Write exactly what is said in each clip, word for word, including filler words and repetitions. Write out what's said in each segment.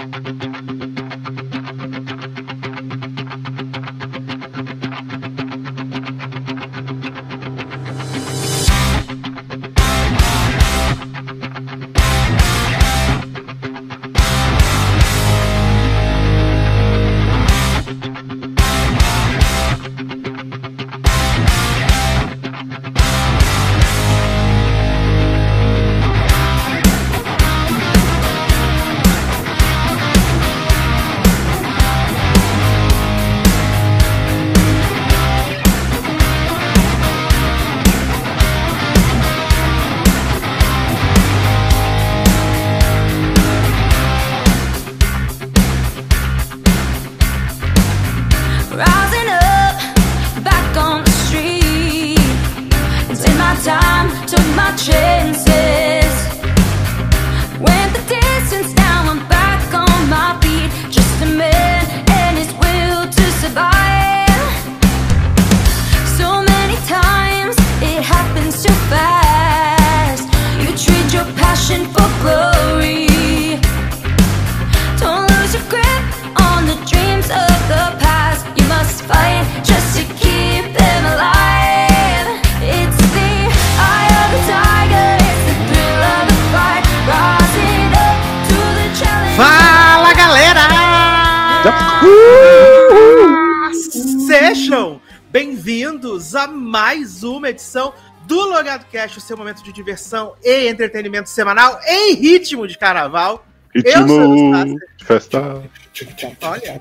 Sejam bem-vindos a mais uma edição do Logado Cast, o seu momento de diversão e entretenimento semanal em ritmo de carnaval. Ritmo de festa. Olha.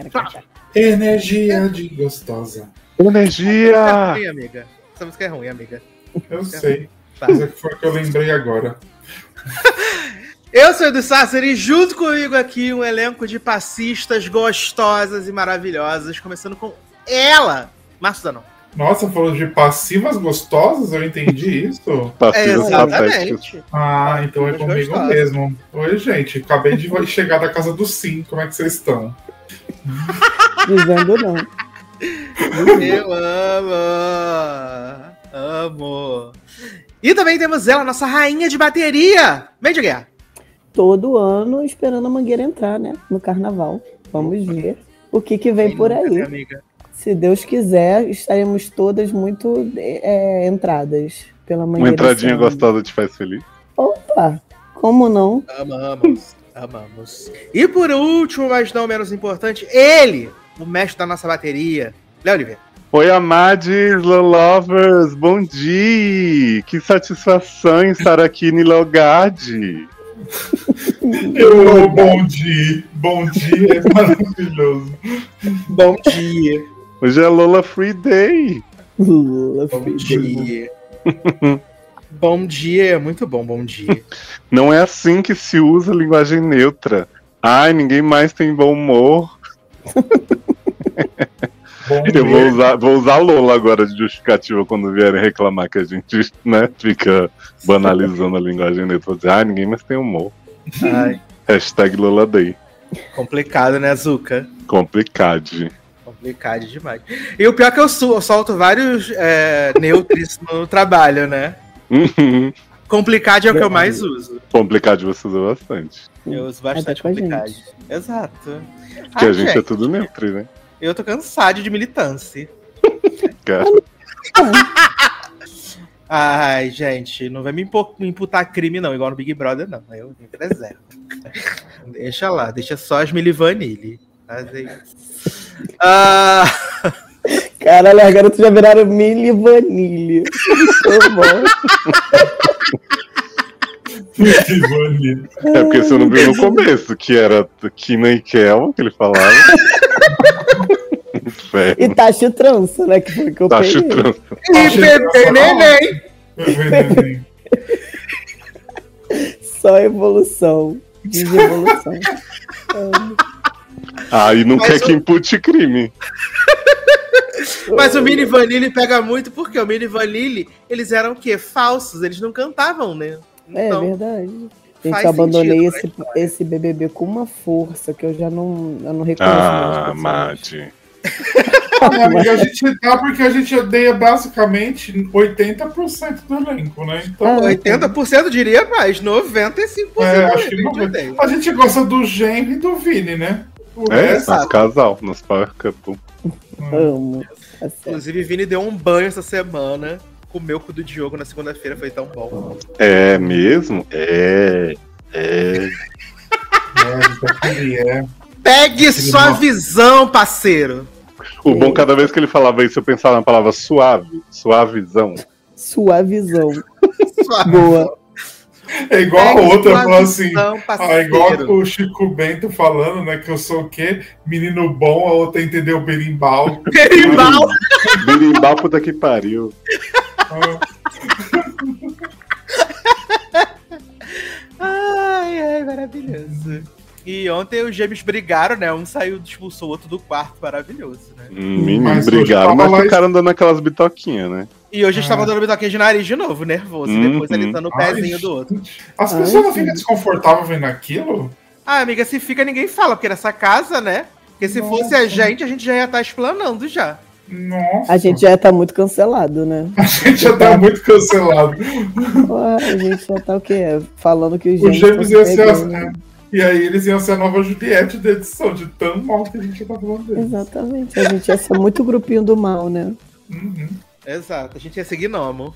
Energia de gostosa. Energia! Essa música é ruim, amiga. Essa música é ruim, amiga. Eu sei. Tá. Mas é que foi o que eu lembrei agora. Eu sou o Edu Sasser e junto comigo aqui um elenco de passistas gostosas e maravilhosas, começando com ela, Márcio Zanon. Nossa, falou de passivas gostosas? Eu entendi isso. Passivas patéticas. Exatamente. Ah, então é Passivas comigo gostosas. mesmo. Oi, gente. Acabei de chegar da casa do Sim. Como é que vocês estão? Dizendo não. Eu amo! Amo! E também temos ela, nossa rainha de bateria, Mandy Guerra. Todo ano esperando a Mangueira entrar, né? No carnaval. Vamos ver o que, que vem por aí. Amiga. Se Deus quiser, estaremos todas muito é, entradas pela Uma Mangueira. entradinha esse ano. gostosa te faz feliz. Opa! Como não? Amamos, amamos. E por último, mas não menos importante, ele, o mestre da nossa bateria, Léo Oliveira. Oi, amades, lovers, bom dia! Que satisfação em estar aqui no Logade. Eu amo bom dia. Bom dia é maravilhoso. Bom dia. Hoje é Lola Free Day. Lula, Bom filho. dia. Bom dia, muito bom, bom dia. Não é assim que se usa linguagem neutra. Ai, ninguém mais tem bom humor. Bom Eu dia. vou usar, vou usar Lola agora de justificativa quando vierem reclamar que a gente, né, fica banalizando a linguagem neutra. Vou dizer, ai, ninguém mais tem humor. Ai, Hashtag Lola Day. complicado, né, Zuka? Complicado. Complicado demais. E o pior é que eu, su- eu solto vários é, neutres no trabalho, né? Uhum. Complicado é o que eu mais uso. Complicado você usa bastante. Eu uso bastante Até com a complicado. gente. Exato. Porque Ai, a gente, é tudo neutro, né? Eu tô cansado de militância. Cara. Ai, gente, não vai me, impo- me imputar crime, não, igual no Big Brother, não. Eu me preservo. Deixa lá, deixa só as milivanille. Ah, Caralho, as garotas já viraram mili vanille. Muito bom. Que bonito. É porque você não viu no começo, que era Kina e Kel, que ele falava. Inferno. E Tacho Trança, né? Que foi que eu Tá peguei. chutando. e bebê neném. Neném. Só evolução. Desevolução. Ah, e não Mas quer o- que impute crime. Mas o Mini Vanille pega muito, porque o Mini Vanille, eles eram o quê? Falsos, eles não cantavam, né? É Então, verdade. Gente, faz eu abandonei sentido, esse, esse B B B com uma força que eu já não, eu não reconheço Ah, mais. Mate. amiga, a gente dá porque a gente odeia basicamente oitenta por cento do elenco, né? Então, oitenta por cento diria mais, noventa e cinco por cento. é, acho que noventa. A gente gosta do Gêmeo e do Vini, né? O É, resto, nosso casal, nos Power Couple. Amo. Tá certo. Inclusive, Vini deu um banho essa semana. Comeu com o do Diogo na segunda-feira, foi tão bom. É mesmo? É. É. é, é. Pegue sua visão, parceiro. O bom, cada vez que ele falava isso, eu pensava na palavra suave, suavizão. Suavizão. Sua Boa. É igual a Pegue outra, sua falou assim. visão, Ah, é igual parceiro. o Chico Bento falando, né? Que eu sou o quê? Menino bom, a outra entendeu berimbau. Berimbau. Birimbau, puta que pariu. Ai, ai, maravilhoso. E ontem os gêmeos brigaram, né? Um saiu, expulsou o outro do quarto, maravilhoso, né? Menino, Mas hoje brigaram, tava mas lá ficaram dando aquelas bitoquinhas, né? E hoje eles Ah. estavam dando bitoquinha de nariz de novo, nervoso. E depois Uhum. alisando o Ai, pezinho do outro. As Ai, pessoas não sim. ficam desconfortáveis vendo aquilo? Ah, amiga, se fica, ninguém fala, porque nessa casa, né? Porque se Nossa. fosse a gente, a gente já ia estar explanando já. Nossa. A gente já tá muito cancelado, né? A gente já tá muito cancelado. Ué, a gente já tá o quê? Falando que os Os gêmeos gêmeos estão iam se ser as... pegando. E aí eles iam ser a nova Juliette da edição, de tão mal que a gente já tá falando deles. Exatamente. A gente ia ser muito grupinho do mal, né? Uhum. Exato, a gente ia seguir Nomo.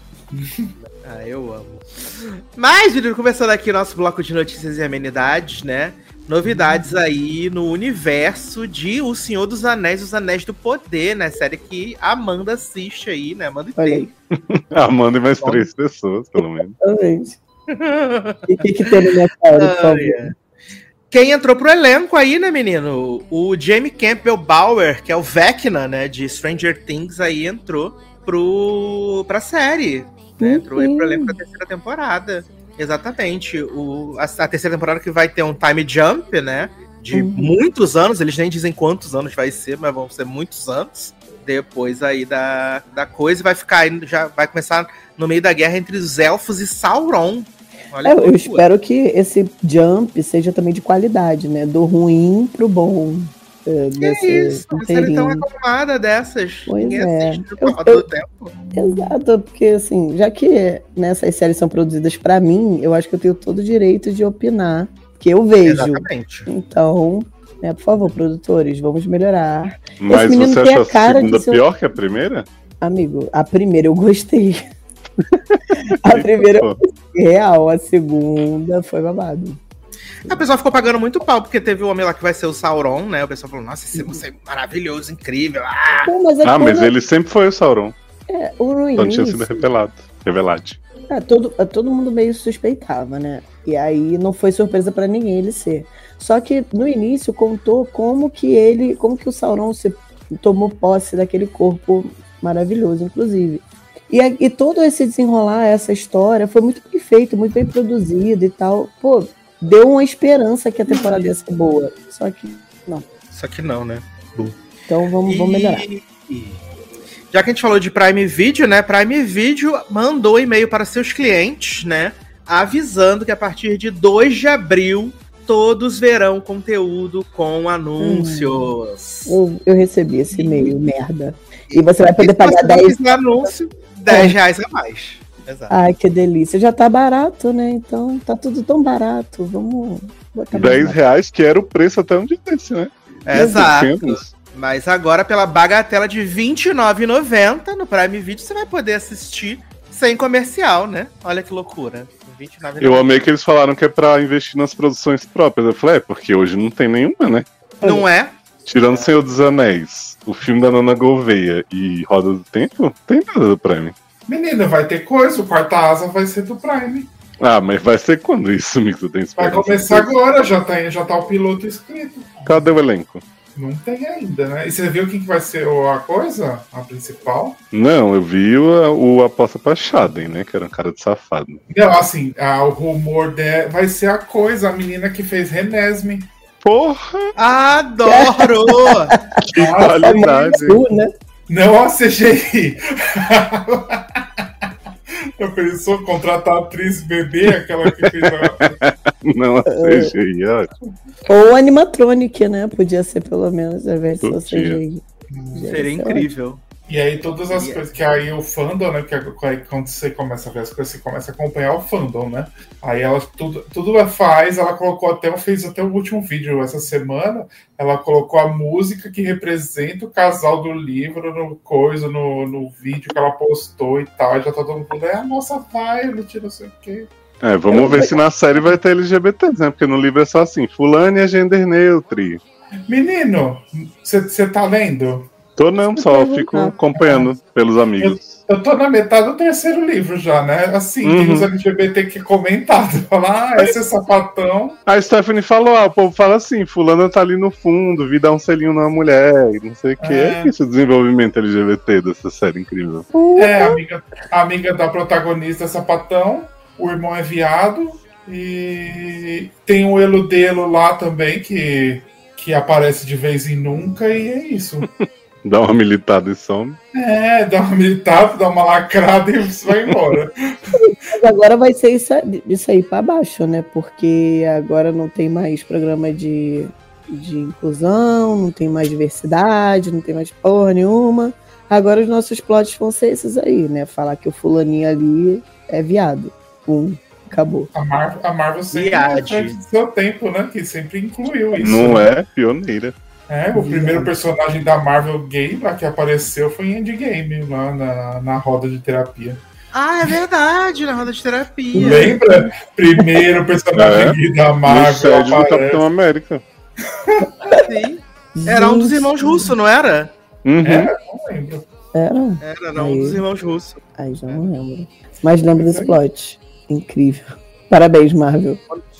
Ah, eu amo. Mas, Júlio, começando aqui o nosso bloco de notícias e amenidades, né? Novidades aí no universo de O Senhor dos Anéis, Os Anéis do Poder, né? Série que a Amanda assiste aí, né? Amanda e Olha Tei. aí. Amanda e mais três pessoas, pelo menos. Exatamente. E o que, que tem no meu série, por favor? Olha. Quem entrou pro elenco aí, né, menino? O Jamie Campbell Bower, que é o Vecna, né, de Stranger Things, aí entrou pro, pra série. Né? Entrou aí pro elenco da terceira temporada. Exatamente. O, a, a terceira temporada que vai ter um time jump, né? De Uhum. muitos anos. Eles nem dizem quantos anos vai ser, mas vão ser muitos anos. Depois aí da, da coisa. Vai ficar aí, já vai começar no meio da guerra entre os elfos e Sauron. Olha É, que eu loucura. espero que esse jump seja também de qualidade, né? Do ruim pro bom. É, Que desse isso? Uma série tão inteirinho. aclamada dessas. Pois Ninguém é. assiste Eu- por causa eu- do tempo. Exato, porque assim, já que nessas séries são produzidas pra mim, eu acho que eu tenho todo o direito de opinar, que eu vejo. Exatamente. Então, né, por favor, produtores, vamos melhorar. Mas menino você tem a achou a cara segunda de ser- pior que a primeira? Amigo, a primeira eu gostei. A primeira Pô, real, a segunda foi babado. A pessoa ficou pagando muito pau, porque teve o homem lá que vai ser o Sauron, né? O pessoal falou, nossa, esse você é maravilhoso, incrível. Ah! Pô, mas é Ah, mas quando- ele sempre foi o Sauron. é, o no Então tinha sido início, revelado. Revelado. é, todo, é, todo mundo meio suspeitava, né? E aí não foi surpresa pra ninguém ele ser. Só que no início contou como que ele, como que o Sauron se tomou posse daquele corpo maravilhoso, inclusive. E, a- e todo esse desenrolar, essa história, foi muito bem feito, muito bem produzido e tal. Pô, deu uma esperança que a temporada ia ser boa. Só que não. Só que não, né? Então vamos, vamos melhorar. E- Já que a gente falou de Prime Video, né? Prime Video mandou e-mail para seus clientes, né? Avisando que a partir de dois de abril todos verão conteúdo com anúncios. Eu, eu recebi esse e-mail, merda. E você vai E poder se pagar você não dez. fizer anúncio, dez reais a mais. Exato. Ai, que delícia. Já tá barato, né? Então tá tudo tão barato. Vamos botar mais dez barato. reais, que era o preço até onde desse, né? Exato. duzentos. Mas agora, pela bagatela de vinte e nove reais e noventa centavos no Prime Video, você vai poder assistir sem comercial, né? Olha que loucura. vinte e nove reais e Eu noventa amei que eles falaram que é pra investir nas produções próprias. Eu falei, é, porque hoje não tem nenhuma, né? centavos. Não é? Tirando Senhor dos Anéis, o filme da Nana Gouveia e Roda do Tempo, não tem nada do Prime. Menina, vai ter coisa, o Quarta Asa vai ser do Prime. Ah, mas vai ser quando isso, amigo? Tu tem Vai esperança? começar agora, já tá, já tá o piloto escrito. Cadê o elenco? Não tem ainda, né? E você viu quem que vai ser o- a coisa? A principal? Não, eu vi o, o Aposta pra Shaden, né? Que era um cara de safado. Não, assim, a- o rumor de, vai ser a coisa, a menina que fez Renesme. Porra, Adoro! que Ah, qualidade! Tu, né? Não a C G I. Eu pensou contratar a atriz bebê, aquela que fez a... Não, a C G I, ótimo. Ou animatronic, né? Podia ser pelo menos, ao invés de ser Podia. C G I. Seria incrível. E aí todas as Yeah. coisas que aí o fandom, né? Que aí quando você começa a ver as coisas, você começa a acompanhar o fandom, né? Aí ela tudo, tudo ela faz, ela colocou até, ela fez até o último vídeo essa semana, ela colocou a música que representa o casal do livro no coisa, no, no vídeo que ela postou e tal. Aí já tá todo mundo, é a nossa Violet, não sei o quê. É, vamos ver se na série vai ter L G B T, né? Porque no livro é só assim, fulano é gender neutro. Menino, você tá lendo? Tô não, só fico acompanhando pelos amigos. Eu tô na metade do terceiro livro já, né? Assim, Uhum. tem os L G B T que comentado. Falar, ah, esse é sapatão. A Stephanie falou, ah, o povo fala assim, fulano tá ali no fundo, vi dar um selinho numa mulher, e não sei o que. É. é isso, o desenvolvimento L G B T dessa série incrível. É, a amiga, a amiga da protagonista é sapatão, o irmão é viado, e tem o Eludelo lá também, que, que aparece de vez em nunca, e é isso. Dá uma militada e some. É, dá uma militada, dá uma lacrada e vai embora. Mas agora vai ser isso, isso aí pra baixo, né? Porque agora não tem mais programa de, de inclusão, não tem mais diversidade, não tem mais porra nenhuma. Agora os nossos plots vão ser esses aí, né? Falar que o fulaninho ali é viado. Um, acabou. A Marvel, a Marvel sempre Viade. do seu tempo, né? Que sempre incluiu isso. Não né? é pioneira. É, o primeiro personagem da Marvel gay lá que apareceu foi em Endgame, lá na, na roda de terapia. Ah, é verdade, na roda de terapia. Lembra? Primeiro personagem É. gay da No Marvel sede do aparece. Capitão América. Sim. Era um dos irmãos russos, não era? Uhum. É, não lembro. Era? Era, era um dos irmãos russos. Aí já não lembro. Mas lembro desse plot. Incrível. Parabéns, Marvel.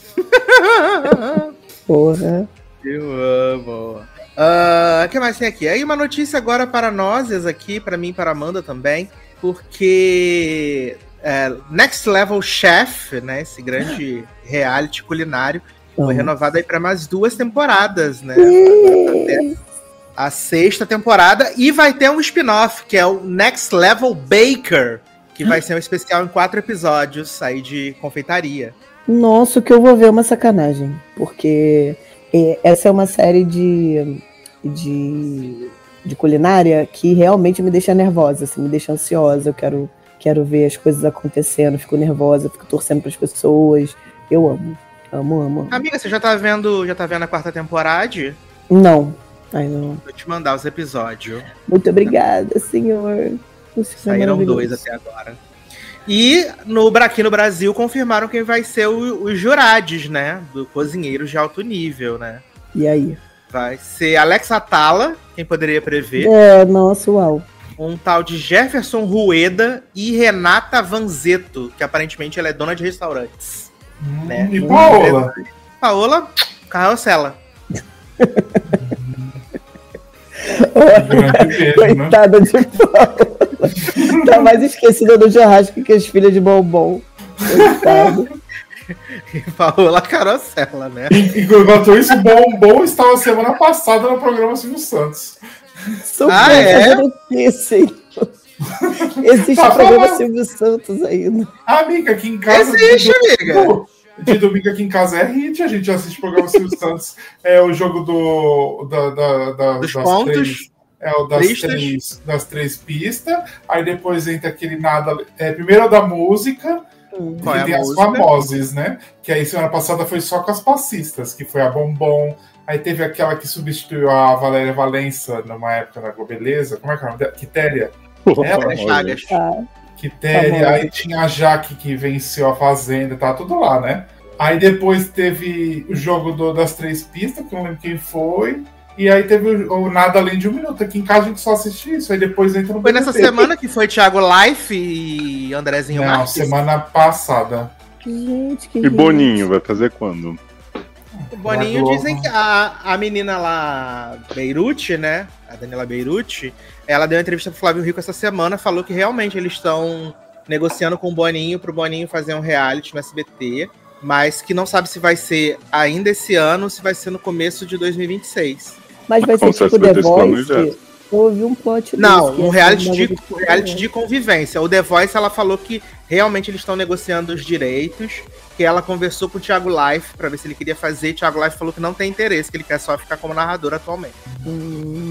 Porra. Eu amo. O que mais tem aqui? Aí uma notícia agora para nós aqui, para mim e para a Amanda também, porque é, Next Level Chef, né, esse grande reality culinário, foi Uhum. renovado aí para mais duas temporadas, né? Até a sexta temporada, e vai ter um spin-off, que é o Next Level Baker, que vai ser um especial em quatro episódios aí de confeitaria. Nossa, o que eu vou ver é uma sacanagem. Porque é, essa é uma série de, de, de culinária que realmente me deixa nervosa, assim, me deixa ansiosa. Eu quero, quero ver as coisas acontecendo, fico nervosa, fico torcendo para as pessoas. Eu amo, amo, amo. amo. Amiga, você já tá vendo, já tá vendo a quarta temporada? Não, ai não. Vou te mandar os episódios. Muito obrigada, senhor. Isso foi Saíram maravilhoso. dois até agora. E no, aqui no Brasil confirmaram quem vai ser o- os jurados, né? Do Cozinheiros de Alto Nível, né? E aí? Vai ser Alex Atala, quem poderia prever. É, nossa, uau. Um tal de Jefferson Rueda e Renata Vanzetto, que aparentemente ela é dona de restaurantes. Hum, Né? E Paola? Paola Carrossela. Grande beijo, né? Coitada de Paula. Tá mais esquecida do churrasco que as filhas de bombom. Coitado. E Paola Carrossela, né? Enquanto isso, o Bombom estava semana passada no programa Silvio Santos. Super Ah, é? fazendo o quê, senhor? Existe Tá o programa falando. Silvio Santos ainda. Ah, amiga, aqui em casa. Existe, de amiga. domingo- De domingo aqui em casa é hit, a gente assiste o programa Silvio Santos. É o jogo do. Da, da, da, Dos das pontos. Três, é o das Tristes. três, das três pistas. Aí depois entra aquele nada. É, primeiro é o da música. Qual é E a tem as música? famosas, né? Que aí semana passada foi só com as passistas, que foi a Bombom. Aí teve aquela que substituiu a Valéria Valença numa época na Globeleza. Como é que é o nome dela? Quitéria. Ela é Chagas. Tá. Quitéria. Tá bom. Aí tinha a Jaque que venceu a Fazenda, tá tudo lá, né? Aí depois teve o jogo do- das três pistas, que eu não lembro quem foi. E aí teve o, o Nada Além de um Minuto. Aqui em casa a gente só assiste isso. Aí depois entra no Foi nessa B B B. semana que foi Thiago Life e Andrezinho Não, Marques? semana passada. Gente, que E Boninho, vai fazer quando? O Boninho Globo. dizem que a, a menina lá, Beirute, né? A Daniela Beirute, ela deu uma entrevista pro Flávio Rico essa semana, falou que realmente eles estão negociando com o Boninho pro Boninho fazer um reality no S B T, mas que não sabe se vai ser ainda esse ano ou se vai ser no começo de dois mil e vinte e seis. Mas vai ser Como se tipo fosse The desse Voice. planejado. Eu ouvi um plot Não, desse, que um ia ser reality, um de, bagulho um reality de convivência. O The Voice, ela falou que realmente eles estão negociando os direitos, que ela conversou com o Thiago Life pra ver se ele queria fazer, e o Thiago Life falou que não tem interesse, que ele quer só ficar como narrador atualmente. Hum,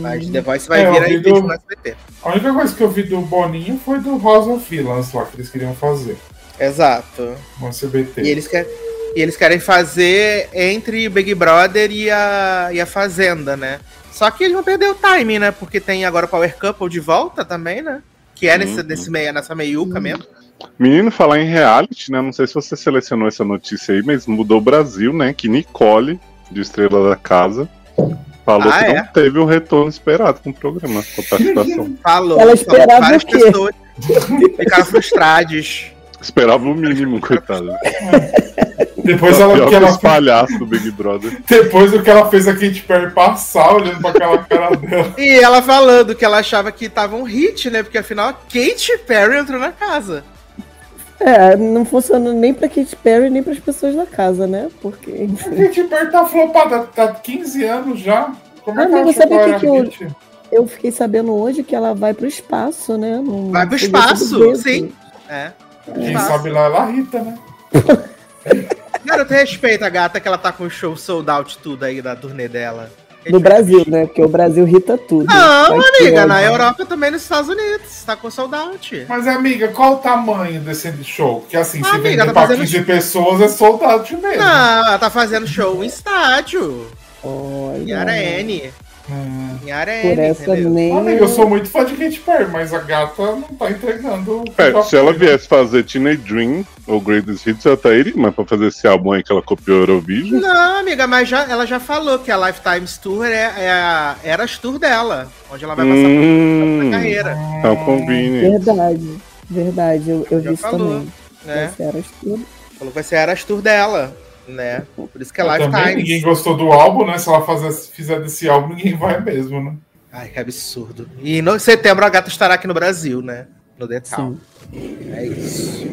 Mas The Voice vai É, vir eu aí vi do- mesmo no S B T. A única coisa que eu vi do Boninho foi do House of Villains lá, que eles queriam fazer. Exato. No S B T. E eles, quer, e eles querem fazer entre o Big Brother e a, e a Fazenda, né? Só que eles vão perder o timing, né? Porque tem agora o Power Couple de volta também, né? Que é nesse, Uhum. nesse meia, nessa meiuca mesmo. Menino, falar em reality, né? Não sei se você selecionou essa notícia aí, mas mudou o Brasil, né? Que Nicole, de Estrela da Casa, falou Ah, que é? não teve o retorno esperado com o programa, com a participação. Falou. Ela falou esperava que várias o quê? pessoas ficaram frustradas. Esperava o mínimo, coitado. Depois ela, Pior que que ela os palhaços do Big Brother. depois do que ela fez a Katy Perry passar, olhando pra aquela cara dela. E ela falando que ela achava que tava um hit, né? Porque afinal a Katy Perry entrou na casa. É, não funciona nem pra Katy Perry, nem pras pessoas da casa, né? Porque, A enfim. Katy Perry tá flopada, tá quinze anos já. Como é que Amigo, ela achou sabe que o ela que era que eu- hit? Eu fiquei sabendo hoje que ela vai pro espaço, né? Num Vai pro foguete espaço, do dedo. sim. É. Quem Espaço. sabe lá ela Rita, né? Cara, tu respeita a gata que ela tá com o show sold out tudo aí da turnê dela. Do Brasil, né? Porque o Brasil irrita tudo. Não, Vai que amiga, ódio. na Europa e também nos Estados Unidos. Tá com sold out. Mas, amiga, qual o tamanho desse show? Porque assim, Ah, se amiga, vender tá pra fazendo- quinze pessoas é soldado mesmo. Não, ela tá fazendo show em estádio. Em Olha, Arene. Hum. Em Arene, por essa entendeu? nem... Amiga, eu sou muito fã de Katy Perry, mas a gata não tá entregando. o que É, já se ela foi, né? viesse fazer Teenage Dream ou Greatest Hits, eu até iria, mas pra fazer esse álbum aí que ela copiou Eurovision. Não, amiga, mas já, ela já falou que a Lifetimes Tour é, é a Eras Tour dela. Onde ela vai passar Hum, por carreira. é um conveniente. Verdade, verdade. Eu, eu Já vi isso falou, também. Né? Essa era tudo. Falou que vai ser a Eras Tour dela. Né? Por isso que é Mas também ninguém Lifetimes. gostou do álbum, né? Se ela fazer, fizer desse álbum, ninguém vai mesmo, né? Ai, que absurdo. E em setembro a gata estará aqui no Brasil, né? No Detal. Sim. É isso.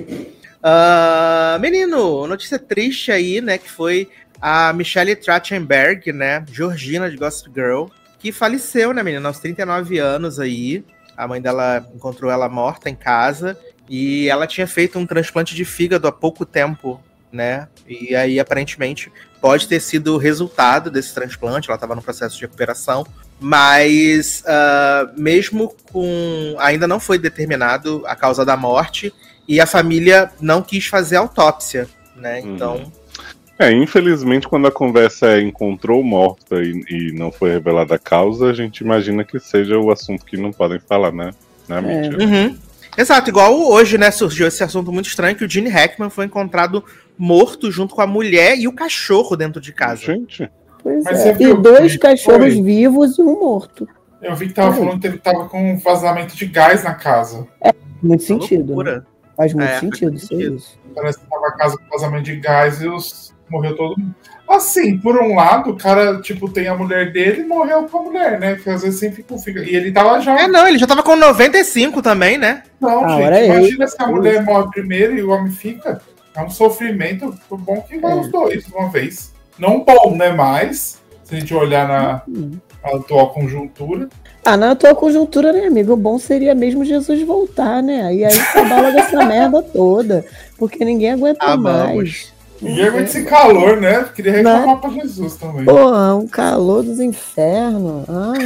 Ah, menino, notícia triste aí, né? Que foi a Michelle Trachtenberg, né? Georgina de Gossip Girl, que faleceu, né, menina? Aos trinta e nove anos aí. A mãe dela encontrou ela morta em casa. E ela tinha feito um transplante de fígado há pouco tempo, né? E aí, aparentemente, pode ter sido o resultado desse transplante. Ela estava no processo de recuperação. Mas, uh, mesmo com... Ainda não foi determinado a causa da morte. E a família não quis fazer autópsia, né? Uhum. Então... É, infelizmente, quando a conversa é encontrou morta e, e não foi revelada a causa, a gente imagina que seja o assunto que não podem falar, né? Na É. mídia. Uhum. Exato, igual hoje, né, surgiu esse assunto muito estranho que o Gene Hackman foi encontrado morto junto com a mulher e o cachorro dentro de casa. Gente, Pois Mas é. você viu E dois que cachorros foi? vivos e um morto. Eu vi que tava Uhum. falando que ele tava com um vazamento de gás na casa. Muito Uma sentido. Né? loucura. Faz muito É, faz sentido muito ser sentido. isso. Parece que tava a casa com vazamento de gás e os... morreu todo mundo. Assim, por um lado, o cara, tipo, tem a mulher dele e morreu com a mulher, né? Que às vezes sempre fica. E ele tava já. É, não, ele já tava com noventa e cinco também, né? Não, Ah, gente, olha aí. imagina se a mulher morre primeiro e o homem fica. É um sofrimento bom que vai É. os dois de uma vez. Não bom, né? Mas, se a gente olhar na, Hum. na atual conjuntura. Ah, na atual conjuntura, né, amigo? O bom seria mesmo Jesus voltar, né? E aí acaba logo essa merda toda. Porque ninguém aguenta Ah, mais. vamos. Ninguém aguenta esse calor, né? Queria reclamar pra Jesus também. Porra, um calor dos infernos. Ai,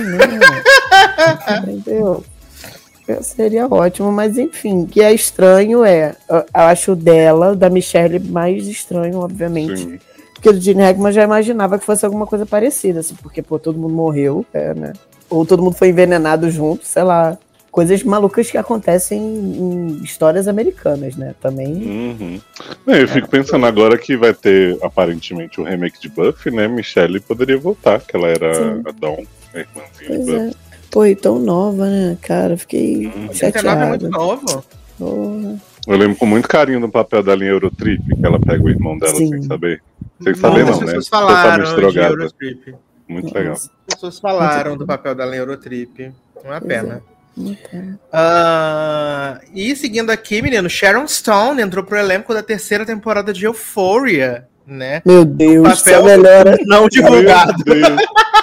não. Entendeu? Seria ótimo, mas enfim, o que é estranho é, eu acho dela, da Michelle, mais estranho, obviamente. sim. Porque o Gene Hackman já imaginava que fosse alguma coisa parecida, assim, porque, pô, todo mundo morreu, é, né? Ou todo mundo foi envenenado junto, sei lá. Coisas malucas que acontecem em histórias americanas, né? Também. Uhum. É, eu fico pensando agora que vai ter aparentemente o remake de Buffy, né? Michelle poderia voltar, que ela era Sim. a Dawn, a irmãzinha Pois de Buffy. é. Pô, e tão nova, né, cara? Fiquei Uhum. trinta e nove é muito chateada. novo. Porra. Eu lembro com muito carinho do papel dela em Eurotrip, que ela pega o irmão dela Sim. sem saber. Sem saber Muitas não, né? pessoas falaram Totalmente de drogada. Eurotrip. Muito Nossa. legal. As pessoas falaram do papel dela em Eurotrip. Uma Pois pena. Então, Ah, e seguindo aqui, menino, Sharon Stone entrou pro elenco da terceira temporada de Euphoria, né? meu Deus, Papel- só melhora. Não divulgado. Meu Deus.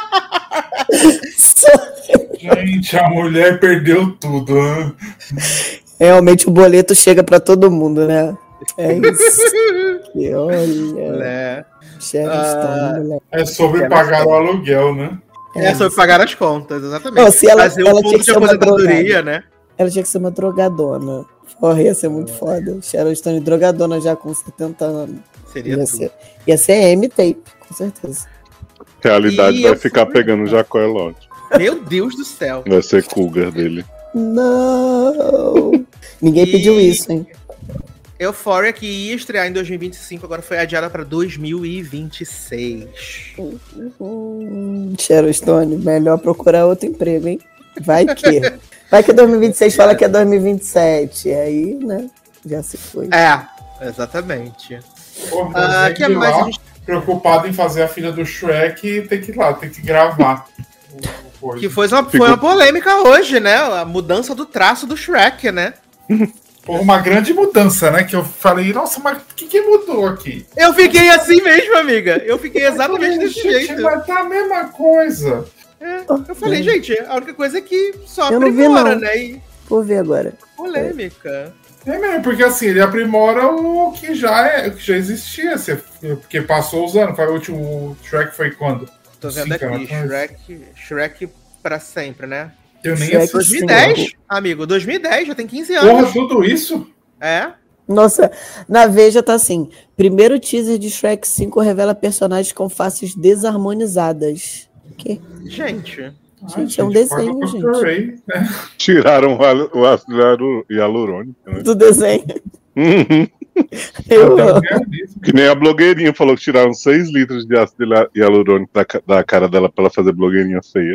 Gente, a mulher perdeu tudo, né? Realmente o boleto chega pra todo mundo, né? É isso. Que olha. Né? Sharon Ah. Stone, moleque. É sobre Quero pagar saber. o aluguel, né? É, é sobre pagar as contas, exatamente. Não, se ela, Fazer ela o tinha fundo que de ser uma aposentadoria, drogada. né? Ela tinha que ser uma drogadona. Porra, ia ser muito foda. Sharon Stone drogadona já com setenta anos. Seria Ia tudo. ser, ia ser M-Tape, com certeza. Realidade E vai eu ficar fui- pegando o Jacó Elord. Meu Deus do céu. Vai ser cougar dele. Não! Ninguém E- pediu isso, hein? Euphoria, que ia estrear em dois mil e vinte e cinco, agora foi adiada pra dois mil e vinte e seis. Hum, Sharon Stone, melhor procurar outro emprego, hein? Vai que. Vai que dois mil e vinte e seis fala que é dois mil e vinte e sete. Aí, né? Já se foi. É, exatamente. Porra, Ah, tem que que ir mais lá, a gente- preocupado em fazer a filha do Shrek e tem que ir lá, tem que gravar. o- o coisa. Que foi uma, foi uma polêmica hoje, né? A mudança do traço do Shrek, né? Foi uma grande mudança, né? Que eu falei, nossa, mas o que, que mudou aqui? Eu fiquei assim mesmo, amiga. Eu fiquei exatamente desse Gente, jeito. mas tá a mesma coisa. É, eu falei, gente, a única coisa é que só Eu não vi, aprimora, não. né? E Vou ver agora. polêmica. É mesmo, porque assim, ele aprimora o que já, é, o que já existia. Assim, porque passou os anos. Foi o último Shrek foi quando? Tô vendo Cinco aqui, anos atrás? Shrek, Shrek pra sempre, né? Eu nem Shrek assisti. Sim. dois mil e dez, amigo, dois mil e dez, já tem quinze anos. Porra, tudo isso? É? Nossa, na Veja tá assim. Primeiro teaser de Shrek cinco revela personagens com faces desarmonizadas. Que? Gente. Gente, é um desenho, pode gente. procurar aí, né? Tiraram o, al- o ácido hialu- hialurônico, né? Do desenho. Uhum. Eu Até o amo. realismo. Que nem a blogueirinha falou que tiraram seis litros de ácido hila- hialurônico da, ca- da cara dela pra ela fazer blogueirinha feia.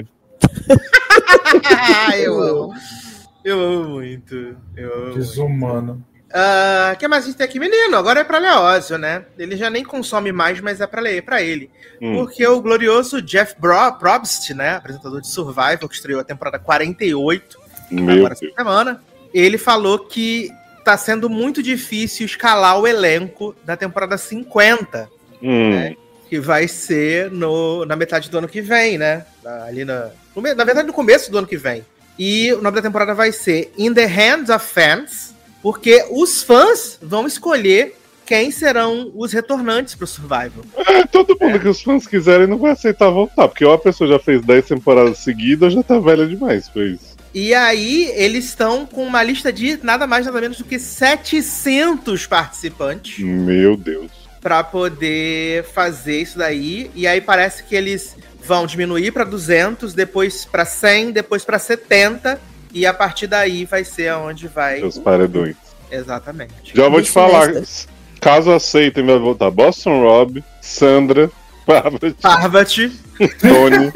eu amo. Eu amo muito. Eu amo muito. Desumano. Ah, o que mais a gente tem aqui? Menino, agora é pra Leózio, né? Ele já nem consome mais, mas é pra, ler, pra ele. Hum. Porque o glorioso Jeff Bro Probst, né? Apresentador de Survival, que estreou a temporada quarenta e oito, Meu agora essa Deus. semana, ele falou que tá sendo muito difícil escalar o elenco da temporada cinquenta, Hum. né? Que vai ser no, na metade do ano que vem, né? Na- Ali na, no me- na verdade, no começo do ano que vem. E o nome da temporada vai ser In the Hands of Fans, porque os fãs vão escolher quem serão os retornantes pro Survival. É, todo mundo que os fãs quiserem não vai aceitar voltar, porque ou a pessoa já fez dez temporadas seguidas ou já tá velha demais, foi isso. E aí, eles estão com uma lista de nada mais, nada menos do que setecentos participantes Meu Deus. para poder fazer isso daí. E aí parece que eles vão diminuir para duzentos, depois para cem, depois para setenta. E a partir daí vai ser aonde vai. Seus paredões. Exatamente. Já vou te Isso falar, mesmo. caso aceitem, vai voltar Boston Rob, Sandra, Parvati, Parvati, Tony.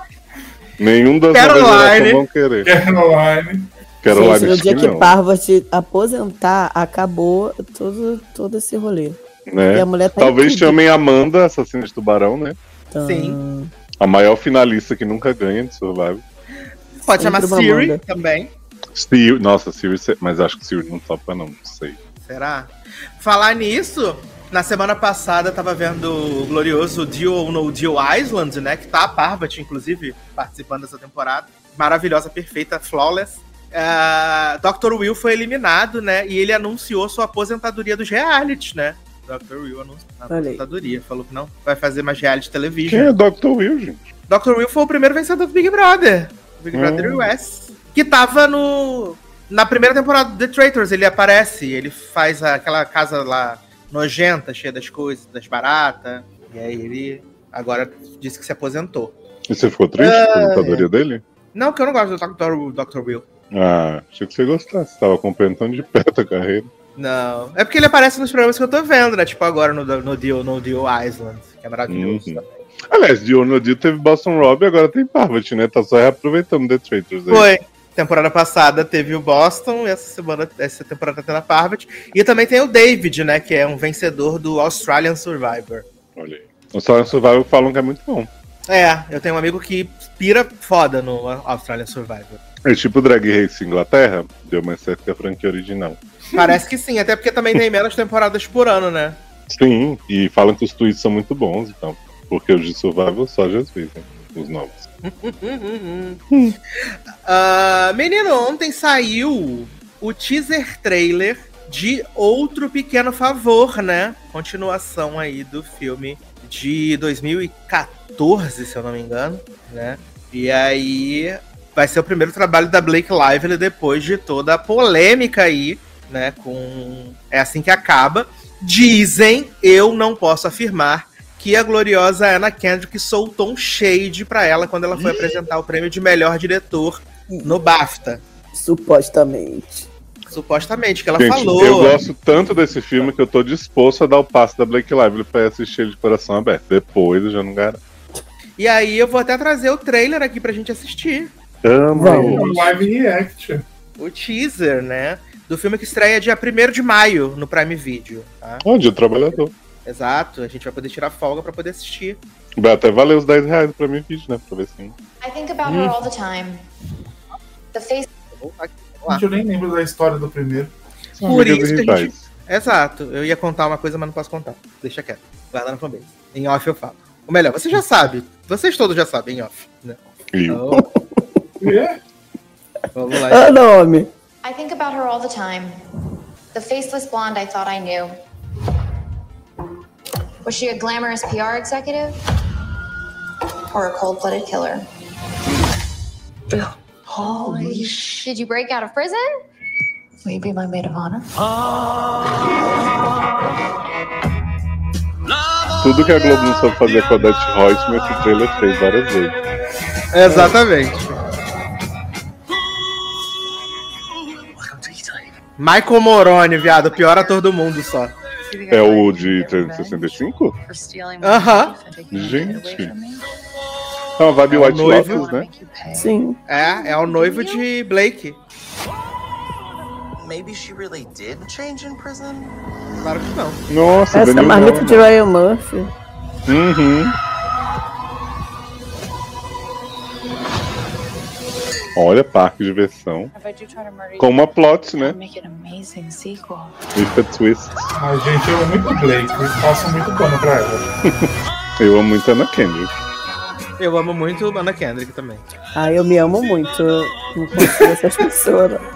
Nenhum das Caroline. novas gerações vão querer. Caroline. Caroline Gente, no acho dia que que não, Parvati aposentar, acabou todo, todo esse rolê. E né? a mulher tá Talvez incrível. chamem Amanda, assassina de tubarão, né? Então, Sim. A maior finalista que nunca ganha de Survival. pode chamar Sempre uma Siri Amanda. também. Siri, nossa, Siri, mas acho que Siri não topa não, não sei. Será? Falar nisso, na semana passada eu tava vendo o glorioso Deal no Deal Island, né? Que tá a Parvati, inclusive, participando dessa temporada. Maravilhosa, perfeita, flawless. Uh, doutor Will foi eliminado, né? E ele anunciou sua aposentadoria dos realities, né? doutor Will anunciou a Olha aí. aposentadoria. Falou que não vai fazer mais reality Quem television. é doutor Will, gente? doutor Will foi o primeiro vencedor do Big Brother. Big Hum. Brother U S. Que tava no. Na primeira temporada do The Traitors, ele aparece. Ele faz aquela casa lá nojenta, cheia das coisas, das baratas. E aí ele agora disse que se aposentou. E você ficou triste com a aposentadoria dele? Não, que eu não gosto do doutor doutor Will. Ah, achei que você gostasse. Você tava acompanhando tão de perto a carreira. Não. É porque ele aparece nos programas que eu tô vendo, né? Tipo agora no, no, Deal, no Deal Island, que é maravilhoso. Uhum. também. Aliás, de no dia teve Boston Rob e agora tem Parvati, né? Tá só reaproveitando The Traitors aí. Foi. Temporada passada teve o Boston, e essa semana, essa temporada tá tendo a Parvati. E também tem o David, né? Que é um vencedor do Australian Survivor. Olha aí. O Australian Survival falam que é muito bom. É, eu tenho um amigo que pira foda no Australian Survivor. É tipo Drag Race Inglaterra, deu mais certo que a franquia original. Parece que sim, até porque também tem menos temporadas por ano, né? Sim, e falam que os tweets são muito bons, então. Porque os de Survival só já dizem, os novos. Ah, menino, ontem saiu o teaser trailer de Outro Pequeno Favor, né? Continuação aí do filme de dois mil e quatorze, se eu não me engano, né? E aí vai ser o primeiro trabalho da Blake Lively depois de toda a polêmica aí, né? Com É Assim Que Acaba. Dizem, eu não posso afirmar, que a gloriosa Anna Kendrick soltou um shade pra ela quando ela foi apresentar o prêmio de melhor diretor no BAFTA. Supostamente. Supostamente, que ela Gente, falou. eu gosto tanto desse filme que eu tô disposto a dar o passo da Blake Lively pra assistir ele de coração aberto. Depois eu já não garanto. E aí eu vou até trazer o trailer aqui pra gente assistir. Amo. Live react. O teaser, né? Do filme que estreia dia primeiro de maio no Prime Video. Tá? Onde o trabalhador. Exato, a gente vai poder tirar folga pra poder assistir. Vai até valer os dez reais pra mim vídeo, né? Pra ver se. I think about her all the time. The face. Eu nem lembro da história do primeiro. São Por amigas isso que a rivais. gente... Exato, eu ia contar uma coisa, mas não posso contar. Deixa quieto, guarda na fanbase. Em off eu falo. Ou melhor, você já sabe. Vocês todos já sabem em off, né? Eu. Então, É? vamos lá. Ah, nome. I think about her all the time. The faceless blonde I thought I knew. Was she a glamorous P R executive? Or a cold-blooded killer? Holy sh! Did you break out of prison? Will you be my maid of honor? Tudo que a Globo não soube fazer com a Dutch Reutemann, esse trailer fez várias vezes. Exatamente. Michael Morone, viado, o pior ator do mundo só. É o de trezentos e sessenta e cinco? Aham. Gente. É uma vibe É o White noivo. Lotus, né? Sim. É, é o noivo de Blake. Maybe she really did change in prison? Claro que não. Nossa, Essa é a Daniel marmita Nolan. de Ryan Murphy. Uhum. Olha, parque de diversão. Com uma plot, né? Make it an amazing sequel. With a twist. Ai, gente, eu amo muito Blake. Eles passam muito pano pra ela. Eu amo muito a Anna Kendrick. Eu amo muito Anna Kendrick também. Ah, eu me amo muito. Eu não consigo essas pessoas. não.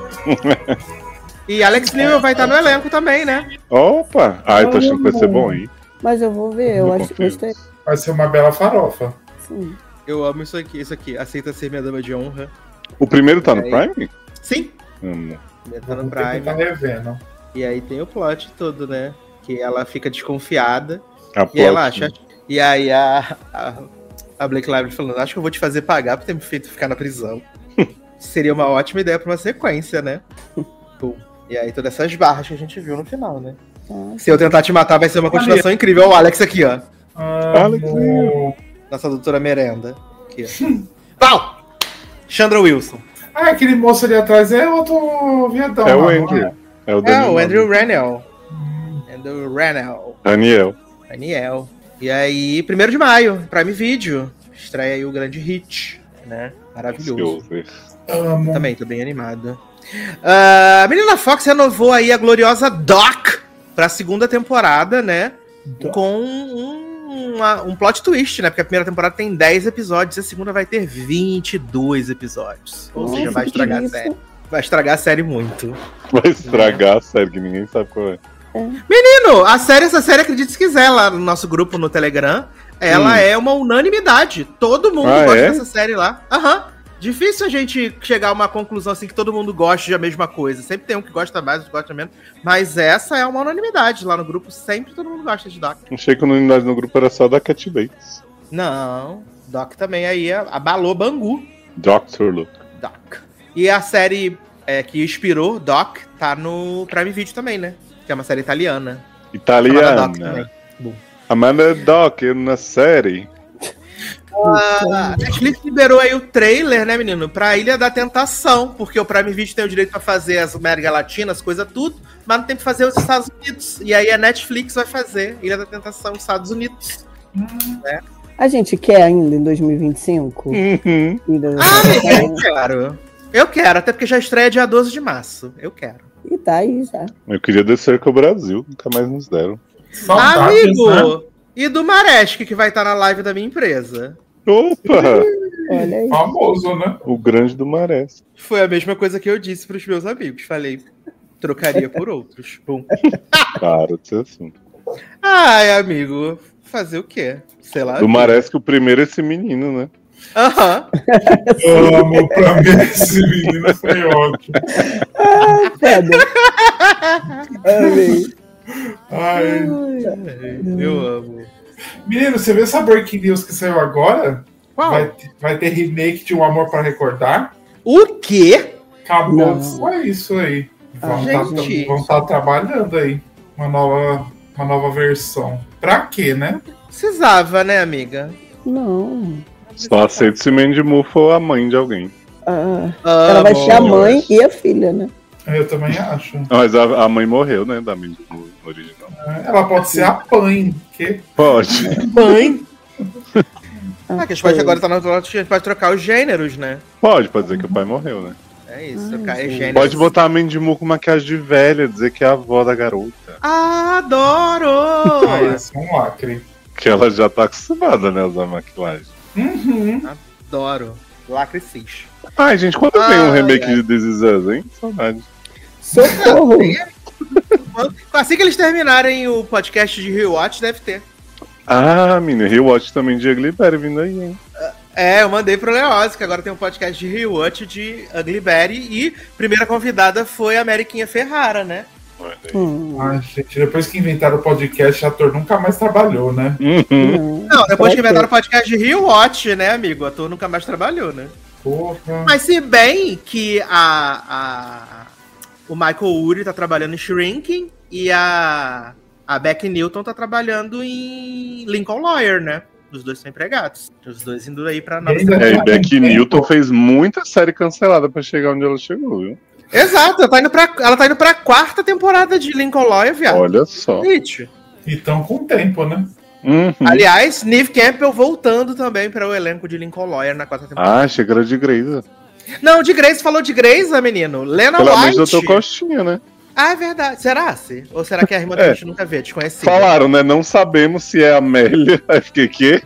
E Alex Newell vai estar no elenco também, né? Opa! Ai, tô achando que vai ser bom, hein? Mas eu vou ver, eu Não acho que confio. gostei. Vai ser uma bela farofa. Sim. Eu amo isso aqui, isso aqui. Aceita ser minha dama de honra. O primeiro tá no Aí. Prime? Sim. Amo. Tá no Vou ter que Prime. tá revendo. E aí tem o plot todo, né? Que ela fica desconfiada. A E plot, ela acha. né? E aí a, a, a Blake Lively falando, acho que eu vou te fazer pagar por ter me feito ficar na prisão. Seria uma ótima ideia pra uma sequência, né? Pum. E aí todas essas barras que a gente viu no final, né? Ah, Se eu tentar te matar, vai ser uma continuação incrível. Olha o Alex aqui, ó. Alex Amo. Nossa doutora merenda. Aqui, ó. Pau! Chandra Wilson. Ah, aquele moço ali atrás é outro viadão. É o lá, não Andrew. É o É, Daniel. o Andrew Nolan. Rannell. Andrew Rannell. Daniel. Daniel. E aí, primeiro de maio, Prime Video. Estreia aí o grande hit, né? Maravilhoso. Amo. Também, tô bem animado. Ah, a menina Fox renovou aí a gloriosa Doc pra segunda temporada, né? Doc. Com um, uma- um plot twist, né? Porque a primeira temporada tem dez episódios e a segunda vai ter vinte e dois episódios. Ou seja, Nossa, vai que estragar a isso. série. Vai estragar a série muito. Vai estragar a série que ninguém sabe qual é. Menino, a série, essa série, acredite se quiser, lá no nosso grupo no Telegram, ela Hum. é uma unanimidade. Todo mundo Ah, gosta é? dessa série lá. Aham. Difícil a gente chegar a uma conclusão assim que todo mundo goste da mesma coisa. Sempre tem um que gosta mais, outro que gosta menos. Mas essa é uma unanimidade. Lá no grupo sempre todo mundo gosta de Doc. Achei que a unidade no grupo era só da Cat Bates. Não, Doc também aí abalou Bangu. Doctor Luke. Doc. E a série é, que inspirou Doc tá no Prime Video também, né? Que é uma série italiana. Chamada Doc também. Italiana. Bom. Amanda Doc na série. A Netflix liberou aí o trailer, né, menino? Pra Ilha da Tentação, porque o Prime Video tem o direito pra fazer as América Latina, as coisas tudo, mas não tem que fazer os Estados Unidos. E aí a Netflix vai fazer Ilha da Tentação nos Estados Unidos. A gente quer ainda em dois mil e vinte e cinco? Uhum. Ainda- Ah, eu quero. Eu quero, até porque já estreia dia doze de março. Eu quero. E tá aí já. Eu queria descer com o Brasil, nunca mais nos deram. Saudades, Amigo! né? E do Maresk, que vai estar na live da minha empresa. Opa! Olha aí. Famoso, né? O grande do Marés. Foi a mesma coisa que eu disse pros meus amigos. Falei, Trocaria por outros. Bom. Para de ser assim. Ai, amigo, fazer o quê? Sei lá. Do Marés que o primeiro é esse menino, né? Aham. Amo, pra mim esse menino foi ótimo. Ah, foda. Amei. Ai. Eu amo. Menino, você viu essa Breaking News que saiu agora? Qual? Vai, ter- vai ter remake de Um Amor pra Recordar? O quê? Acabou Não. de sair isso aí. Vão Ah, estar gente. trabalhando aí. Uma nova, uma nova versão. Pra quê, né? Precisava, né, amiga? Não. Só aceito se Mandy Moore for a mãe de alguém. Ah, ela vai ser a Amo. mãe e a filha, né? Eu também acho. Mas a, a mãe morreu, né? Da Mandy Moore original. Ela pode ser a Pan, que Pode. Mãe. Ah, que a gente pode foi. agora tá no outro lado, a gente pode trocar os gêneros, né? Pode, pode dizer que o pai morreu, né? É isso, Ai, trocar os gente. gêneros. Pode botar a Mandy Moore com maquiagem de velha, dizer que é a avó da garota. Adoro! ah, esse é um lacre. Que ela já tá acostumada, né? A usar maquilagem. Uhum. Adoro. Lacre cis. Ai, gente, quando vem um Ai, remake ai. de This Is Us, hein? Saudade. Socorro! Assim que eles terminarem o podcast de Rewatch, deve ter. Ah, menino, Rewatch também de Ugly Betty vindo aí, hein? É, eu mandei pro Leoz, que agora tem um podcast de Rewatch de Ugly Betty. E primeira convidada foi a Mariquinha Ferrara, né? Olha aí. Hum, Ai, gente, depois que inventaram o podcast, o ator nunca mais trabalhou, né? Uhum. não. Não, depois que Pra inventaram o quê? podcast de Rewatch, né, amigo? O ator nunca mais trabalhou, né? Porra. Mas se bem que a, a- o Michael Urie tá trabalhando em Shrinking e a, a Beck Newton tá trabalhando em Lincoln Lawyer, né? Os dois são empregados. Os dois indo aí pra nova Ainda- É, temporada. e Beck Newton fez muita série cancelada pra chegar onde ela chegou, viu? Exato, ela tá, indo pra, ela tá indo pra quarta temporada de Lincoln Lawyer, viado. Olha só. Gente. Então, com o tempo, né? Uhum. Aliás, Neve Campbell voltando também para o elenco de Lincoln Lawyer na quarta temporada. Ah, achei que era de Grey's. Não, de Grace, falou de Grace, menino. Lena Pelo menos White. eu tô Costinha, né? Ah, é verdade. Será, se? Ou será que é a irmã da É. gente nunca vê, desconhecida? Falaram, né? Não sabemos se é a Amélia. Aí fiquei, quê?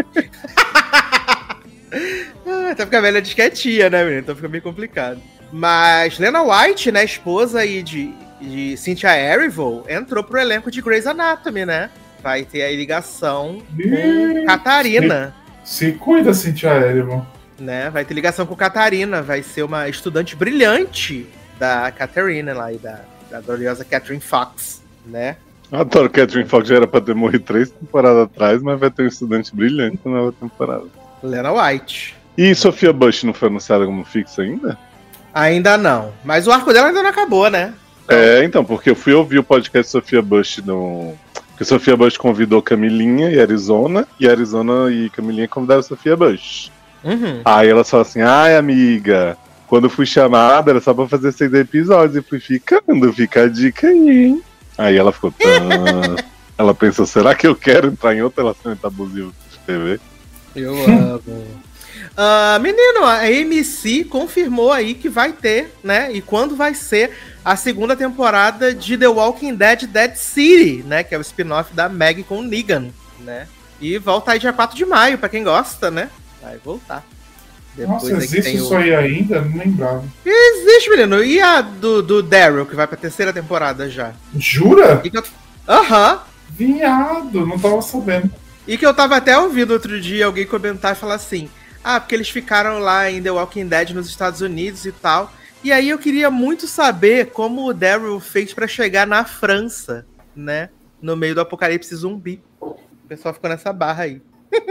Ah, até porque a velha diz que é tia, né, menino? Então fica meio complicado. Mas Lena White, né, esposa aí de, de Cynthia Erivo, entrou pro elenco de Grey's Anatomy, né? Vai ter aí ligação com Ih, Catarina, Se cuida, Cintia Erivo. né? Vai ter ligação com Catarina, vai ser uma estudante brilhante da Catarina lá e da, da gloriosa Catherine Fox, né? Adoro que a Catherine Fox já era pra ter morrido três temporadas atrás, mas vai ter um estudante brilhante na nova temporada. Lena White. E Sophia Bush não foi anunciada como fixa ainda? Ainda não. Mas o arco dela ainda não acabou, né? É, então, porque eu fui ouvir o podcast Sophia Bush no. Porque Sophia Bush convidou Camilinha e Arizona, e Arizona e Camilinha convidaram Sophia Bush. Uhum. Aí ela falou assim: ai, amiga, quando fui chamada era só pra fazer seis episódios e fui ficando, fica a dica aí, hein? Aí ela ficou. Tã... ela pensou: será que eu quero entrar em outro relacionamento abusivo de T V? Eu amo. Ah, menino, a A M C confirmou aí que vai ter, né? E quando vai ser a segunda temporada de The Walking Dead Dead City, né? Que é o spin-off da Maggie com o Negan, né? E volta aí dia quatro de maio, pra quem gosta, né? Vai voltar. Depois Nossa, aí que existe tem isso o... aí ainda? Não lembrava. Existe, menino. E a do, do Daryl, que vai pra terceira temporada já? Jura? E que eu... Aham. Viado, não tava sabendo. E que eu tava até ouvindo outro dia alguém comentar e falar assim: ah, porque eles ficaram lá em The Walking Dead nos Estados Unidos e tal. E aí eu queria muito saber como o Daryl fez pra chegar na França, né? No meio do apocalipse zumbi. O pessoal ficou nessa barra aí.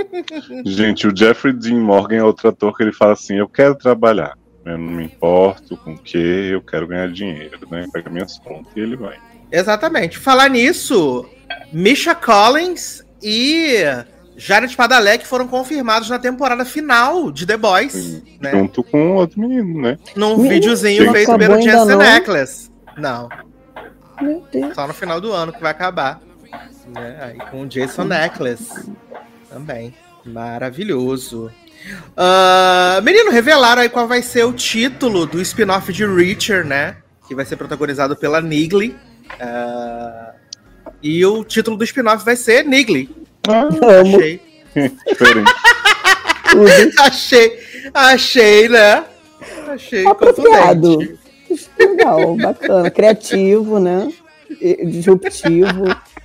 Gente, o Jeffrey Dean Morgan é outro ator que ele fala assim: eu quero trabalhar, eu não me importo com o que, eu quero ganhar dinheiro, né? Pega minhas contas e ele vai. Exatamente. Falar nisso, Misha Collins e Jared Padalecki foram confirmados na temporada final de The Boys, né? Junto com outro menino, né? Num Menino, videozinho não feito acabou pelo ainda Jensen não? Ackles. Não, Meu Deus. só no final do ano que vai acabar. Né? Aí com o Jason Ackles também. Maravilhoso. Ah, menino, revelaram aí qual vai ser o título do spin-off de Reacher, né? Que vai ser protagonizado pela Nigley. Ah, e o título do spin-off vai ser Nigley. Ah, Amo Achei. diferente. tudo. achei. Achei, né? Achei Apropriado. contundente. Legal, bacana. Criativo, né? Disruptivo.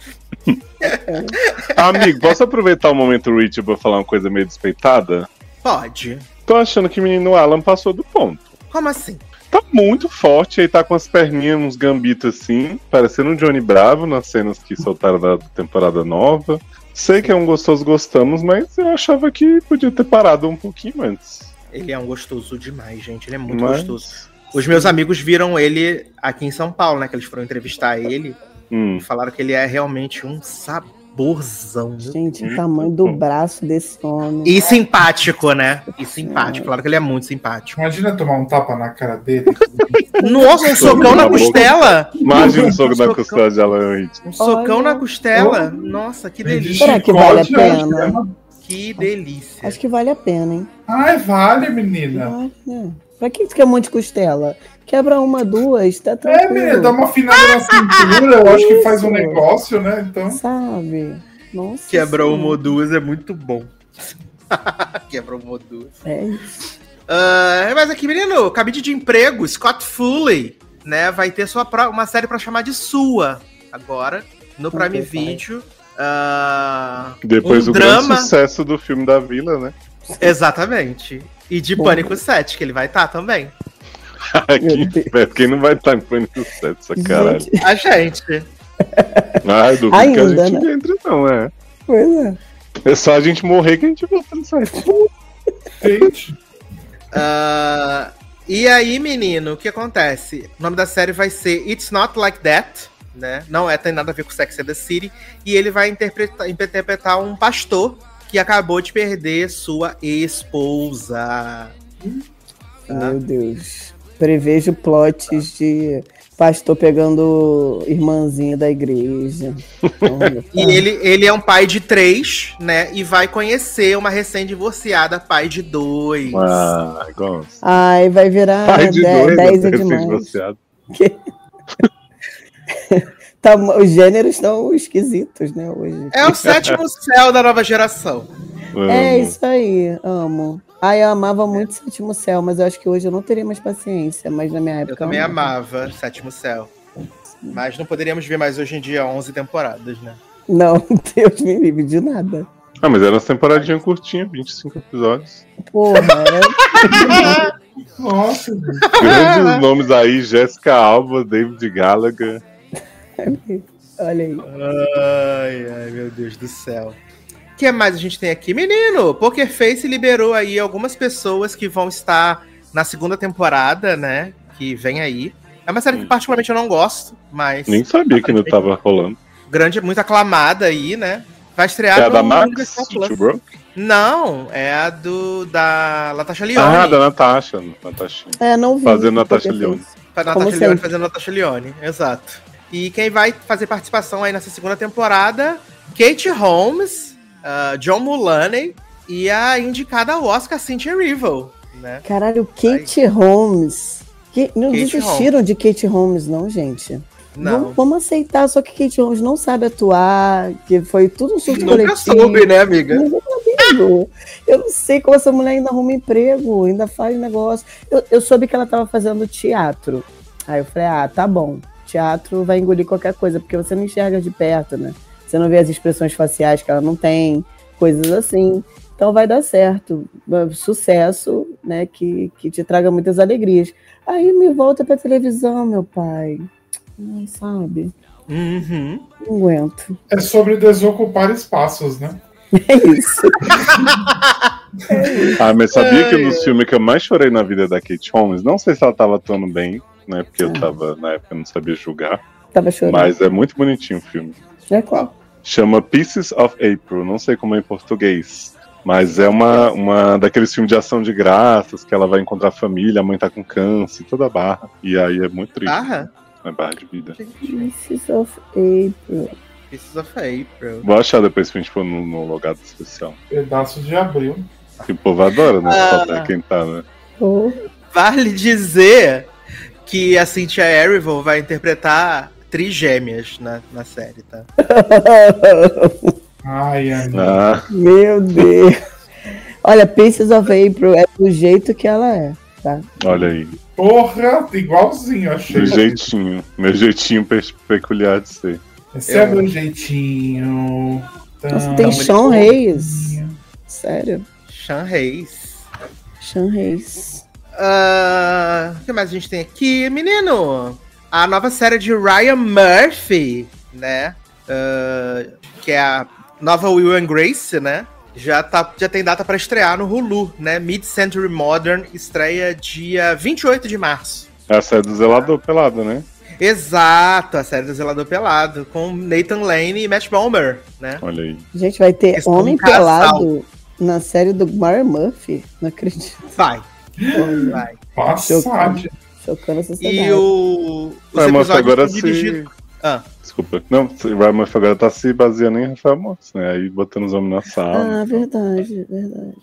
Amigo, posso aproveitar o momento Rich pra falar uma coisa meio despeitada? Pode. Tô achando que o menino Alan passou do ponto. Como assim? Tá muito forte, aí tá com as perninhas, uns gambitos assim, parecendo um Johnny Bravo nas cenas que soltaram da temporada nova. Sei que é um gostoso, gostamos, mas eu achava que podia ter parado um pouquinho antes. Ele é um gostoso demais, gente. Ele é muito Mas... gostoso. Os meus amigos viram ele aqui em São Paulo, né? Que eles foram entrevistar ele. Hum. E falaram que ele é realmente um saborzão. Gente, o tamanho do braço desse homem. E simpático, né? E simpático. Claro que ele é muito simpático. Imagina tomar um tapa na cara dele. Nossa, um socão na costela. Imagina um soco na costela de Alan Rich. Um socão Olha. na costela. Oh. Nossa, que Ele delícia. Será que vale a chicote, pena? acho Que delícia. Acho que vale a pena, hein? Ai, vale, menina. Ah, é. Pra que você quer um monte de costela? Quebra uma, duas, tá É, tranquilo. menina, dá uma afinada na cintura, eu acho que faz um negócio, né? Então. Sabe? Nossa. Quebrou uma ou Senhora. duas é muito bom. Quebrou uma ou duas. É isso. Uh, mas aqui, menino, cabide de emprego, Scott Foley, né? Vai ter sua pró- uma série pra chamar de sua agora, no Prime Ok, Video. Uh, Depois um do drama. grande sucesso do filme da Vila, né? Exatamente. E de Bom. Pânico sete, que ele vai estar também. Quem, quem não vai estar em Pânico sete, essa caralho. Gente, A gente. Ai, duvido Ainda, que a gente né? entre, não, é. pois é. É só a gente morrer que a gente volta no site. Gente, Uh, e aí, menino, o que acontece? O nome da série vai ser It's Not Like That, né? Não é, tem nada a ver com Sex and the City. E ele vai interpretar, interpretar um pastor que acabou de perder sua esposa. Meu Deus. Prevejo plots de pastor pegando irmãzinha da igreja. Olha, E ele, ele é um pai de três, né? E vai conhecer uma recém-divorciada pai de dois. Ah, gosto. Ai, vai virar Pai de dez dois, dez é até demais. divorciado. Tá, os gêneros estão esquisitos, né, hoje. É o sétimo céu da nova geração. É Amo. isso aí, amo. Ai, eu amava muito Sétimo Céu, mas eu acho que hoje eu não teria mais paciência, mas na minha época Eu também amava. amava Sétimo Céu. Mas não poderíamos ver mais hoje em dia onze temporadas, né? Não, Deus me livre de nada. Ah, mas era uma temporadinha curtinha, vinte e cinco episódios. Porra, é... nossa, gente. Grandes nomes aí, Jessica Alba, David Gallagher. olha aí. Ai, ai, meu Deus do céu. O que mais a gente tem aqui? Menino, Poker Face liberou aí algumas pessoas que vão estar na segunda temporada, né? Que vem aí. É uma série que particularmente eu não gosto, mas... Nem sabia que ainda tava rolando. Grande, muito aclamada aí, né? Vai estrear É a no da Max? Universal Two Plus. Broke? Não, é a do da Natasha Lyonne. Ah, da Natasha. Natasha. É, não vi. Fazendo Natasha Porque Lyonne. fez. Pra Como Natasha Lyonne sempre. fazendo Natasha Lyonne, exato. E quem vai fazer participação aí nessa segunda temporada, Kate Holmes, uh, John Mulaney e a indicada ao Oscar Cynthia Erivo, né? Caralho, Kate Holmes. Que... Não Kate desistiram de Kate Holmes, não, gente. Não. Vamos, vamos aceitar, só que Kate Holmes não sabe atuar, que foi tudo um surto Nunca coletivo. soube, né, amiga? Mas, meu amigo, eu não sei como essa mulher ainda arruma emprego, ainda faz negócio. Eu, eu soube que ela estava fazendo teatro. Aí eu falei, ah, tá bom. Teatro vai engolir qualquer coisa, porque você não enxerga de perto, né? Você não vê as expressões faciais que ela não tem, coisas assim. Então vai dar certo. Sucesso, né? Que, que te traga muitas alegrias. Aí me volta pra televisão, meu pai. Não sabe? Uhum. Não aguento. É sobre desocupar espaços, né? É isso. Ah, mas sabia que um dos filmes que eu mais chorei na vida da Kate Holmes, não sei se ela tava atuando bem, né? Porque eu tava, na época, eu não sabia julgar. Tava chorando. Mas é muito bonitinho o filme. É qual? Chama Pieces of April, não sei como é em português. Mas é uma, uma daqueles filmes de ação de graças, que ela vai encontrar a família, a mãe tá com câncer, toda a barra. E aí é muito triste. Barra? É barra de vida. Pieces of April. Pieces of April. Vou achar depois que a gente for no, no logado especial. Pedaço de abril. Que o povo adora, né? Ah. Só pra quem tá, né? Oh. Vale dizer que a Cynthia Erivo vai interpretar trigêmeas na, na série, tá? Ai, ai. Ah, Meu Deus. Olha, Pieces of April é do jeito que ela é. tá? Olha aí. Porra, igualzinho, achei. Meu jeitinho. Meu jeitinho pe- peculiar de ser. Esse é meu jeitinho. Nossa, tem Sean Reis. Sério? Sean Reis. Sean Reis. Ah, o que mais a gente tem aqui? Menino, a nova série de Ryan Murphy, né? Ah, que é a nova Will and Grace, né? Já, tá, já tem data pra estrear no Hulu, né? Mid-Century Modern estreia dia vinte e oito de março. É a série do Zelador Pelado, né? Exato, a série do Zelador Pelado, com Nathan Lane e Matt Bomer, né? Olha aí. Gente, vai ter Eles são homem um casal. pelado na série do Ryan Murphy? Não acredito. Vai, Olha, vai. Passado. chocando, chocando a sociedade. E o... os Ryan Murphy episódios agora são se... dirigidos... Ah. Desculpa. Não, o Ryan Murphy agora tá se baseando em Rafael Montes, né? Aí botando os homens na sala. Ah, verdade, verdade.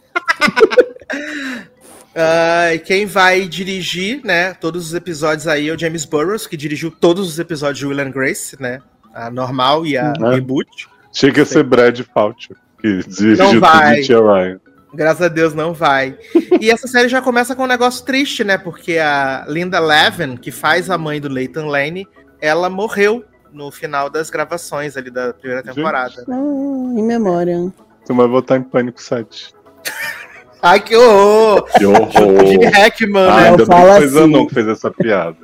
Uh, e quem vai dirigir, né, todos os episódios aí é o James Burrows, que dirigiu todos os episódios de Will and Grace, né? A normal e a Uhum. reboot. Chega a ser Brad Falcher, que dirigiu Não tudo vai. de Tia Ryan. Graças a Deus não vai. E essa série já começa com um negócio triste, né? Porque a Linda Levin, que faz a mãe do Nathan Lane, ela morreu no final das gravações ali da primeira temporada. Ah, em memória. Tu vai votar em Pânico sete. Ai, que horror! Que horror! Gene Hackman, Ah, né? ainda bem fala que foi Zanon assim. que fez essa piada.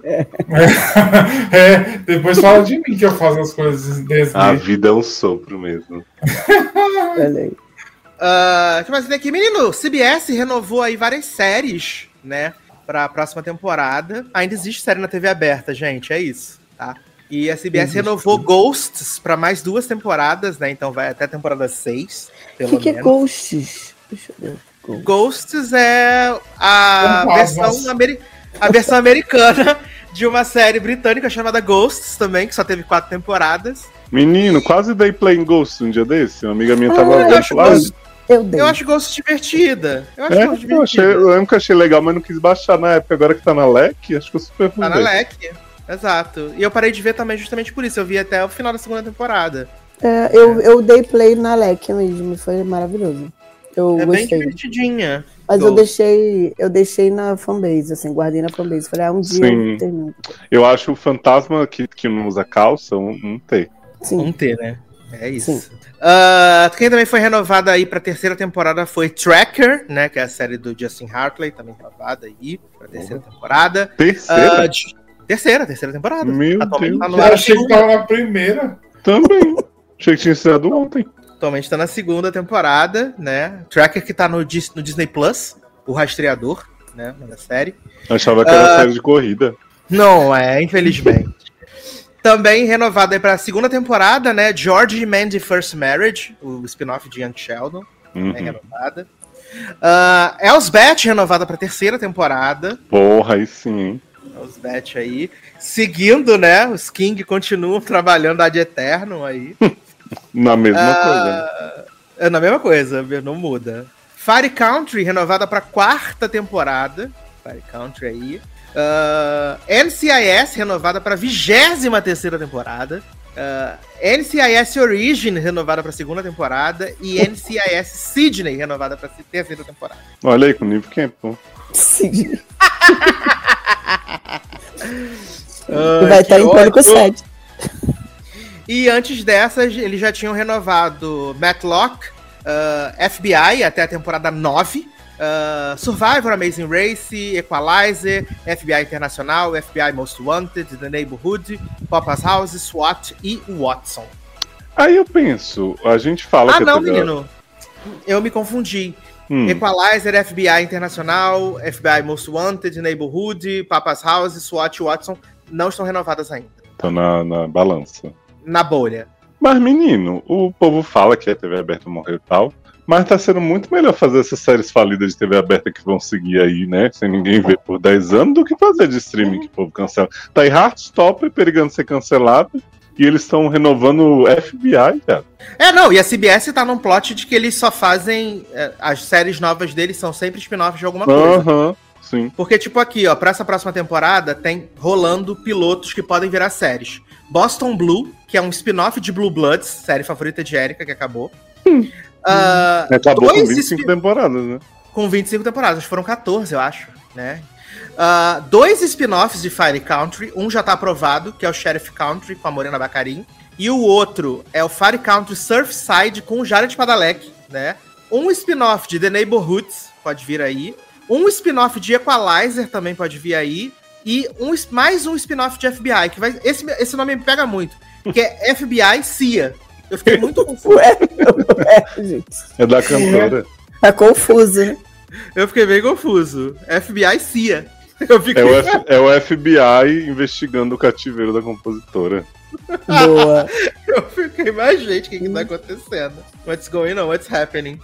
É, depois fala de mim que eu faço as coisas desse A jeito. vida é um sopro mesmo. Olha aí. Uh, o que mais tem aqui? Menino, C B S renovou aí várias séries, né? Pra próxima temporada. Ainda existe série na T V aberta, gente, é isso, tá? E a C B S Existe. renovou Ghosts pra mais duas temporadas, né? Então vai até a temporada seis, O pelo que, que é menos. Ghosts? Deixa eu ver. Ghosts. Ghosts é a Fantasmas. versão, ameri- a versão americana de uma série britânica chamada Ghosts também, que só teve quatro temporadas. Menino, quase dei play em Ghost um dia desse. Uma amiga minha Ah, tava eu vendo acho lá. Ghost- Eu dei. Eu acho Ghosts divertida. Eu acho É, Ghosts eu, achei, divertida. eu lembro que achei legal, mas não quis baixar na época. Agora que tá na L E C, acho que eu super Tá na fui. L E C. Exato. E eu parei de ver também justamente por isso. Eu vi até o final da segunda temporada. É, eu, eu dei play na L E C mesmo, foi maravilhoso. Eu É bem gostei. divertidinha. Mas eu Ghost. deixei, eu deixei na fanbase, assim, guardei na fanbase. Falei, ah, um dia Sim. eu termino. Eu acho o fantasma que, que não usa calça um, um T. Sim. Um T, né? É isso. Ah, quem também foi renovada aí pra terceira temporada foi Tracker, né? Que é a série do Justin Hartley, também renovada aí pra terceira temporada. Terceira? Ah, de- Terceira, terceira temporada. Meu Atualmente Deus. tá no- Já achei que tava na primeira. Também. Achei que tinha estreado ontem. Atualmente tá na segunda temporada, né? Tracker que tá no, Dis- no Disney Plus, o rastreador, né? Da série. Achava que era Ah. série de corrida. Não é, infelizmente. Também renovado aí pra segunda temporada, né? George e Mandy First Marriage, o spin-off de Young Sheldon, Uhum. é renovada. Uh, Elsbeth renovada pra terceira temporada. Porra, aí sim, hein? Elsbeth aí. Seguindo, né? Os King continuam trabalhando ad eterno aí. Na mesma Ah, coisa. Né? É na mesma coisa, não muda. Fire Country renovada pra quarta temporada. Fire Country aí. Uh, N C I S renovada para vigésima terceira temporada. Uh, N C I S Origin renovada para segunda temporada. E N C I S Sydney renovada para terceira temporada. Olha aí, com o Neve Campbell. Sim. Uh, Vai estar em Pânico ótimo. sete. E antes dessas, eles já tinham renovado Matlock, uh, F B I até a temporada nove. Uh, Survivor, Amazing Race, Equalizer, F B I Internacional, F B I Most Wanted, The Neighborhood, Papa's House, SWAT e Watson. Aí eu penso, a gente fala Ah, que não, teve- menino. Eu me confundi. Hum, Equalizer, F B I Internacional, F B I Most Wanted, Neighborhood, Papa's House, SWAT e Watson não estão renovadas ainda. tá na, na balança. Na bolha. Mas, menino, o povo fala que a T V aberta morreu e tal. Mas tá sendo muito melhor fazer essas séries falidas de T V aberta que vão seguir aí, né? Sem ninguém ver por dez anos, do que fazer de streaming que o povo cancela. Tá aí Heartstopper perigando ser cancelado. E eles estão renovando o F B I, cara. É, não, e a C B S tá num plot de que eles só fazem. é, As séries novas deles são sempre spin-offs de alguma coisa. Aham, sim. Porque, tipo, aqui, ó, pra essa próxima temporada, tem rolando pilotos que podem virar séries. Boston Blue, que é um spin-off de Blue Bloods, série favorita de Erika, que acabou. Ah, Acabou com dois vinte e cinco spin- temporadas, né? com vinte e cinco temporadas, foram quatorze, eu acho. né? Uh, dois spin-offs de Fire Country, um já tá aprovado, que é o Sheriff Country com a Morena Baccarin, e o outro é o Fire Country Surfside com o Jared Padalecki, né? Um spin-off de The Neighborhoods, pode vir aí. Um spin-off de Equalizer também pode vir aí. E um, mais um spin-off de F B I, que vai. Esse, esse nome me pega muito, que é F B I C I A. Eu fiquei muito confuso. Ué, ué, gente. É da cantora. Tá confuso, né? Eu fiquei bem confuso. F B I C I A. Eu fiquei... é, o F, é o F B I investigando o cativeiro da compositora. Boa. Eu fiquei, mas gente, o que que tá acontecendo? What's going on? What's happening?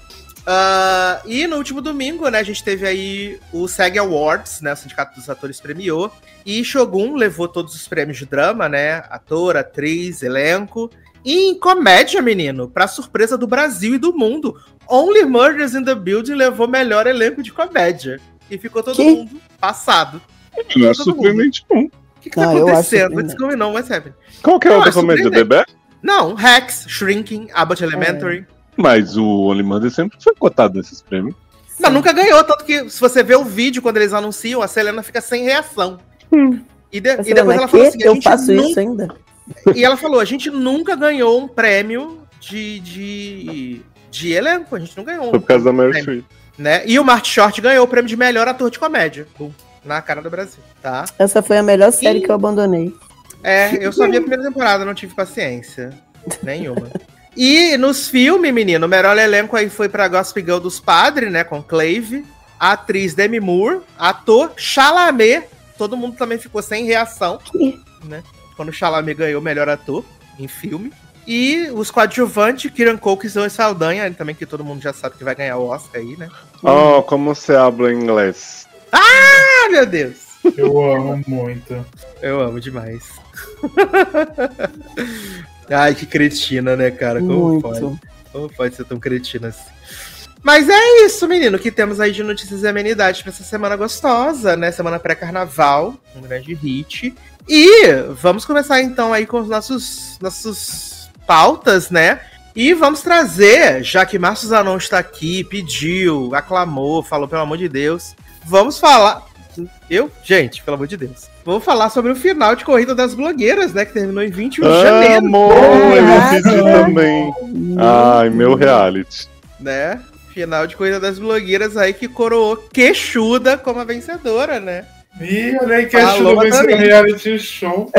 Uh, e no último domingo, né, a gente teve aí o SAG Awards, né, o Sindicato dos Atores premiou, e Shogun levou todos os prêmios de drama, né, ator, atriz, elenco, e em comédia, menino, pra surpresa do Brasil e do mundo, Only Murders in the Building levou melhor elenco de comédia, e ficou todo Que? mundo passado. Não é surpreendente, não. O que que tá Não, eu acho acontecendo? What's surpreendente. going on? What's happening? Qual que é a Não, outra é comédia, surpreendente. Bebê? Não, Hacks, Shrinking, Abbott Elementary... Mas o Only Murders sempre foi cotado nesses prêmios. Mas nunca ganhou, tanto que se você vê o vídeo quando eles anunciam, a Selena fica sem reação. Hum. E, de- Você e depois lembra ela que falou assim, a eu gente faço nunca... isso ainda? E ela falou, a gente nunca ganhou um prêmio de, de, de elenco, a gente não ganhou um Foi por causa da Meryl prêmio, Streep. né? E o Marty Short ganhou o prêmio de melhor ator de comédia. Bum, na cara do Brasil, tá? Essa foi a melhor série E- que eu abandonei. É, eu só vi a primeira temporada, não tive paciência. Nenhuma. E nos filmes, menino, o melhor elenco aí foi pra Gossip Girl dos Padres, né? Com Clave, a atriz Demi Moore, ator Chalamet. Todo mundo também ficou sem reação, né? Quando o Chalamet ganhou o melhor ator em filme. E os coadjuvantes, Kieran Culkin e Zoe Saldanha, também que todo mundo já sabe que vai ganhar o Oscar aí, né? Oh, como você habla inglês? Ah, meu Deus! Eu amo muito. Eu amo demais. Ai, que cretina, né, cara? Como pode? Muito. Como pode ser tão cretina assim? Mas é isso, menino, o que temos aí de notícias e amenidades pra essa semana gostosa, né? Semana pré-carnaval, um grande hit. E vamos começar então aí com os nossos, nossos pautas, né? E vamos trazer, já que Márcio Zanon está aqui, pediu, aclamou, falou, pelo amor de Deus, vamos falar... Eu? Gente, pelo amor de Deus. Vamos falar sobre o final de Corrida das Blogueiras, né? Que terminou em vinte e um de janeiro. Amor, eu Caraca. pedi também. Ai, meu reality. Né? Final de Corrida das Blogueiras aí que coroou Queixuda como a vencedora, né? Ih, olha aí que Paloma acho que vai ser também. um reality show.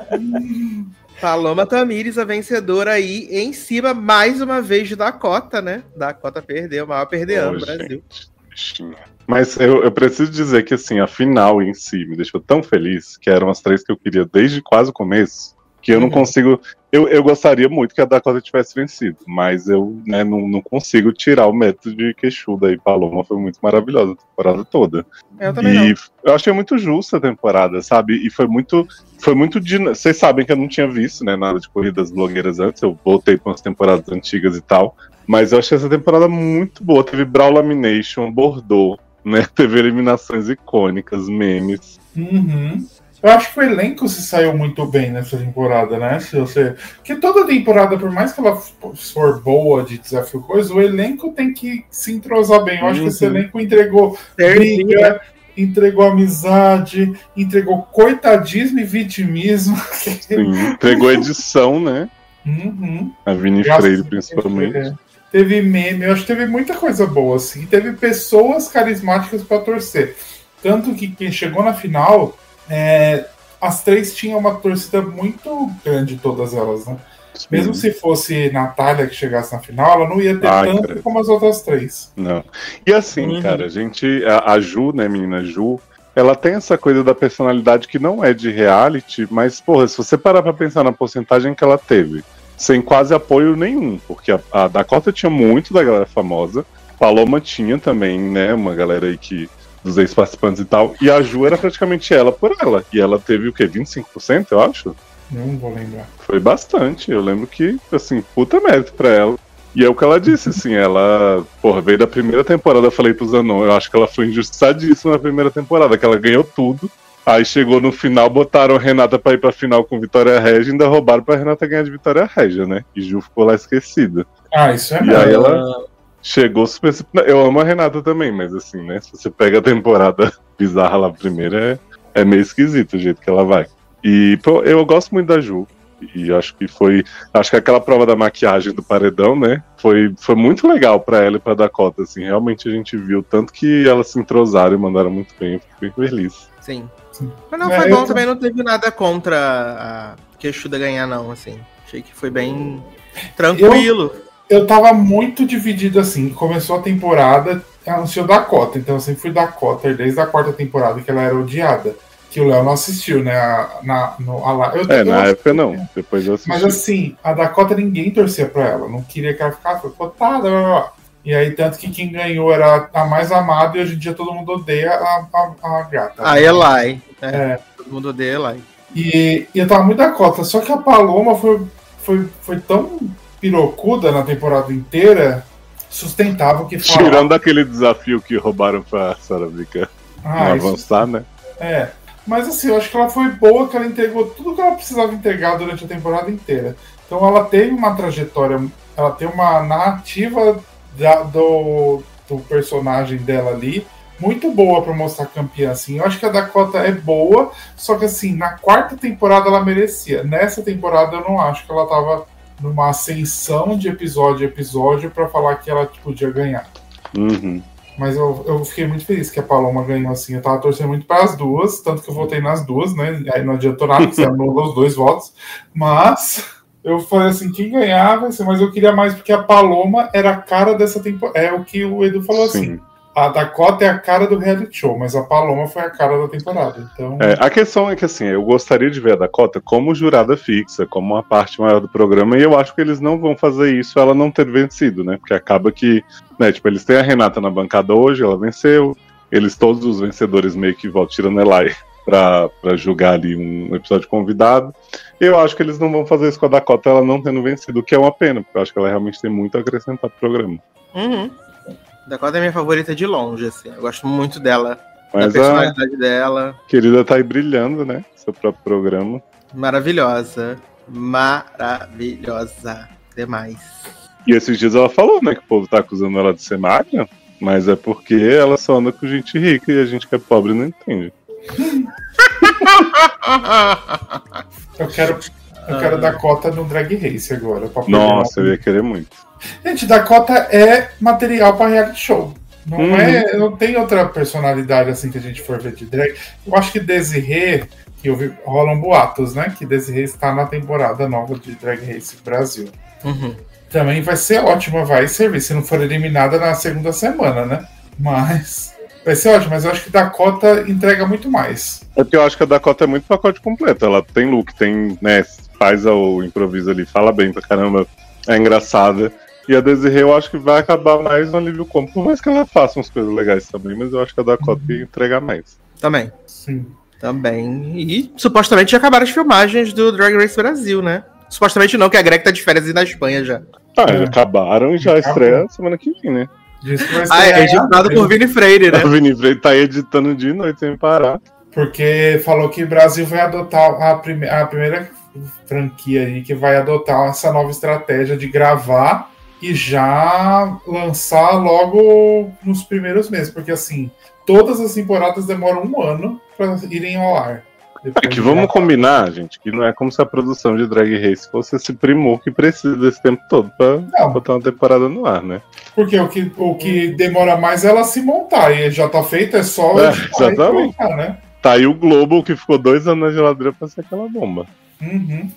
Paloma Tamires, a vencedora aí, em cima, mais uma vez, de Dakota, né? Dakota perdeu, o maior perdeão do Oh, Brasil. gente, bichinha. Mas eu, eu preciso dizer que assim, a final em si me deixou tão feliz, que eram as três que eu queria desde quase o começo, que eu não Uhum. consigo. Eu, eu gostaria muito que a Dakota tivesse vencido, mas eu né, não, não consigo tirar o método de Queixuda aí. Paloma foi muito maravilhosa a temporada toda. Eu também E não. eu achei muito justa a temporada, sabe? E foi muito. Foi muito. din- Vocês sabem que eu não tinha visto, né? Nada de Corridas Blogueiras antes. Eu voltei para umas temporadas antigas e tal. Mas eu achei essa temporada muito boa. Teve Brawl Lamination, Bordeaux, né? Teve eliminações icônicas, memes. Uhum. Eu acho que o elenco se saiu muito bem nessa temporada, né? Se você... Porque toda temporada, por mais que ela for boa de desafio coisa, o elenco tem que se entrosar bem. Eu acho que esse Uhum. elenco entregou briga, entregou amizade, entregou coitadismo e vitimismo. Sim, entregou edição, né? Uhum. A Vini Graças Freire, a Deus, principalmente. é. Teve meme, eu acho que teve muita coisa boa, assim. Teve pessoas carismáticas pra torcer. Tanto que quem chegou na final, é, as três tinham uma torcida muito grande, todas elas, né? Sim. Mesmo se fosse Natália que chegasse na final, ela não ia ter Ai, tanto credo. como as outras três. Não. E assim, Uhum. cara, a gente. A, a Ju, né, menina Ju, ela tem essa coisa da personalidade que não é de reality, mas, porra, se você parar pra pensar na porcentagem que ela teve, sem quase apoio nenhum, porque a, a Dakota tinha muito da galera famosa, Paloma tinha também, né, uma galera aí que. Dos ex-participantes e tal, e a Ju era praticamente ela por ela. E ela teve o quê? vinte e cinco por cento, eu acho? Não vou lembrar. Foi bastante. Eu lembro que, assim, puta mérito pra ela. E é o que ela disse, assim, ela, porra, veio da primeira temporada, eu falei pro Zanon, eu acho que ela foi injustiçadíssima na primeira temporada, que ela ganhou tudo. Aí chegou no final, botaram a Renata pra ir pra final com Vitória Regia e ainda roubaram pra Renata ganhar de Vitória Regia, né? E Ju ficou lá esquecida. Ah, isso é E mesmo. aí ela. chegou super. Eu amo a Renata também, mas assim, né? Se você pega a temporada bizarra lá primeira, é, é meio esquisito o jeito que ela vai. E pô, eu gosto muito da Ju. E acho que foi. Acho que aquela prova da maquiagem do paredão, né? Foi, foi muito legal pra ela e pra Dakota. Assim, realmente a gente viu tanto que elas se entrosaram e mandaram muito bem. Eu fiquei bem feliz. Sim. Sim. Mas não, É, foi bom eu- também, não teve nada contra a Queixuda ganhar, não, assim. Achei que foi bem tranquilo. Eu tava muito dividido assim. Começou a temporada, anunciou Dakota. Então eu sempre fui Dakota desde a quarta temporada, que ela era odiada. Que o Léo não assistiu, né? A, na, no, a, lá- eu, É, eu na assisti, época não. Depois eu assisti. Mas assim, a Dakota ninguém torcia pra ela. Não queria que ela ficasse, foi cotada, blá, blá, blá. E aí, tanto que quem ganhou era a mais amada e hoje em dia todo mundo odeia a, a, a gata. A Eli. É, É. Todo mundo odeia a Eli. E, e eu tava muito Dakota, só que a Paloma foi, foi, foi tão pirocuda na temporada inteira, sustentável que falava. Tirando aquele desafio que roubaram pra Sarah Vika Ah, não isso- avançar, né? É. Mas assim, eu acho que ela foi boa, que ela entregou tudo que ela precisava entregar durante a temporada inteira. Então ela teve uma trajetória, ela tem uma narrativa da- do, do personagem dela ali muito boa pra mostrar campeã, assim. Eu acho que a Dakota é boa, só que assim, na quarta temporada ela merecia. Nessa temporada eu não acho que ela tava numa ascensão de episódio a episódio pra falar que ela podia ganhar. Uhum. Mas eu, eu fiquei muito feliz que a Paloma ganhou assim. Eu tava torcendo muito para as duas, tanto que eu votei nas duas, né? Aí não adiantou nada, porque você anulou os dois votos. Mas eu falei assim: quem ganhar vai ser. Mas eu queria mais, porque a Paloma era a cara dessa temporada. É o que o Edu falou assim. Sim. A Dakota é a cara do reality show, mas a Paloma foi a cara da temporada. Então. É, a questão é que assim, eu gostaria de ver a Dakota como jurada fixa, como uma parte maior do programa, e eu acho que eles não vão fazer isso ela não ter vencido, né? Porque acaba que, né, tipo, eles têm a Renata na bancada hoje, ela venceu, eles, todos os vencedores meio que vão tirando ela aí pra, pra julgar ali um episódio convidado. E eu acho que eles não vão fazer isso com a Dakota, ela não tendo vencido, o que é uma pena, porque eu acho que ela realmente tem muito a acrescentar pro programa. Uhum. Dakota é minha favorita de longe, assim. Eu gosto muito dela. Mas da a personalidade dela. querida tá aí brilhando, né? Seu próprio programa. Maravilhosa. Maravilhosa. Demais. E esses dias ela falou, né, que o povo tá acusando ela de ser magra, mas é porque ela só anda com gente rica e a gente que é pobre não entende. Eu quero. Eu quero Dakota no Drag Race agora. pra pegar Nossa, uma- eu ia querer muito. Gente, Dakota é material pra reality show. Não Uhum. é, não tem outra personalidade assim que a gente for ver de drag. Eu acho que Desirê, que eu vi, rolam boatos, né? Que Desirê está na temporada nova de Drag Race Brasil. Uhum. Também vai ser ótima, vai servir, se não for eliminada na segunda semana, né? Mas vai ser ótimo, mas eu acho que Dakota entrega muito mais. É porque eu acho que a Dakota é muito pacote completo. Ela tem look, tem, né, faz o improviso ali, fala bem pra caramba, é engraçada. E a Desirê eu acho que vai acabar mais no alívio cômico, por mais que ela faça umas coisas legais também, mas eu acho que a Dakota ia entregar mais. Também. Sim. Também. E supostamente já acabaram as filmagens do Drag Race Brasil, né? Supostamente não, que a Greg tá de férias e na Espanha já. Ah, É. já acabaram e já Acabou. estreia semana que vem, né? Diz que vai Ah, é estrear, editado por Vini Freire, né? A Vini Freire tá editando dia e noite sem parar. Porque falou que o Brasil vai adotar a, prime a primeira franquia aí que vai adotar essa nova estratégia de gravar e já lançar logo nos primeiros meses. Porque assim, todas as temporadas demoram um ano para irem ao ar. Depois É que de vamos gravar. combinar, gente, que não é como se a produção de Drag Race fosse esse primor que precisa desse tempo todo pra Não. botar uma temporada no ar, né? Porque o que, o que demora mais é ela se montar. E já tá feito, é só É, editar e exatamente. colocar, né? Tá aí o Globo que ficou dois anos na geladeira pra ser aquela bomba. Uhum.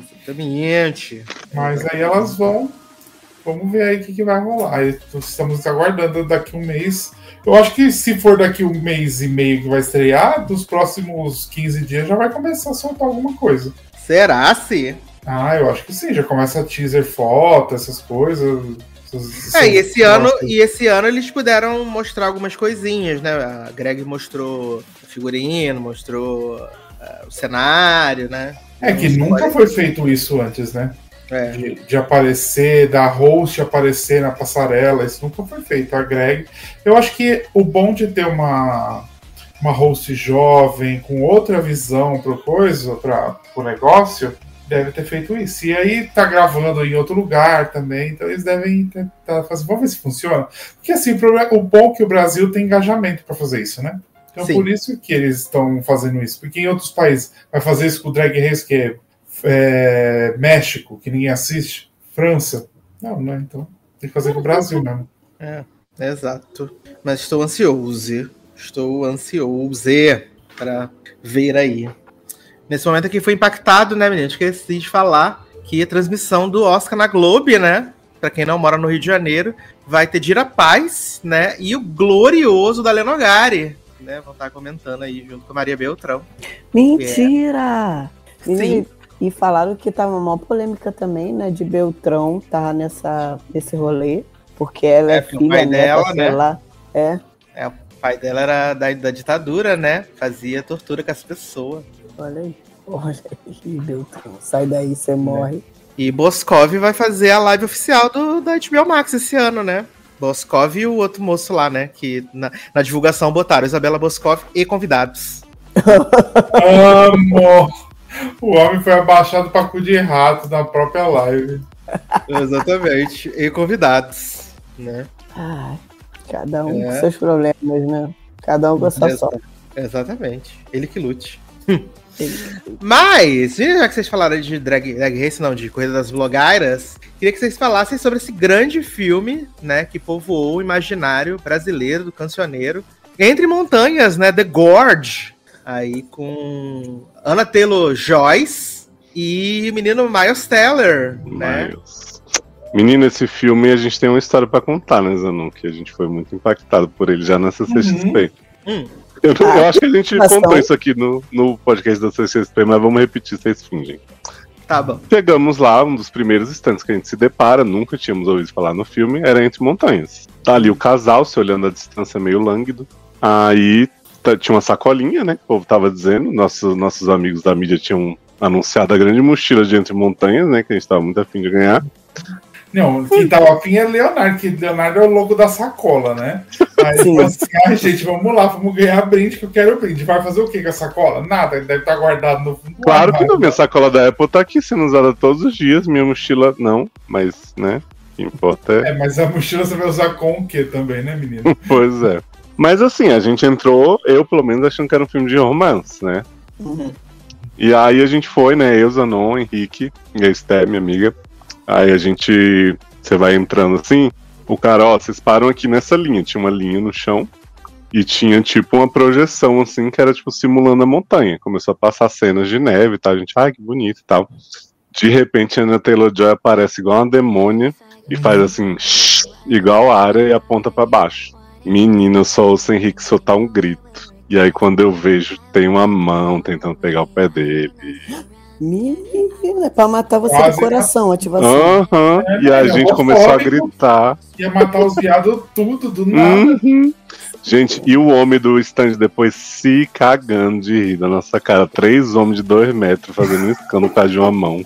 Exatamente. Mas aí elas vão. Vamos ver aí o que, que vai rolar. Aí estamos aguardando daqui um mês. Eu acho que se for daqui um mês e meio que vai estrear, dos próximos quinze dias já vai começar a soltar alguma coisa. Será se? Ah, eu acho que sim. Já começa a teaser foto, essas coisas. Essas, É, e esse essas- ano, e esse ano eles puderam mostrar algumas coisinhas, né? A Greg mostrou o figurino, mostrou uh, o cenário, né? É que nunca foi feito isso antes, né? É. De, de aparecer, da host aparecer na passarela, isso nunca foi feito. A Greg. Eu acho que o bom de ter uma, uma host jovem, com outra visão pro coisa, para o negócio, Deve ter feito isso. E aí tá gravando em outro lugar também, então eles devem tentar fazer. Vamos ver se funciona. Porque assim, o, problema, o bom é que o Brasil tem engajamento para fazer isso, né? Então Sim. por isso que eles estão fazendo isso. Porque em outros países vai fazer isso com o Drag Race, que é, é México, que ninguém assiste, França. Não, né? Então tem que fazer com o Brasil mesmo. É, exato. Mas estou ansioso. Estou ansioso para ver aí. Nesse momento aqui foi impactado, né, menino? Esqueci de falar que a transmissão do Oscar na Globo, né? Pra quem não mora no Rio de Janeiro, vai ter Dira Paz, né? E o glorioso da Lenogari, né? Vão estar comentando aí junto com a Maria Beltrão. Mentira! Sim. Sim. E falaram que tava uma polêmica também, né? De Beltrão tá nessa, nesse rolê, porque ela é, É, porque o filha, pai neta, dela, sei né? lá. É, É, o pai dela era da, da ditadura, né? Fazia tortura com as pessoas. olha aí. Olha aí, Beltrão. Sai daí, você morre. E Boscov vai fazer a live oficial do, da H B O Max esse ano, né? Boscov e o outro moço lá, né? Que na, na divulgação botaram Isabela Boscov e convidados. Amo! O homem foi abaixado pra cu de rato na própria live. Exatamente. E convidados, né? Ai, cada um É. com seus problemas, né? Cada um com a sua Exa- sorte. Exatamente. Ele que lute. Mas, já que vocês falaram de drag, drag race, não, de Corrida das Blogueiras, queria que vocês falassem sobre esse grande filme, né, que povoou o imaginário brasileiro do cancioneiro, Entre Montanhas, né, The Gorge, aí com Anna Taylor-Joy e o menino Miles Teller, né? Miles. Menino, esse filme a gente tem uma história pra contar, né, Zanon? Que a gente foi muito impactado por ele já na C C X P. Hum. Eu, não- eu acho que a gente Bastante. contou isso aqui no, no podcast da C C X P, mas vamos repetir, vocês fingem. Tá bom. Chegamos lá, um dos primeiros instantes que a gente se depara, nunca tínhamos ouvido falar no filme, era Entre Montanhas. Tá ali o casal, se olhando à distância meio lânguido. Aí tá- tinha uma sacolinha, né, que o povo tava dizendo. Nossos, nossos amigos da mídia tinham anunciado a grande mochila de Entre Montanhas, né, que a gente tava muito afim de ganhar. Não, quem tava afim é Leonardo, que Leonardo é o logo da sacola, né? Aí Sim. falou assim, ai gente, vamos lá, vamos ganhar brinde, que eu quero brinde. Vai fazer o que com a sacola? Nada, ele deve estar guardado no fundo. do Claro que armário. não, minha sacola da Apple tá aqui sendo usada todos os dias, minha mochila não, mas, né, o que importa é... É, mas a mochila você vai usar com o quê também, né, menino? Pois é. Mas assim, a gente entrou, eu pelo menos achando que era um filme de romance, né? Uhum. E aí a gente foi, né, eu, Zanon, Henrique e a Esté, minha amiga. Aí a gente, você vai entrando assim, o cara, ó, vocês param aqui nessa linha, tinha uma linha no chão e tinha tipo uma projeção assim, que era tipo simulando a montanha. Começou a passar cenas de neve e tal, a gente, ai, que bonito e tal. De repente a Anna Taylor-Joy aparece igual uma demônia e faz assim, igual a área e aponta pra baixo. Menina, eu só ouço o Henrique soltar um grito. E aí quando eu vejo, tem uma mão tentando pegar o pé dele. Menina, é pra matar você Quase do coração, ativação. Aham, É, e a é gente começou a homofóbico. gritar. Ia matar os viados tudo, do nada. Uhum. Gente, e o homem do stand depois se cagando de rir da nossa cara. Três homens de dois metros fazendo um escândalo por causa de uma mão.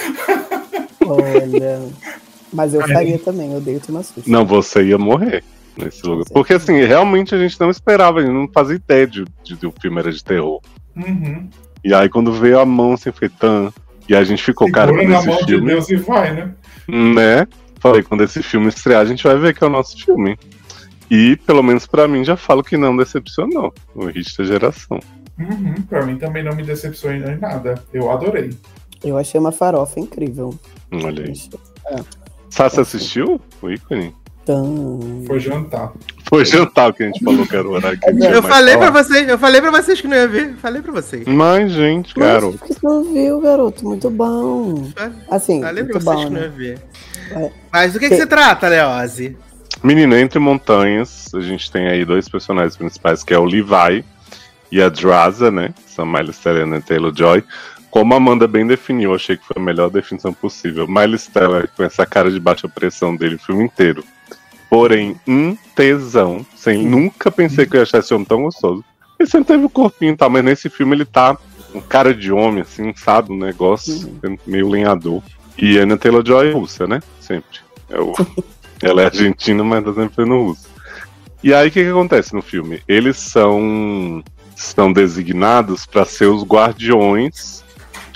Olha. Mas eu faria também, eu odeio tomar susto. Não, você ia morrer nesse lugar. Porque assim, realmente a gente não esperava, a gente não fazia ideia de, de, de o filme era de terror. Uhum. E aí quando veio a mão, assim, foi tan. E a gente ficou, cara, Segura quando na esse mão de filme. Deus e vai, né? Né? Falei, quando esse filme estrear, a gente vai ver que é o nosso filme. E, pelo menos pra mim, já falo que não decepcionou. O hit da geração. Uhum. Pra mim também não me decepcionou em nada. Eu adorei. Eu achei uma farofa incrível. Olha aí. É. Sassi assistiu o ícone? Tão... Foi jantar. Foi jantar o que a gente falou que era o horário que a gente ia Eu mais falei pra falar. vocês, eu falei pra vocês que não ia ver. Eu falei pra vocês. Mas, gente, Mas garoto. por que você não viu, garoto? Muito bom. Assim, Falei pra muito vocês bom, que não ia né? ver. É. Mas do que, que se trata, Leose? Menina, Entre Montanhas, a gente tem aí dois personagens principais, que é o Levi e a Draza, né? Que são Miles Teller e Taylor-Joy. Como a Amanda bem definiu, achei que foi a melhor definição possível. Miles Teller com essa cara de baixa pressão dele o filme inteiro. Porém, um tesão. Sem, nunca pensei que eu ia achar esse homem tão gostoso. Ele sempre teve o corpinho e tal, mas nesse filme ele tá um cara de homem, assim, sabe? Um negócio meio lenhador. E Anna Taylor-Joy é russa, né? Sempre. É o... Ela é argentina, mas tá sempre no russo. E aí, o que, que acontece no filme? Eles são, são designados para ser os guardiões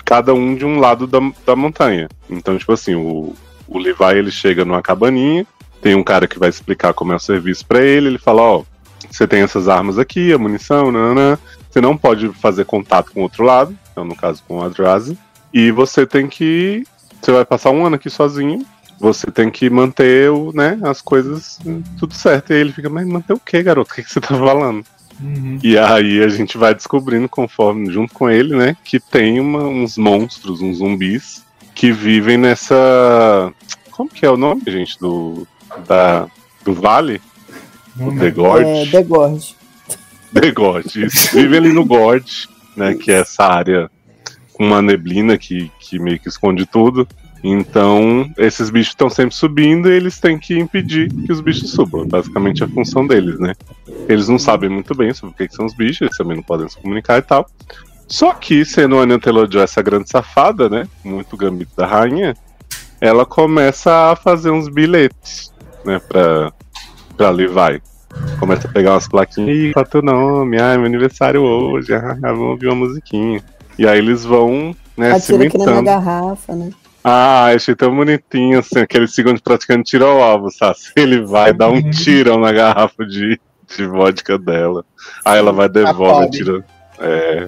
cada um de um lado da, da montanha. Então, tipo assim, o, o Levi, ele chega numa cabaninha, tem um cara que vai explicar como é o serviço pra ele, ele fala, ó, você tem essas armas aqui, a munição, nanana, você não pode fazer contato com o outro lado, então no caso com a Drazi, e você tem que, você vai passar um ano aqui sozinho, você tem que manter o, né, as coisas tudo certo. E aí ele fica, mas manter o quê, garoto? O que, que você tá falando? Uhum. E aí a gente vai descobrindo, conforme, junto com ele, né, que tem uma, uns monstros, uns zumbis, que vivem nessa... Como que é o nome, gente, do, da, do vale? Uhum. The Gorge? É, The Gorge. The Gorge. Isso. Vivem ali no Gorge, né, que é essa área com uma neblina que, que meio que esconde tudo. Então, esses bichos estão sempre subindo e eles têm que impedir que os bichos subam. É basicamente a função deles, né? Eles não sabem muito bem sobre o que, que são os bichos, eles também não podem se comunicar e tal. Só que, sendo a Anya Taylor-Joy essa grande safada, né? Muito gambito da rainha, ela começa a fazer uns bilhetes, né? Pra, pra Levi. Começa a pegar umas plaquinhas. Ih, qual é teu nome? Ah, é meu aniversário hoje. Ah, vamos ouvir uma musiquinha. E aí eles vão, né, Atira aqui na minha cimentando. garrafa, né? Ah, achei tão bonitinho, assim, aquele segundo praticando tiro ao alvo, sabe? Ele vai dar um tirão na garrafa de, de vodka dela. Aí ela vai devolve, tira. É.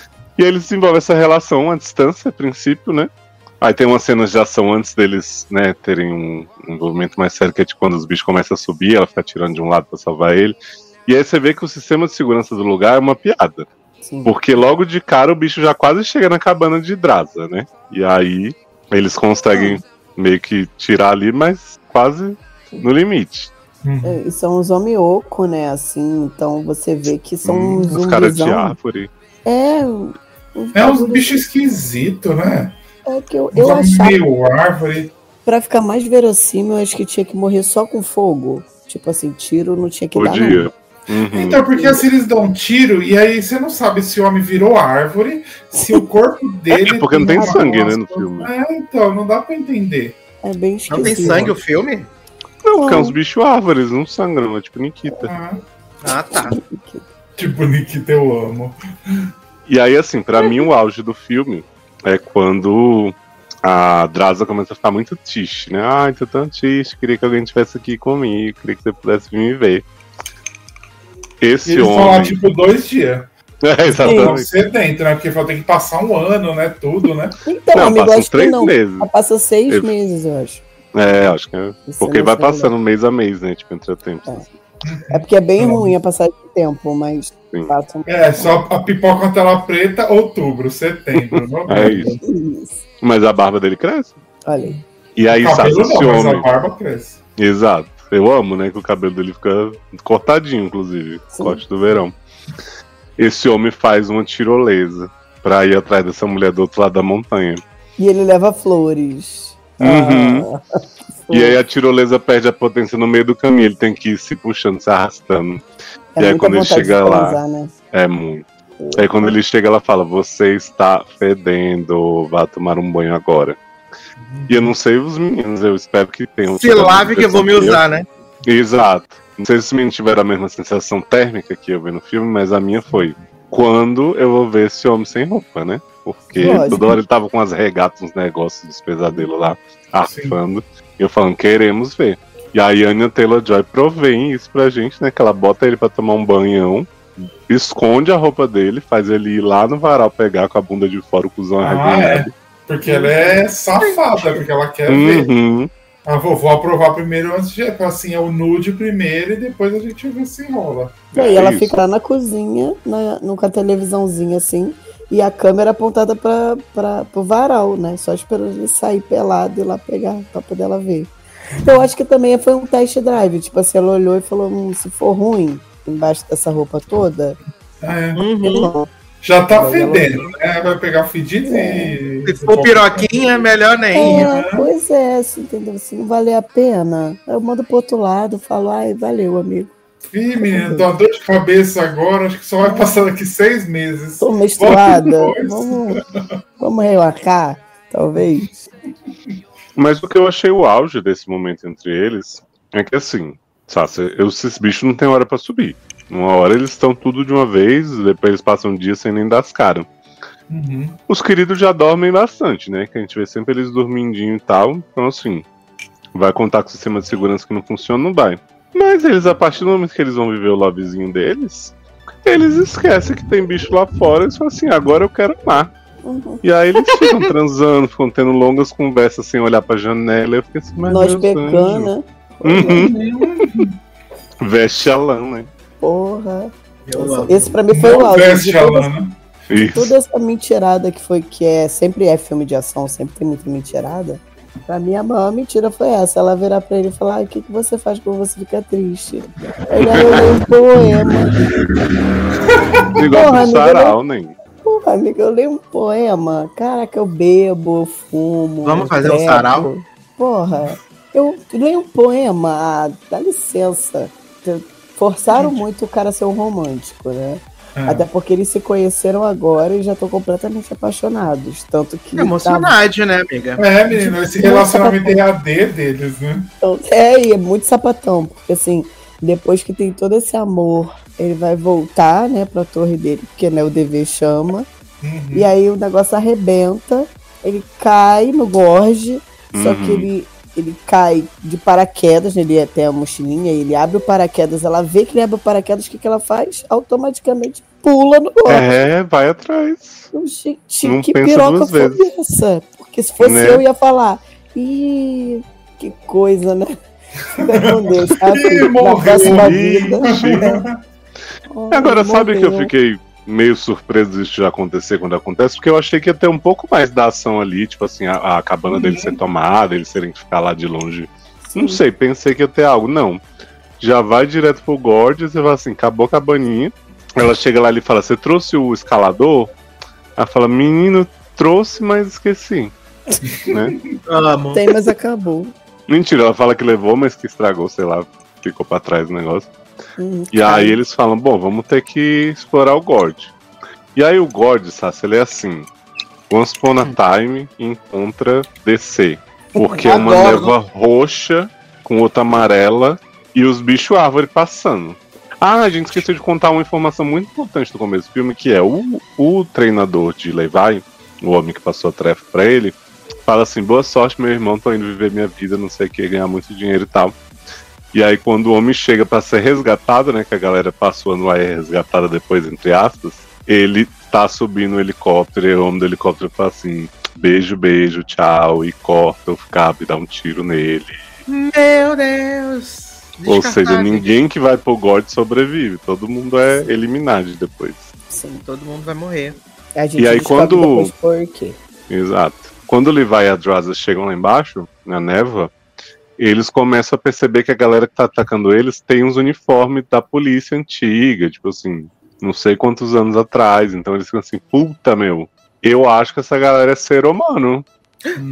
E eles desenvolvem essa relação à distância, a princípio, né? Aí tem umas cenas de ação antes deles, né, terem um, um envolvimento mais sério, que é de quando os bichos começam a subir, ela fica tirando de um lado pra salvar ele. E aí você vê que o sistema de segurança do lugar é uma piada. Sim. Porque logo de cara o bicho já quase chega na cabana de Draza, né? E aí eles conseguem meio que tirar ali, mas quase no limite. É, e são uns homem oco, né? Assim, então você vê que são Hum, uns os caras de zumbizão. árvore. É, uns É uns bagulho bichos esquisitos, né? É que eu, Uns eu homens achava, meio árvore. pra ficar mais verossímil, eu acho que tinha que morrer só com fogo. Tipo assim, tiro não tinha que dar, não. Podia. Uhum. Então, porque assim eles dão um tiro e aí você não sabe se o homem virou árvore, se o corpo dele. É, porque não tem uma- sangue, né, umas no coisas- filme. É, então, não dá pra entender. É bem esquisito. Não tem sangue o filme? Não, porque é uns bichos árvores, não sangram, é tipo Nikita. Ah, Ah, tá. tipo, Nikita, eu amo. E aí, assim, pra mim o auge do filme é quando a Draza começa a ficar muito triste, né? Ai, tô tão triste, queria que alguém estivesse aqui comigo, queria que você pudesse vir me ver. Esse Eles estão lá, homem. tipo, dois dias. É, Então, exatamente. sedento, né? Porque tem que passar um ano, né? Tudo, né? Então, Não, amigo, passa uns acho que três não. meses. Passa seis Eu- meses, eu acho. É, acho que é. Isso Porque não vai sei, passando mês a mês, né? Tipo, entre tempos. É. É porque é bem Não. ruim a passagem de tempo, mas Sim. passa um É, só a pipoca com a tela preta, outubro, setembro. novembro. É isso. isso. Mas a barba dele cresce. Olha aí. E aí, O sabe, cabelo esse não, mas a homem. barba cresce. Exato. Eu amo, né? Que o cabelo dele fica cortadinho, inclusive. Sim. Corte do verão. Esse homem faz uma tirolesa pra ir atrás dessa mulher do outro lado da montanha. E ele leva flores. Uhum. Ah, E aí a tirolesa perde a potência no meio do caminho. Ele tem que ir se puxando, se arrastando. é E aí muita quando ele vontade de chega lá- transar, né? É muito. Aí quando ele chega, ela fala: Você está fedendo, vá tomar um banho agora. E eu não sei os meninos, eu espero que tenham. Se lave que eu vou me usar, né? Exato. Não sei se os meninos tiveram a mesma sensação térmica que eu vi no filme, mas a minha foi: quando eu vou ver esse homem sem roupa, né? Porque Lógico. toda hora ele tava com as regatas, uns negócios dos pesadelos lá, arfando. E eu falando: queremos ver. E aí a Anya Taylor-Joy provém isso pra gente, né? Que ela bota ele pra tomar um banhão, esconde a roupa dele, faz ele ir lá no varal pegar com a bunda de fora o cuzão Ah, arreganhado. Porque ela é safada, porque ela quer ver. Uhum. Ah, vou, vou aprovar primeiro antes de. Assim, é o nude primeiro e depois a gente vê se rola. E aí É ela isso. fica lá na cozinha, na, no, com a televisãozinha assim, e a câmera apontada pra, pra, pro varal, né? Só esperando ele sair pelado e ir lá pegar pra poder ela ver. Eu acho que também foi um test drive, tipo assim, ela olhou e falou, hum, se for ruim, embaixo dessa roupa toda, É, Uhum. não. já tá Mas ela- fedendo, né? Vai pegar fedido e. Se for piroquinha, melhor nem. É, pois é, assim, entendeu? Se não valer a pena, eu mando pro outro lado, falo, ai, valeu, amigo. Ih, menino, tô uma dor de cabeça agora, acho que só vai passar daqui seis meses. Tô menstruada, depois. vamos, vamos remarcar, talvez. Mas o que eu achei o auge desse momento entre eles é que assim, sabe, eu- esses bichos não tem hora pra subir. Uma hora eles estão tudo de uma vez, depois eles passam um dia sem nem dar as caras. Uhum. Os queridos já dormem bastante, né? Que a gente vê sempre eles dormindinho e tal. Então, assim, vai contar com o sistema de segurança que não funciona, não vai. Mas eles, a partir do momento que eles vão viver o lovezinho deles, eles esquecem que tem bicho lá fora e falam assim, agora eu quero amar. Uhum. E aí eles ficam transando, ficam tendo longas conversas sem olhar pra janela. Eu fiquei assim, mas Nós meus pecando, anjos. né? Uhum. Veste a lã, né? Porra. Eu Esse, amo. esse pra mim foi o Não auge. veste De a toda, Lana. Isso. toda essa mentirada que foi, que é, sempre é filme de ação, sempre tem muita mentirada. Pra mim, a maior mentira foi essa. Ela virar pra ele e falar, ah, o que, que você faz quando você fica triste? Ele, aí eu leio um poema. Igual Porra, pro amiga, sarau, nem. Porra, amiga, eu leio um poema. Caraca, eu bebo, eu fumo. Vamos eu fazer um trepo. sarau? Porra, eu leio um poema. Ah, dá licença. Forçaram muito o cara a ser um romântico, né? É. Até porque eles se conheceram agora e já estão completamente apaixonados. Tanto que. É emocionante, né, amiga? É, menino, esse relacionamento E A D deles, né? Então, é, e é muito sapatão, porque assim, depois que tem todo esse amor, ele vai voltar, né, pra torre dele, porque né, o dever chama, Uhum. e aí o negócio arrebenta, ele cai no gorge, só que Uhum. ele, ele cai de paraquedas, né, ele tem a mochilinha, ele abre o paraquedas, ela vê que ele abre o paraquedas, o que, que ela faz? Automaticamente pula no gorge. É, vai atrás. Eu, gente, Não que pensa piroca duas foi vezes. essa? Porque se fosse Né? eu, ia falar. Ih, que coisa, né? Fica com Deus, tá? Ih, filho? Na morreu. próxima Ih, vida. sim. Ai, Agora, sabe que eu morreu. fiquei meio surpreso disso já acontecer quando acontece? Porque eu achei que ia ter um pouco mais da ação ali, tipo assim, a, a cabana Uhum. dele ser tomada, eles terem que ficar lá de longe. Sim. Não sei, pensei que ia ter algo. Não. Já vai direto pro Gord e você fala assim, acabou a cabaninha. Ela chega lá e fala, você trouxe o escalador? Ela fala, menino, trouxe, mas esqueci. Né? Amo. Tem, mas acabou. Mentira, ela fala que levou, mas que estragou, sei lá, ficou pra trás o negócio. Hum, E aí eles falam, bom, vamos ter que explorar o Gord. E aí o Gord, Sassi, ele é assim, Once Upon a Time encontra D C. Porque é uma Adoro. névoa roxa com outra amarela e os bichos árvore passando. Ah, a gente esqueceu de contar uma informação muito importante do começo do filme, que é o, o treinador de Levi, o homem que passou a tarefa pra ele, fala assim, boa sorte, meu irmão, tô indo viver minha vida, não sei o que, ganhar muito dinheiro e tal. E aí quando o homem chega pra ser resgatado, né, que a galera passou no ar e é resgatada depois, entre aspas, ele tá subindo o helicóptero e o homem do helicóptero fala assim, beijo, beijo, tchau, e corta o cabo e dá um tiro nele. Meu Deus. Ou seja, Descartável. ninguém que vai pro Gord sobrevive, todo mundo é eliminado depois. Sim. Todo mundo vai morrer. A gente E aí, descobre quando- depois por quê. Exato. Quando o Levi e a Draza chegam lá embaixo, na névoa, eles começam a perceber que a galera que tá atacando eles tem uns uniformes da polícia antiga, tipo assim, não sei quantos anos atrás. Então eles ficam assim, puta meu, eu acho que essa galera é ser humano. Uhum.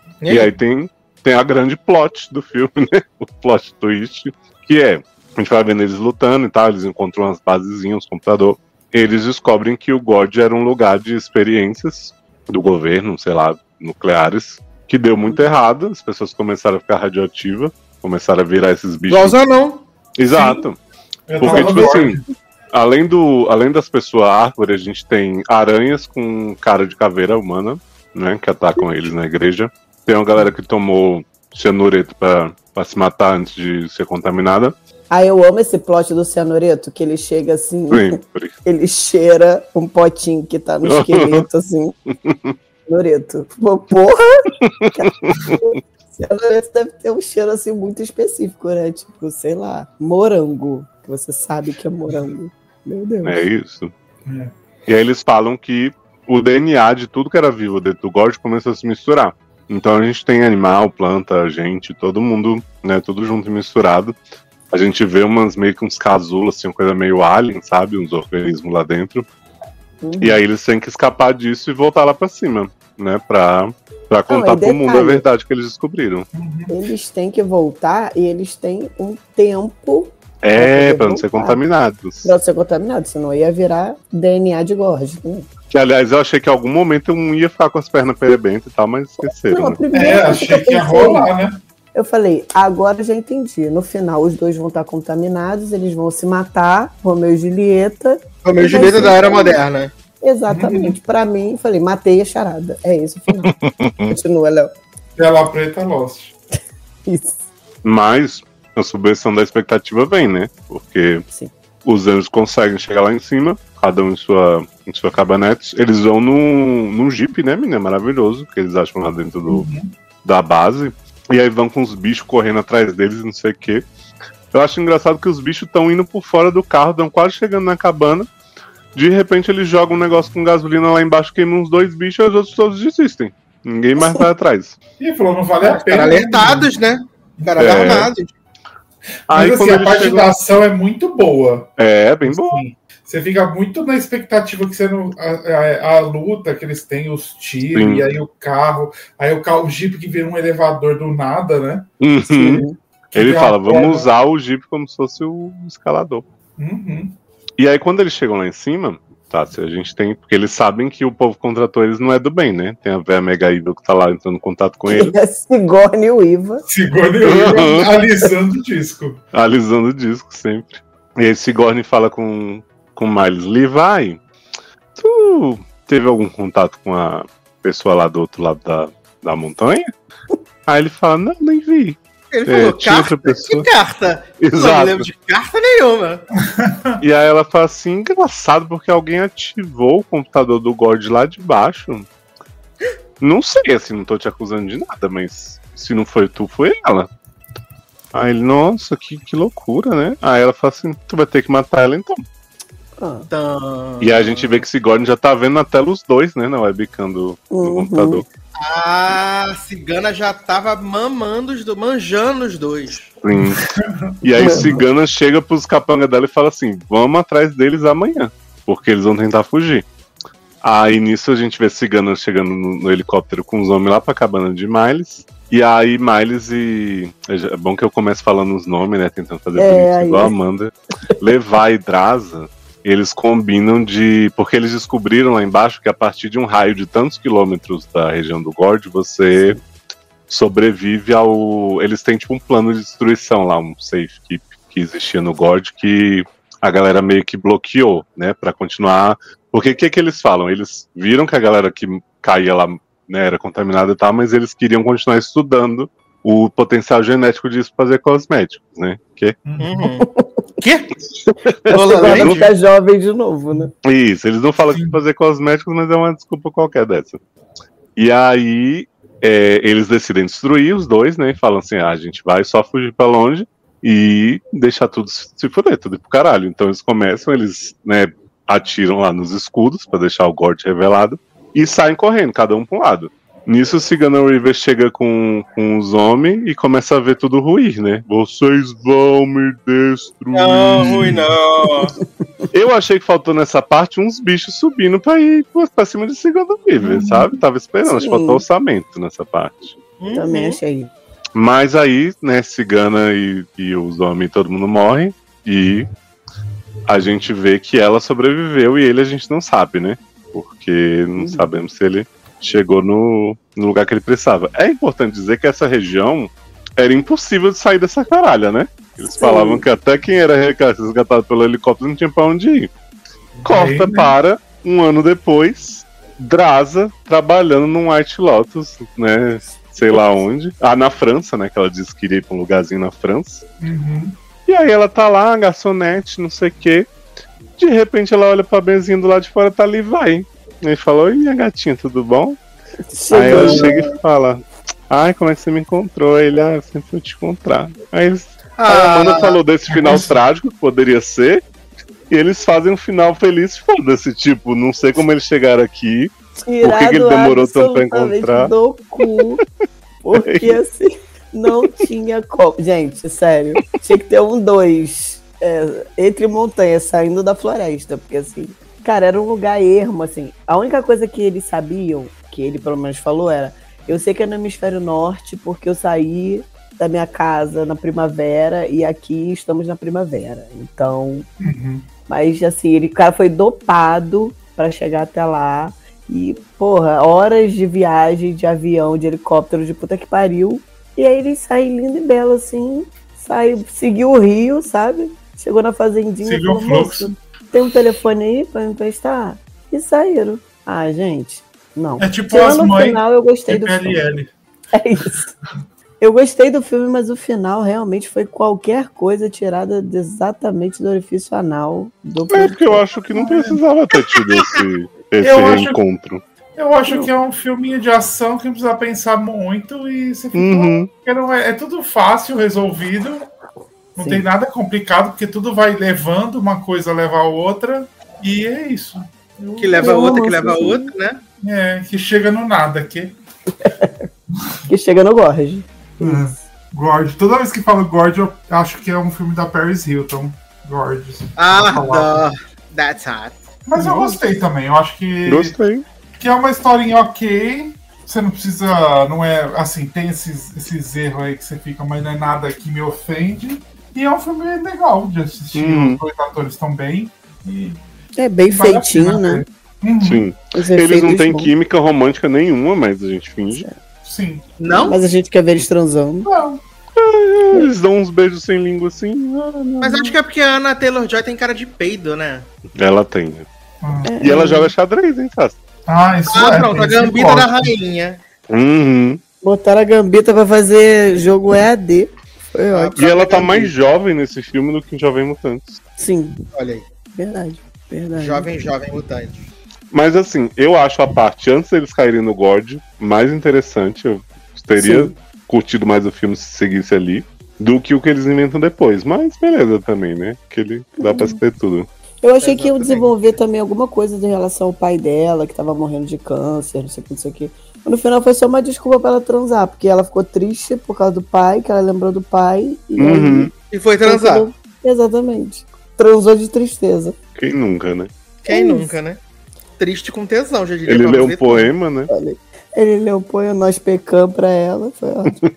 E aí tem, tem a grande plot do filme, né? O plot twist, que é, a gente vai vendo eles lutando e tal, eles encontram umas basezinhas, uns computadores. Eles descobrem que o Gord era um lugar de experiências do governo, sei lá, nucleares, que deu muito errado, as pessoas começaram a ficar radioativas, começaram a virar esses bichos. Igual Zanon. Exato. Eu Porque, tava tipo no assim, Gord. além, do, além das pessoas árvore, a gente tem aranhas com cara de caveira humana, né, que atacam eles na igreja. Tem uma galera que tomou cianureto pra, pra se matar antes de ser contaminada. Ah, eu amo esse plot do cianureto, que ele chega assim, Sempre. ele cheira um potinho que tá no esqueleto, assim. Cianureto. Pô, porra! Cianureto deve ter um cheiro assim muito específico, né? Tipo, sei lá, morango. Que você sabe que é morango. Meu Deus. É isso. É. E aí eles falam que o D N A de tudo que era vivo dentro do Gord começou a se misturar. Então a gente tem animal, planta, gente, todo mundo, né, tudo junto e misturado. A gente vê umas meio que uns casulos, assim, uma coisa meio alien, sabe? Uns organismos lá dentro. Uhum. E aí eles têm que escapar disso e voltar lá pra cima, né? Pra, pra contar e pro mundo a detalhe. verdade que eles descobriram. Eles têm que voltar e eles têm um tempo É, poder pra não ser voltar. contaminados. pra ser contaminado, senão ia virar D N A de Gorge. Né? Que, aliás, eu achei que em algum momento um ia ficar com as pernas perebentas e tal, mas esqueceram, Não, a né? primeira É, coisa achei que eu ia pensei, rolar, né? Eu falei, agora eu já entendi. No final, os dois vão estar contaminados, eles vão se matar, Romeu e Julieta. Romeu e Vai Julieta ser da era isso. moderna. Exatamente. Pra mim, falei, matei a charada. É isso o final. Continua, Léo. Tela preta, Lost. Isso. Mas a subversão da expectativa vem, né? Porque Sim. os anjos conseguem chegar lá em cima, cada um em sua, em sua cabanete. Eles vão num, num jeep, né, menina? Maravilhoso, que eles acham lá dentro do, Uhum. da base. E aí vão com os bichos correndo atrás deles, não sei o quê. Eu acho engraçado que os bichos estão indo por fora do carro, estão quase chegando na cabana. De repente eles jogam um negócio com gasolina lá embaixo, queimam uns dois bichos e os outros todos desistem. Ninguém mais vai atrás. E falou, não vale a Os pena. caras alertados, né? Os caras É. armados. Mas Aí assim, quando a eles parte chegam... da ação é muito boa. É, bem bom. Sim. Você fica muito na expectativa que você não. A, a- a luta que eles têm, os tiros, Sim. e aí o carro, aí o carro, o Jeep que vira um elevador do nada, né? Uhum. Sim. Que Ele tem fala, uma vamos pedra. usar o Jeep como se fosse o escalador. Uhum. E aí quando eles chegam lá em cima, tá, se a gente tem... Porque eles sabem que o povo que contratou eles não é do bem, né? Tem a véia Mega Evil que tá lá entrando em contato com ele, É Sigourney Weaver. Sigourney Weaver alisando o disco. alisando o disco sempre. E aí Sigourney fala com, com Miles, Levi, tu teve algum contato com a pessoa lá do outro lado da, da montanha? Aí ele fala, não, nem vi. Ele É, falou, tinha outra carta? pessoa. Que carta? Não me Exato. lembro de carta nenhuma. E aí ela fala assim, engraçado, porque alguém ativou o computador do God lá de baixo. Não sei, assim, não tô te acusando de nada, mas se não foi tu, foi ela. Aí ele, nossa, que, que loucura, né? Aí ela fala assim, tu vai ter que matar ela então. Ah, Então... E aí a gente vê que Sigourney já tá vendo na tela os dois, né, na webcam do, do Uhum. computador. A cigana já tava mamando os dois, manjando os dois. Sim. E aí Cigana chega pros capangas dela e fala assim, vamos atrás deles amanhã, porque eles vão tentar fugir. Aí nisso a gente vê Cigana chegando no, no helicóptero com os homens lá pra cabana de Miles. E aí Miles e... É bom que eu comece falando os nomes, né, tentando fazer É, bonito, aí. igual a Amanda. Levi e Draza, eles combinam de... Porque eles descobriram lá embaixo que a partir de um raio de tantos quilômetros da região do Gord, você sobrevive ao... Eles têm tipo um plano de destruição lá, um safe keep que existia no Gord, que a galera meio que bloqueou, né, pra continuar... Porque o que que eles falam? Eles viram que a galera que caía lá, né, era contaminada e tal, mas eles queriam continuar estudando o potencial genético disso pra fazer cosméticos, né? Que... Uhum. Quê? Você vai não- ficar jovem de novo, né? Isso, eles não falam que fazer cosméticos, mas é uma desculpa qualquer dessa. E aí, é, eles decidem destruir os dois, né? E falam assim: ah, a gente vai só fugir pra longe e deixar tudo se fuder, tudo ir pro caralho. Então eles começam, eles, né, atiram lá nos escudos pra deixar o Gord revelado e saem correndo, cada um pra um lado. Nisso, Cigana River chega com, com os homens e começa a ver tudo ruir, né? Vocês vão me destruir. Não, ruim não. Eu achei que faltou nessa parte uns bichos subindo pra ir pra cima de Cigana River, sabe? Tava esperando, acho que Sim. faltou orçamento nessa parte. Também Uhum. achei. Mas aí, né, Cigana e, e os homens, todo mundo morre e a gente vê que ela sobreviveu e ele a gente não sabe, né? Porque não Uhum. sabemos se ele chegou no, no lugar que ele precisava. É importante dizer que essa região era impossível de sair dessa caralha, né? Eles Sim. falavam que até quem era resgatado pelo helicóptero não tinha pra onde ir. Corta Aí, né? para um ano depois, Draza trabalhando num White Lotus, né? Sei lá onde. Ah, na França, né? Que ela disse que iria pra um lugarzinho na França. Uhum. E aí ela tá lá, garçonete, não sei o quê. De repente ela olha pra benzinha do lado de fora, tá ali, vai. E falou, oi minha gatinha, tudo bom? Aí ela Chegou. chega e fala, ai, como é que você me encontrou? Ele, ah, eu sempre vou te encontrar. Aí, eles, aí a Ah, Amanda falou desse final nossa. trágico que poderia ser. E eles fazem um final feliz, foda-se, tipo, não sei como eles chegaram aqui. Tirado Por que que ele demorou tanto pra absolutamente encontrar? do cu. Porque assim, não tinha como. Gente, sério. Tinha que ter um dois é, entre montanhas saindo da floresta. Porque assim, cara, era um lugar ermo, assim. A única coisa que eles sabiam, que ele pelo menos falou, era: eu sei que é no hemisfério norte, porque eu saí da minha casa na primavera e aqui estamos na primavera. Então. Uhum. Mas assim, ele, o cara foi dopado pra chegar até lá. E, porra, horas de viagem, de avião, de helicóptero, de puta que pariu. E aí ele sai lindo e belo, assim. Sai, seguiu o rio, sabe? Chegou na fazendinha e Seguiu o falou, fluxo. moço, tem um telefone aí pra me emprestar? E saíram. Ah, gente, não. É tipo Tirando as o mães final, eu gostei de do P L filme. L. É isso. Eu gostei do filme, mas o final realmente foi qualquer coisa tirada de- exatamente do orifício anal do É porque eu acho que não precisava ter tido esse, esse Eu acho- reencontro. Eu acho que é um filminho de ação que não precisa pensar muito e você fica. Uhum. porque não É, é tudo fácil, resolvido. Não Sim. tem nada complicado, porque tudo vai levando, uma coisa leva a outra. E é isso. Eu- Que leva a Eu outra, que amo leva a esse outra, né? É, que chega no nada. Que... Que chega no Gorge. Gorge. Toda vez que falo Gorge, eu acho que é um filme da Paris Hilton. Gorge. Ah, Falar. duh. That's hot. Mas eu gostei também. Eu acho que. Gostei. Que é uma historinha ok. Você não precisa. Não é assim, tem esses, esses erros aí que você fica, mas não é nada que me ofende. E é um filme legal de assistir. Uhum. Os dois atores estão bem. E É bem vale a feitinho, pena né? ver. Uhum, Sim. Os Eles não efeitos têm bons. química romântica nenhuma, mas a gente finge. sim. Não? Mas a gente quer ver eles transando. Não. Eles dão uns beijos sem língua assim. ah, não. Mas acho que é porque a Anna Taylor-Joy tem cara de peido, né? Ela tem. né? Hum. E ela joga xadrez, hein, Sassi? Ah, isso Ah, é. pronto, a tem esse gambita da corte. rainha. Uhum. Botaram a Gambita pra fazer jogo E A D. Foi Ah, ótimo. E ela tá mais jovem nesse filme do que em Jovem Mutantes. Sim, Olha aí. verdade. Verdade. Jovem, jovem mutante. Mas assim, eu acho a parte antes deles caírem no Gord mais interessante. Eu teria Sim. curtido mais o filme se seguisse ali do que o que eles inventam depois. Mas beleza também, né? Que ele dá pra ter tudo. Eu achei que iam Exatamente. desenvolver também alguma coisa em relação ao pai dela, que tava morrendo de câncer, não sei o que, não sei o que. No final foi só uma desculpa pra ela transar, porque ela ficou triste por causa do pai, que ela lembrou do pai. E Uhum. aí, E foi transar. tudo- Exatamente. Transou de tristeza. Quem nunca, né? Quem É isso. nunca, né? Triste com tesão, já diria Ele pra leu um você. poema, né? Olha, ele leu o poema Nós Pecamos pra ela, foi ótimo.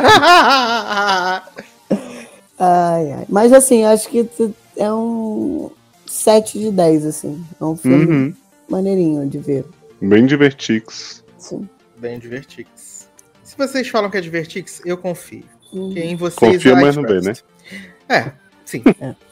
Ai, ai. Mas assim, acho que t- é um sete de dez, assim. É um filme Uhum. maneirinho de ver. Bem divertix. Sim. Bem Divertix. Se vocês falam que é Divertix, eu confio. Hum. Que em vocês Confia, I mas não vê, trust. É, sim.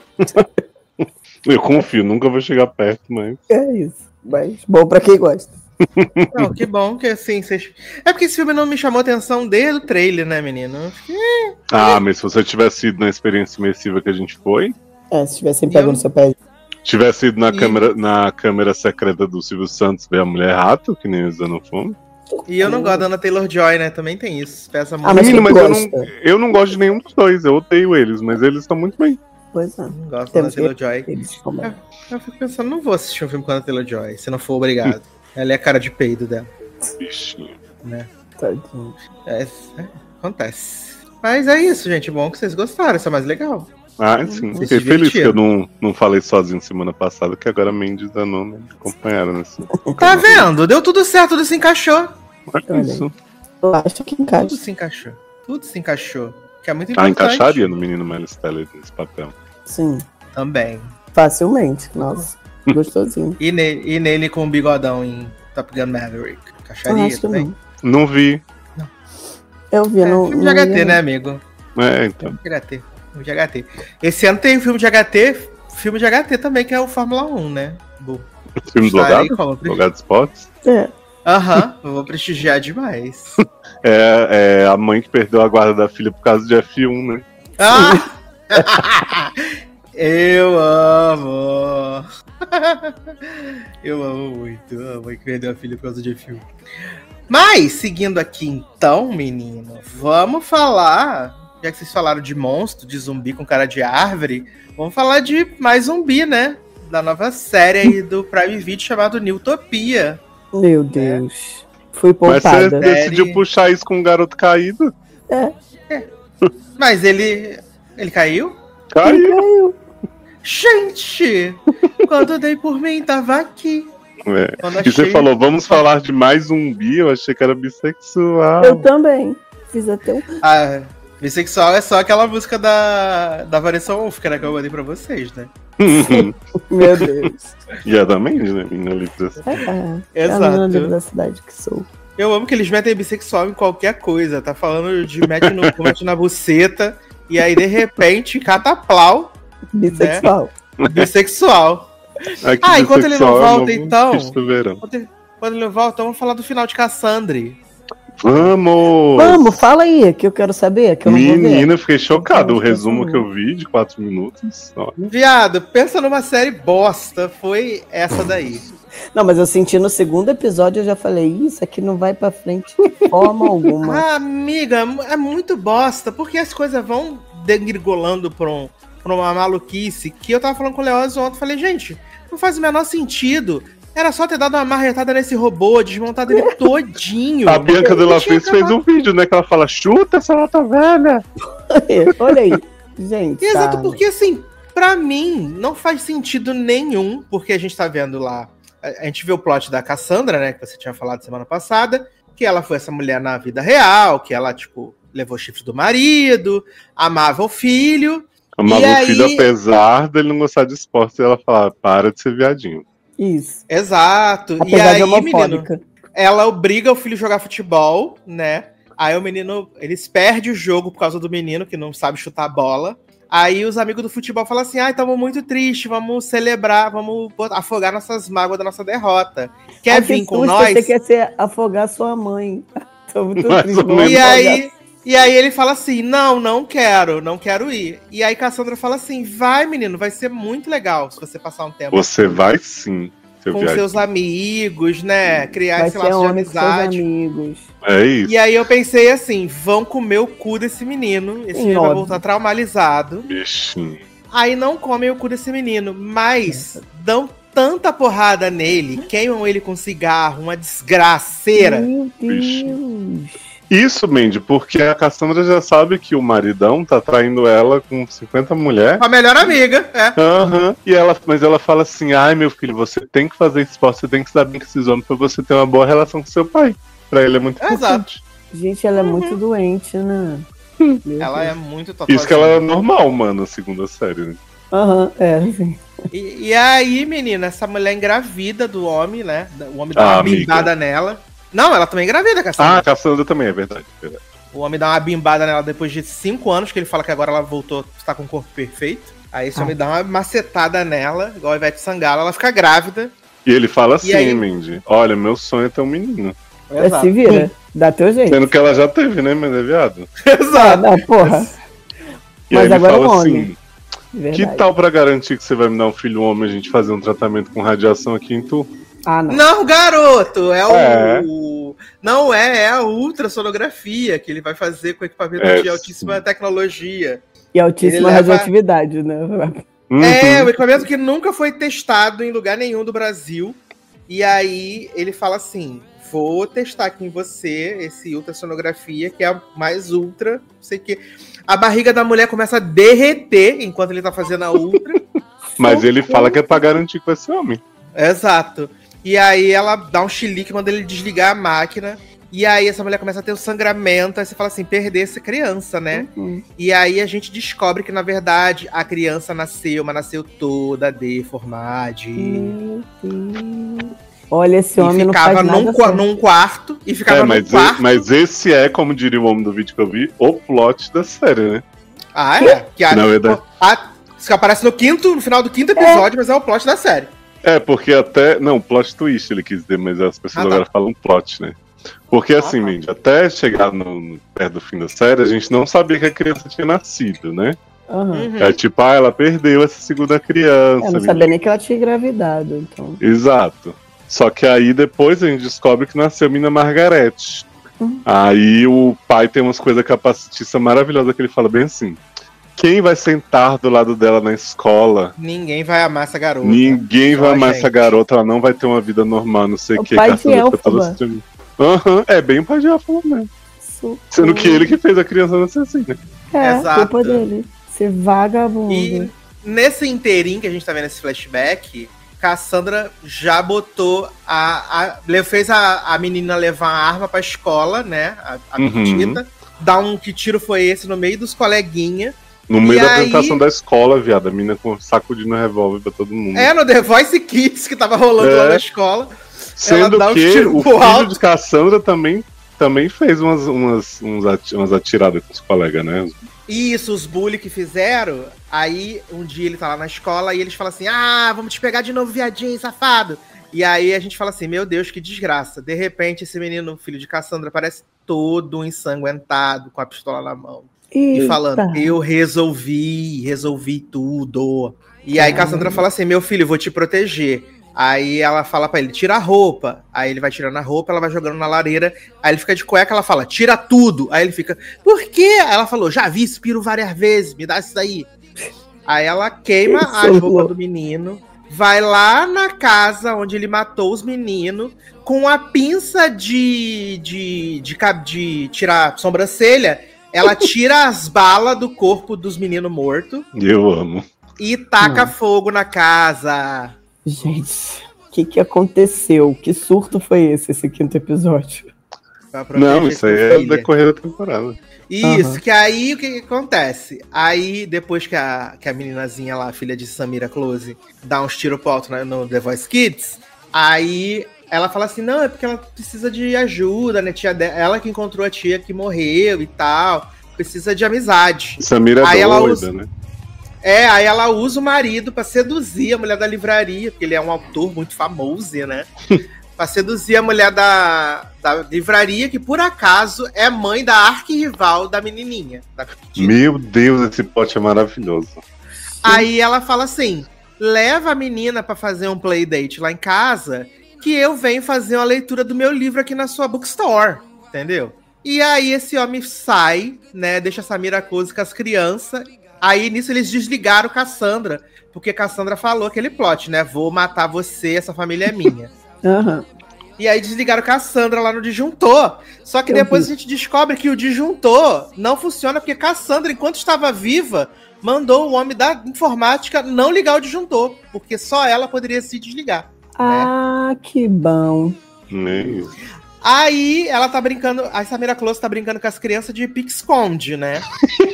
Eu confio, nunca vou chegar perto, mas. É isso. Mas bom pra quem gosta. Não, que bom que assim vocês. É porque esse filme não me chamou atenção desde o trailer, né, menino? Eu fiquei- Ah, mas se você tivesse ido na experiência imersiva que a gente foi, É, se tivessem E pego eu- no seu pé. tivesse ido na, E- câmera, na câmera secreta do Silvio Santos ver a mulher rato, que nem eles dando fome. E eu não gosto da Anna Taylor-Joy, né? Também tem isso. Peça muito. Ah, mas Menino, quem mas eu não, gosta? eu não gosto de nenhum dos dois, eu odeio eles, mas eles estão muito bem. Pois é. Não gosto da Anna Temos que- Taylor-Joy. Eles comem. Eu fico pensando, não vou assistir um filme com a Anna Taylor-Joy, se não for obrigado. Ela é a cara de peido dela. Bichinho. Tadinho. É, é, acontece. Mas é isso, gente. Bom que vocês gostaram, isso é mais legal. Ah, sim. Vocês Fiquei se feliz que eu divertiram. não, não falei sozinho semana passada, que agora a Mendes e a Nona me acompanharam nesse. Tá vendo? Deu tudo certo, tudo se encaixou. Olha Olha isso. Eu acho que Tudo encaixa. se encaixou. Tudo se encaixou. Que é muito Ah, importante. encaixaria no menino Miles Teller nesse papel. Sim. Também. Facilmente. Nossa. Gostosinho. E, ne- e nele com o bigodão em Top Gun Maverick. Eu Encaixaria acho que também. não. Não vi. Eu vi, É, não. filme de não H T, ia, né, não. amigo? É, então. Filme de H T. Filme de H T. Esse ano tem filme de H T, filme de H T também, que é o Fórmula um, né? Vou Filme do estarei Logado? como presti- Logado Sports? É. Aham, eu vou prestigiar demais. É, é a mãe que perdeu a guarda da filha por causa de F um, né? Ah! Eu amo! Eu amo muito. Eu amo que perdeu a filha por causa de filme. Mas, seguindo aqui então, menino, vamos falar. Já que vocês falaram de monstro, de zumbi com cara de árvore, vamos falar de mais zumbi, né? Da nova série aí do Prime Video chamado Newtopia. Meu Deus. Fui Mas você poupada. decidiu Série. puxar isso com um garoto caído? Mas ele. Ele caiu? Caiu. Caiu. Gente! Quando eu dei por mim, tava aqui. É. Quando E você achei- falou, vamos falar de mais zumbi? Eu achei que era bissexual. Eu também. Fiz até um. Ah, bissexual é só aquela música da, da Vanessa Wolff, que era que eu mandei pra vocês, né? Meu Deus. E a da Mandy, né? Menina livre dessa. É, é Exato. a menina livre da cidade que sou. Eu amo que eles metem bissexual em qualquer coisa. Tá falando de mete, no, mete na buceta, e aí de repente, cataplau, Bissexual. bissexual. Ai, que Ah, enquanto ele não bissexual é o volta, novo então. hit do verão. Quando quando ele não volta, vamos falar do final de Cassandra. Vamos! Vamos, fala aí, que eu quero saber, que eu não vou ver. Menina, eu fiquei chocado. O Não, não, resumo não. que eu vi de quatro minutos. Olha. Viado, pensa numa série bosta. Foi essa daí. Não, mas eu senti no segundo episódio, eu já falei, isso aqui não vai pra frente de forma alguma. Ah, amiga, é muito bosta, porque as coisas vão degringolando pra, um, pra uma maluquice que eu tava falando com o Leoz ontem. Falei, gente, não faz o menor sentido. Era só ter dado uma marretada nesse robô, desmontado ele todinho. A Bianca Della Tinha Fez fez acabado. um vídeo, né? Que ela fala, chuta essa lata velha. Olha aí, gente. Exato, sabe? porque assim, pra mim, não faz sentido nenhum, porque a gente tá vendo lá, a, a gente vê o plot da Cassandra, né, que você tinha falado semana passada, que ela foi essa mulher na vida real, que ela, tipo, levou chifre do marido, amava o filho. Amava E o filho, aí- apesar dele não gostar de esporte, e ela fala, para de ser viadinho. Isso. Exato. E Apesar de aí, menino, homofóbica. ela obriga o filho a jogar futebol, né? Aí o menino, eles perdem o jogo por causa do menino, que não sabe chutar a bola. Aí os amigos do futebol falam assim, ai, estamos muito tristes, vamos celebrar, vamos botar- afogar nossas mágoas da nossa derrota. Quer Ai, vir que com susto, nós? Você quer ser afogar sua mãe. Tô muito Mais triste. ou vou menos. E afogar. aí, e aí ele fala assim, não, não quero, não quero ir. E aí Cassandra fala assim, vai menino, vai ser muito legal se você passar um tempo Você vai sim, seu com viadinho. seus amigos, né? Criar Vai esse ser laço de homem com seus amizade. amigos. É isso. E aí eu pensei assim, vão comer o cu desse menino. Esse menino vai Óbvio. voltar traumatizado. Bichinho. Aí não comem o cu desse menino, mas dão tanta porrada nele, queimam ele com cigarro, uma desgraceira. Meu Vixe. Deus. Isso, Mandy, porque a Cassandra já sabe que o maridão tá traindo ela com cinquenta mulheres. Com a melhor amiga, é. Aham. E ela, mas ela fala assim: ai, meu filho, você tem que fazer esporte, você tem que se dar bem com esses homens pra você ter uma boa relação com seu pai. Pra ele é muito Exato. importante. Gente, ela é muito doente, né? Meu Ela é Deus. muito totozinha. Isso que ela é normal, mano, a segunda série, né? Aham, é, sim. E, e aí, menina, essa mulher engravida do homem, né? O homem dá Ah, uma amiga. bimbada nela. Não, ela também é engravida, Cassandra. Ah, a Cassandra também, é verdade. é verdade. O homem dá uma bimbada nela depois de cinco anos, que ele fala que agora ela voltou, está com o corpo perfeito. Aí esse Ah. homem dá uma macetada nela, igual a Ivete Sangalo, ela fica grávida. E ele fala assim, aí? Mandy: olha, meu sonho é ter um menino. É, se vira. Dá teu jeito. Sendo que ela já teve, né, mas é viado. Ah, Exato. não, porra. E Mas aí ele agora fala é um homem. assim: Verdade. que tal pra garantir que você vai me dar um filho homem, a gente fazer um tratamento com radiação aqui em tu? Ah, não. Não, garoto, é o. É. Não é, é a ultrassonografia que ele vai fazer com equipamento É, de altíssima tecnologia. E altíssima Ele leva- radioatividade, né? Uhum. É, o equipamento que nunca foi testado em lugar nenhum do Brasil. E aí ele fala assim: vou testar aqui em você esse ultrassonografia, que é a mais ultra, não sei o quê. A barriga da mulher começa a derreter enquanto ele tá fazendo a ultra. Mas ele fala que é pra garantir que vai ser homem. Exato. E aí ela dá um chilique, manda ele desligar a máquina. E aí essa mulher começa a ter um sangramento. Aí você fala assim, perder essa criança, né? Uhum. E aí a gente descobre que, na verdade, a criança nasceu, mas nasceu toda deformada. Meu Deus. Olha, esse E homem não ficava faz nada num, qua- certo. num quarto. E ficava É, num mas, e- quarto. mas esse é, como diria o homem do vídeo que eu vi, o plot da série, né? Ah, é? Que a, Na verdade. a- isso aparece no quinto, no final do quinto episódio, mas é o plot da série. É, porque até. Não, plot twist ele quis dizer, mas as pessoas Ah, tá. agora falam plot, né? Porque assim, tá. Mindy, até chegar no, no- perto do fim da série, a gente não sabia que a criança tinha nascido, né? Aham. Uhum. É tipo, ah, ela perdeu essa segunda criança. Eu não Mindy. sabia nem que ela tinha engravidado, então. Exato. Só que aí depois a gente descobre que nasceu a mina Margarete. Hum. Aí o pai tem umas coisas capacitistas maravilhosas que ele fala bem assim: quem vai sentar do lado dela na escola? Ninguém vai amar essa garota. Ninguém Só vai a amar gente. essa garota, ela não vai ter uma vida normal, não sei o O que. pai de Cassandra fica Elfaba. toda assim. Aham, é bem o pai de Elfaba mesmo. Socorro. Sendo que ele que fez a criança nascer assim, né? É, Exato. culpa dele. Ser vagabundo. E nesse inteirinho que a gente tá vendo esse flashback, Cassandra já botou a. a le- fez a, a menina levar a arma pra escola, né? A, a Uhum. petita. Dá um que tiro foi esse no meio dos coleguinha. No meio E da aí- apresentação da escola, viado, a mina com sacudindo revólver pra todo mundo. É, no The Voice Kids que tava rolando É. lá na escola. Sendo ela dá uns que tiros o pro filho alto. de Cassandra também, também fez umas, umas, uns ati- umas atiradas com os colegas, né? Isso, os bully que fizeram. Aí, um dia ele tá lá na escola e eles falam assim, ah, vamos te pegar de novo, viadinho, safado. E aí a gente fala assim, meu Deus, que desgraça. De repente, esse menino, filho de Cassandra, parece todo ensanguentado, com a pistola na mão. Eita. E falando, eu resolvi, resolvi tudo. E aí Cassandra fala assim, meu filho, eu vou te proteger. Aí ela fala pra ele, tira a roupa. Aí ele vai tirando a roupa, ela vai jogando na lareira. Aí ele fica de cueca, ela fala, tira tudo. Aí ele fica, por quê? Aí ela falou, já vi Spiro várias vezes, me dá isso daí. Aí ela queima as roupas do menino, vai lá na casa onde ele matou os meninos, com a pinça de, de, de, de, de tirar sobrancelha, ela tira as balas do corpo dos meninos mortos. Eu amo. E taca hum. fogo na casa. Gente, o que que aconteceu? Que surto foi esse, esse quinto episódio? Não, isso aí é decorrer da temporada. Isso, uhum. Que aí o que, que acontece? Aí, depois que a, que a meninazinha lá, filha de Samira Close, dá uns tiros pro alto no, no The Voice Kids, aí ela fala assim, não, é porque ela precisa de ajuda, né? Tia dela, ela que encontrou a tia que morreu e tal, precisa de amizade. Samira é aí doida, ela usa, né? É, aí ela usa o marido pra seduzir a mulher da livraria, porque ele é um autor muito famoso, né? Pra seduzir a mulher da, da livraria, que por acaso é mãe da arquirrival da menininha. Da Meu Deus, esse pote é maravilhoso. Aí ela fala assim, leva a menina pra fazer um playdate lá em casa, que eu venho fazer uma leitura do meu livro aqui na sua bookstore, entendeu? E aí esse homem sai, né, deixa a Samira Close com as crianças. Aí, nisso, eles desligaram Cassandra, porque Cassandra falou aquele plot, né? Vou matar você, essa família é minha. Uhum. E aí desligaram Cassandra lá no disjuntor. Só que Eu depois vi. a gente descobre que o disjuntor não funciona, porque Cassandra, enquanto estava viva, mandou o homem da informática não ligar o disjuntor, porque só ela poderia se desligar. Ah, né? Que bom. Meio. Aí ela tá brincando, a Samira Close tá brincando com as crianças de pique-esconde, né?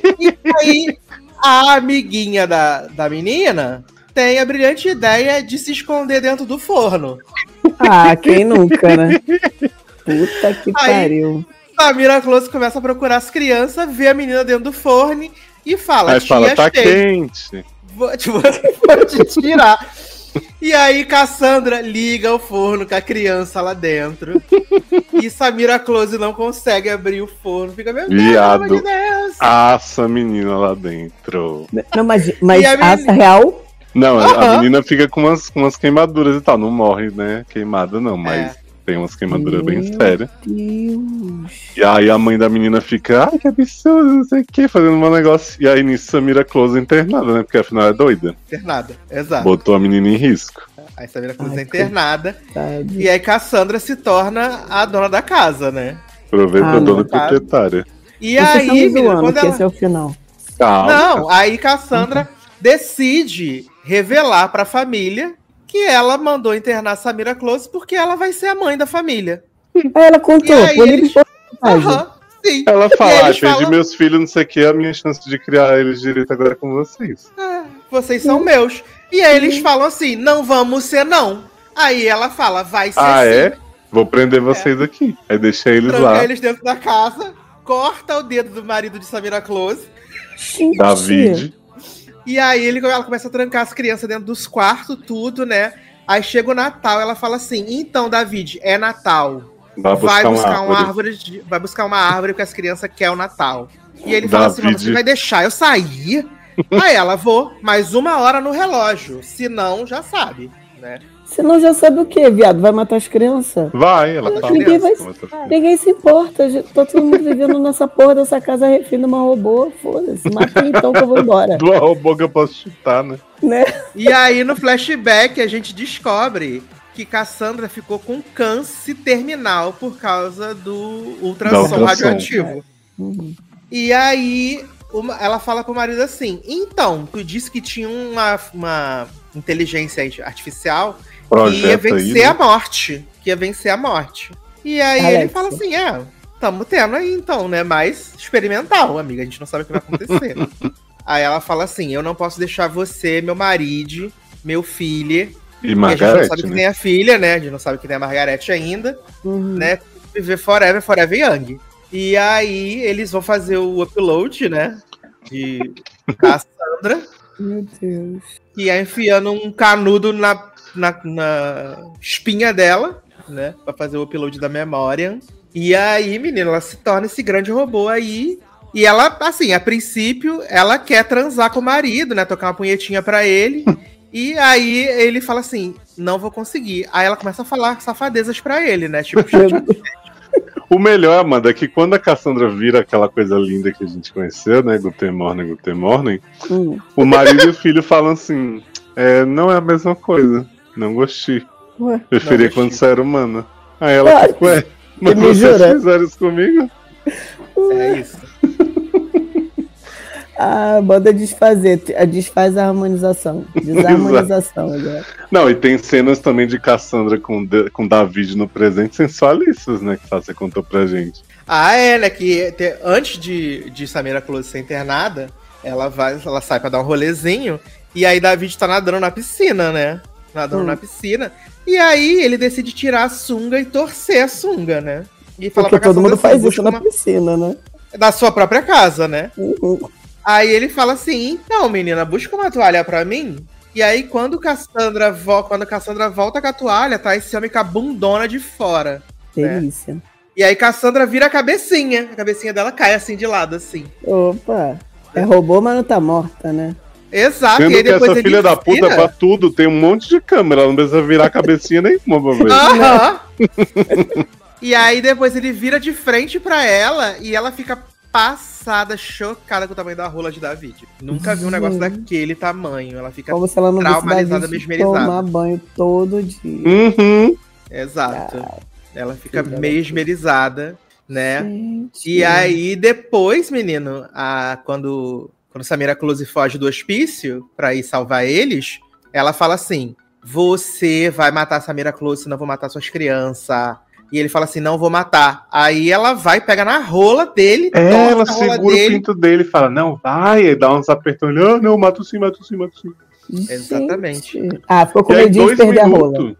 E aí a amiguinha da, da menina tem a brilhante ideia de se esconder dentro do forno. Ah, quem nunca, né? Puta que Aí, pariu. A Samira Close começa a procurar as crianças, vê a menina dentro do forno e fala, aí fala, tá achei. quente. Vou, tipo, vou te tirar. E aí Cassandra liga o forno com a criança lá dentro. E Samira Close não consegue abrir o forno. Fica, meu Deus, Viado, pelo amor de Deus. assa a menina lá dentro. Não, mas, mas a assa menina... real? Não, Uhum. a menina fica com umas, com umas queimaduras e tal. Não morre, né? Queimada não, mas... É. Tem umas queimaduras bem sérias. Deus. E aí a mãe da menina fica, ai, que absurdo, não sei o que, fazendo um negócio. E aí nisso Samira Close é internada, né? Porque afinal é doida. Internada, exato. Botou a menina em risco. Aí Samira Close é internada. Coitado. E aí Cassandra se torna a dona da casa, né? Aproveita Ah, a dona não, tá. proprietária. E Vocês aí, estão me menina, zoando, quando que ela... esse é o final. Calma. Não, aí Cassandra uhum. decide revelar pra família que ela mandou internar Samira Close porque ela vai ser a mãe da família. Aí ela contou, por eles... uhum, sim. Ela fala, ah, perdi falam... meus filhos, não sei o que, a minha chance de criar eles direito agora é com vocês. É, vocês são meus. E aí eles falam assim, não vamos ser não. Aí ela fala, vai ser ah, sim. é? Vou prender vocês é. aqui. Aí deixa eles Tranca lá. eles dentro da casa, corta o dedo do marido de Samira Close. Gente. David. E aí ele, ela começa a trancar as crianças dentro dos quartos, tudo, né? Aí chega o Natal, ela fala assim, então, David, é Natal. Vai buscar, vai buscar uma, uma árvore. árvore. De, vai buscar uma árvore porque as crianças querem o Natal. E ele fala David. assim, mas você vai deixar eu sair? Aí ela, vou, mais uma hora no relógio. Se não, já sabe, né? Se não, já sabe o quê, viado? Vai matar as crianças? Vai, ela fala. Ninguém, vai, ninguém se importa. Tá todo mundo vivendo nessa porra dessa casa refém de uma robô. Foda-se, mata então que eu vou embora. Do robô que eu posso chutar, né? né? E aí, no flashback, a gente descobre que Cassandra ficou com câncer terminal por causa do ultrassom radioativo. Uhum. E aí, uma, ela fala pro marido assim, então, tu disse que tinha uma, uma inteligência artificial que ia vencer aí, né? a morte. Que ia vencer a morte. E aí Alexa. Ele fala assim, é, tamo tendo aí então, né? Mas experimental, amiga, a gente não sabe o que vai acontecer. Aí ela fala assim, eu não posso deixar você, meu marido, meu filho... E Margarete, a gente não sabe né? que tem a filha, né? A gente não sabe que tem a Margarete ainda, uhum. né? Viver forever, forever young. E aí eles vão fazer o upload, né? de Cassandra, Meu Deus. que é enfiando um canudo na, na, na espinha dela, né? Pra fazer o upload da memória. E aí, menina, ela se torna esse grande robô aí. E ela, assim, a princípio, ela quer transar com o marido, né? Tocar uma punhetinha pra ele. E aí ele fala assim, não vou conseguir. Aí ela começa a falar safadezas pra ele, né? Tipo, O melhor, Amanda, é que quando a Cassandra vira aquela coisa linda que a gente conheceu, né? Guten Morning, Guten Morning. Hum. O marido e o filho falam assim, é, não é a mesma coisa. Não gostei. Ué. Preferia Não quando gostei. você era humana. Aí ela Ué, fica, ué, mas me vocês jura? fizeram isso comigo? é isso. A banda desfazer, a desfaz a harmonização. Desarmonização agora. Não, e tem cenas também de Cassandra com, De- com David no presente sensualíssimas, né? Que você contou pra gente. Ah, é, né? Que te- antes de, de Samira Close ser internada, ela vai, ela sai pra dar um rolezinho. E aí David tá nadando na piscina, né? Nadando Hum. na piscina. E aí ele decide tirar a sunga e torcer a sunga, né? E fala Porque pra todo Cassandra mundo assim, faz busca isso na uma- piscina, né? da sua própria casa, né? Uhum. Aí ele fala assim, então, menina, busca uma toalha pra mim. E aí, quando Cassandra, vo quando Cassandra volta com a toalha, tá esse homem com a bundona de fora. Delícia. E aí Cassandra vira a cabecinha. A cabecinha dela cai assim de lado, assim. Opa. É robô, mas não tá morta, né? Exato. Sendo e aí que depois essa ele filha da puta vira- pra tudo, tem um monte de câmera, ela não precisa virar a cabecinha nenhuma pra ver. Aham. E aí depois ele vira de frente pra ela e ela fica passada, chocada com o tamanho da rola de David. Nunca vi um negócio Gente. daquele tamanho. Ela fica Como se ela não visse traumatizada, David mesmerizada. tomar banho todo dia. Uhum. Exato. Ela fica Filha da mesmerizada, né? Gente. E aí, depois, menino, a, quando, quando Samira Close foge do hospício pra ir salvar eles, ela fala assim: você vai matar Samira Close, senão eu vou matar suas crianças. E ele fala assim: não vou matar. Aí ela vai, pega na rola dele, É, torce ela a rola segura o dele. pinto dele e fala, não, vai, aí dá uns apertões, ah, não, mato sim, mato sim, mato sim. Gente. Exatamente. Ah, ficou com E aí, medinho de dois perder a rola. minutos,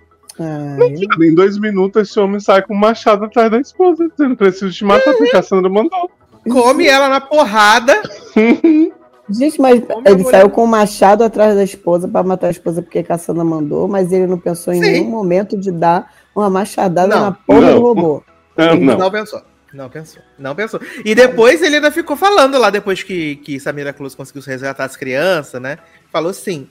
Ai, em dois minutos, esse homem sai com um machado atrás da esposa, dizendo, preciso te matar, porque a Cassandra mandou. Come ela na porrada. gente, mas Como ele a mulher- saiu com o machado atrás da esposa pra matar a esposa porque a Cassandra mandou, mas ele não pensou em Sim. nenhum momento de dar uma machadada Não, na porra não. do robô. Não, Não. não. pensou. Não pensou. Não pensou. E depois ele ainda ficou falando lá, depois que, que Samira Close conseguiu resgatar as crianças, né? Falou assim: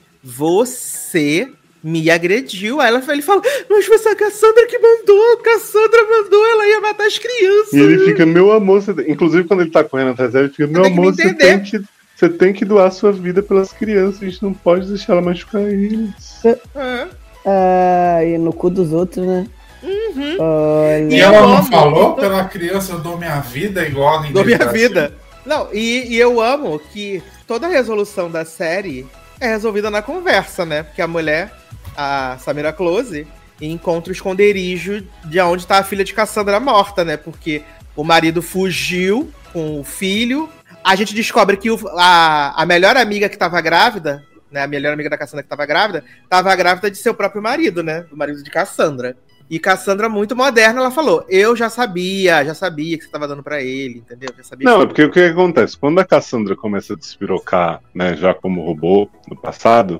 você me agrediu. Aí ela, ele falou: mas foi a Cassandra que mandou. A Cassandra mandou, ela ia matar as crianças. E ele fica, meu amor, você... inclusive quando ele tá correndo atrás dela, ele fica, meu tem que me amor, você entender." tem que, você tem que doar sua vida pelas crianças, a gente não pode deixar ela machucar eles. É. Ah, e no cu dos outros, né? Uhum. Olha. E eu ela não amo. falou pela criança, eu dou minha vida igual ninguém Da minha faz. vida. Não, e, e eu amo que toda a resolução da série é resolvida na conversa, né? Porque a mulher, a Samira Close, encontra o esconderijo de onde tá a filha de Cassandra morta, né? Porque o marido fugiu com o filho. A gente descobre que o- a, a melhor amiga que tava grávida, né? A melhor amiga da Cassandra que tava grávida, tava grávida de seu próprio marido, né? Do marido de Cassandra. E Cassandra, muito moderna, ela falou: eu já sabia, já sabia que você tava dando pra ele, entendeu? Já sabia Não, é que... porque o que acontece? Quando a Cassandra começa a despirocar, né, já como robô no passado,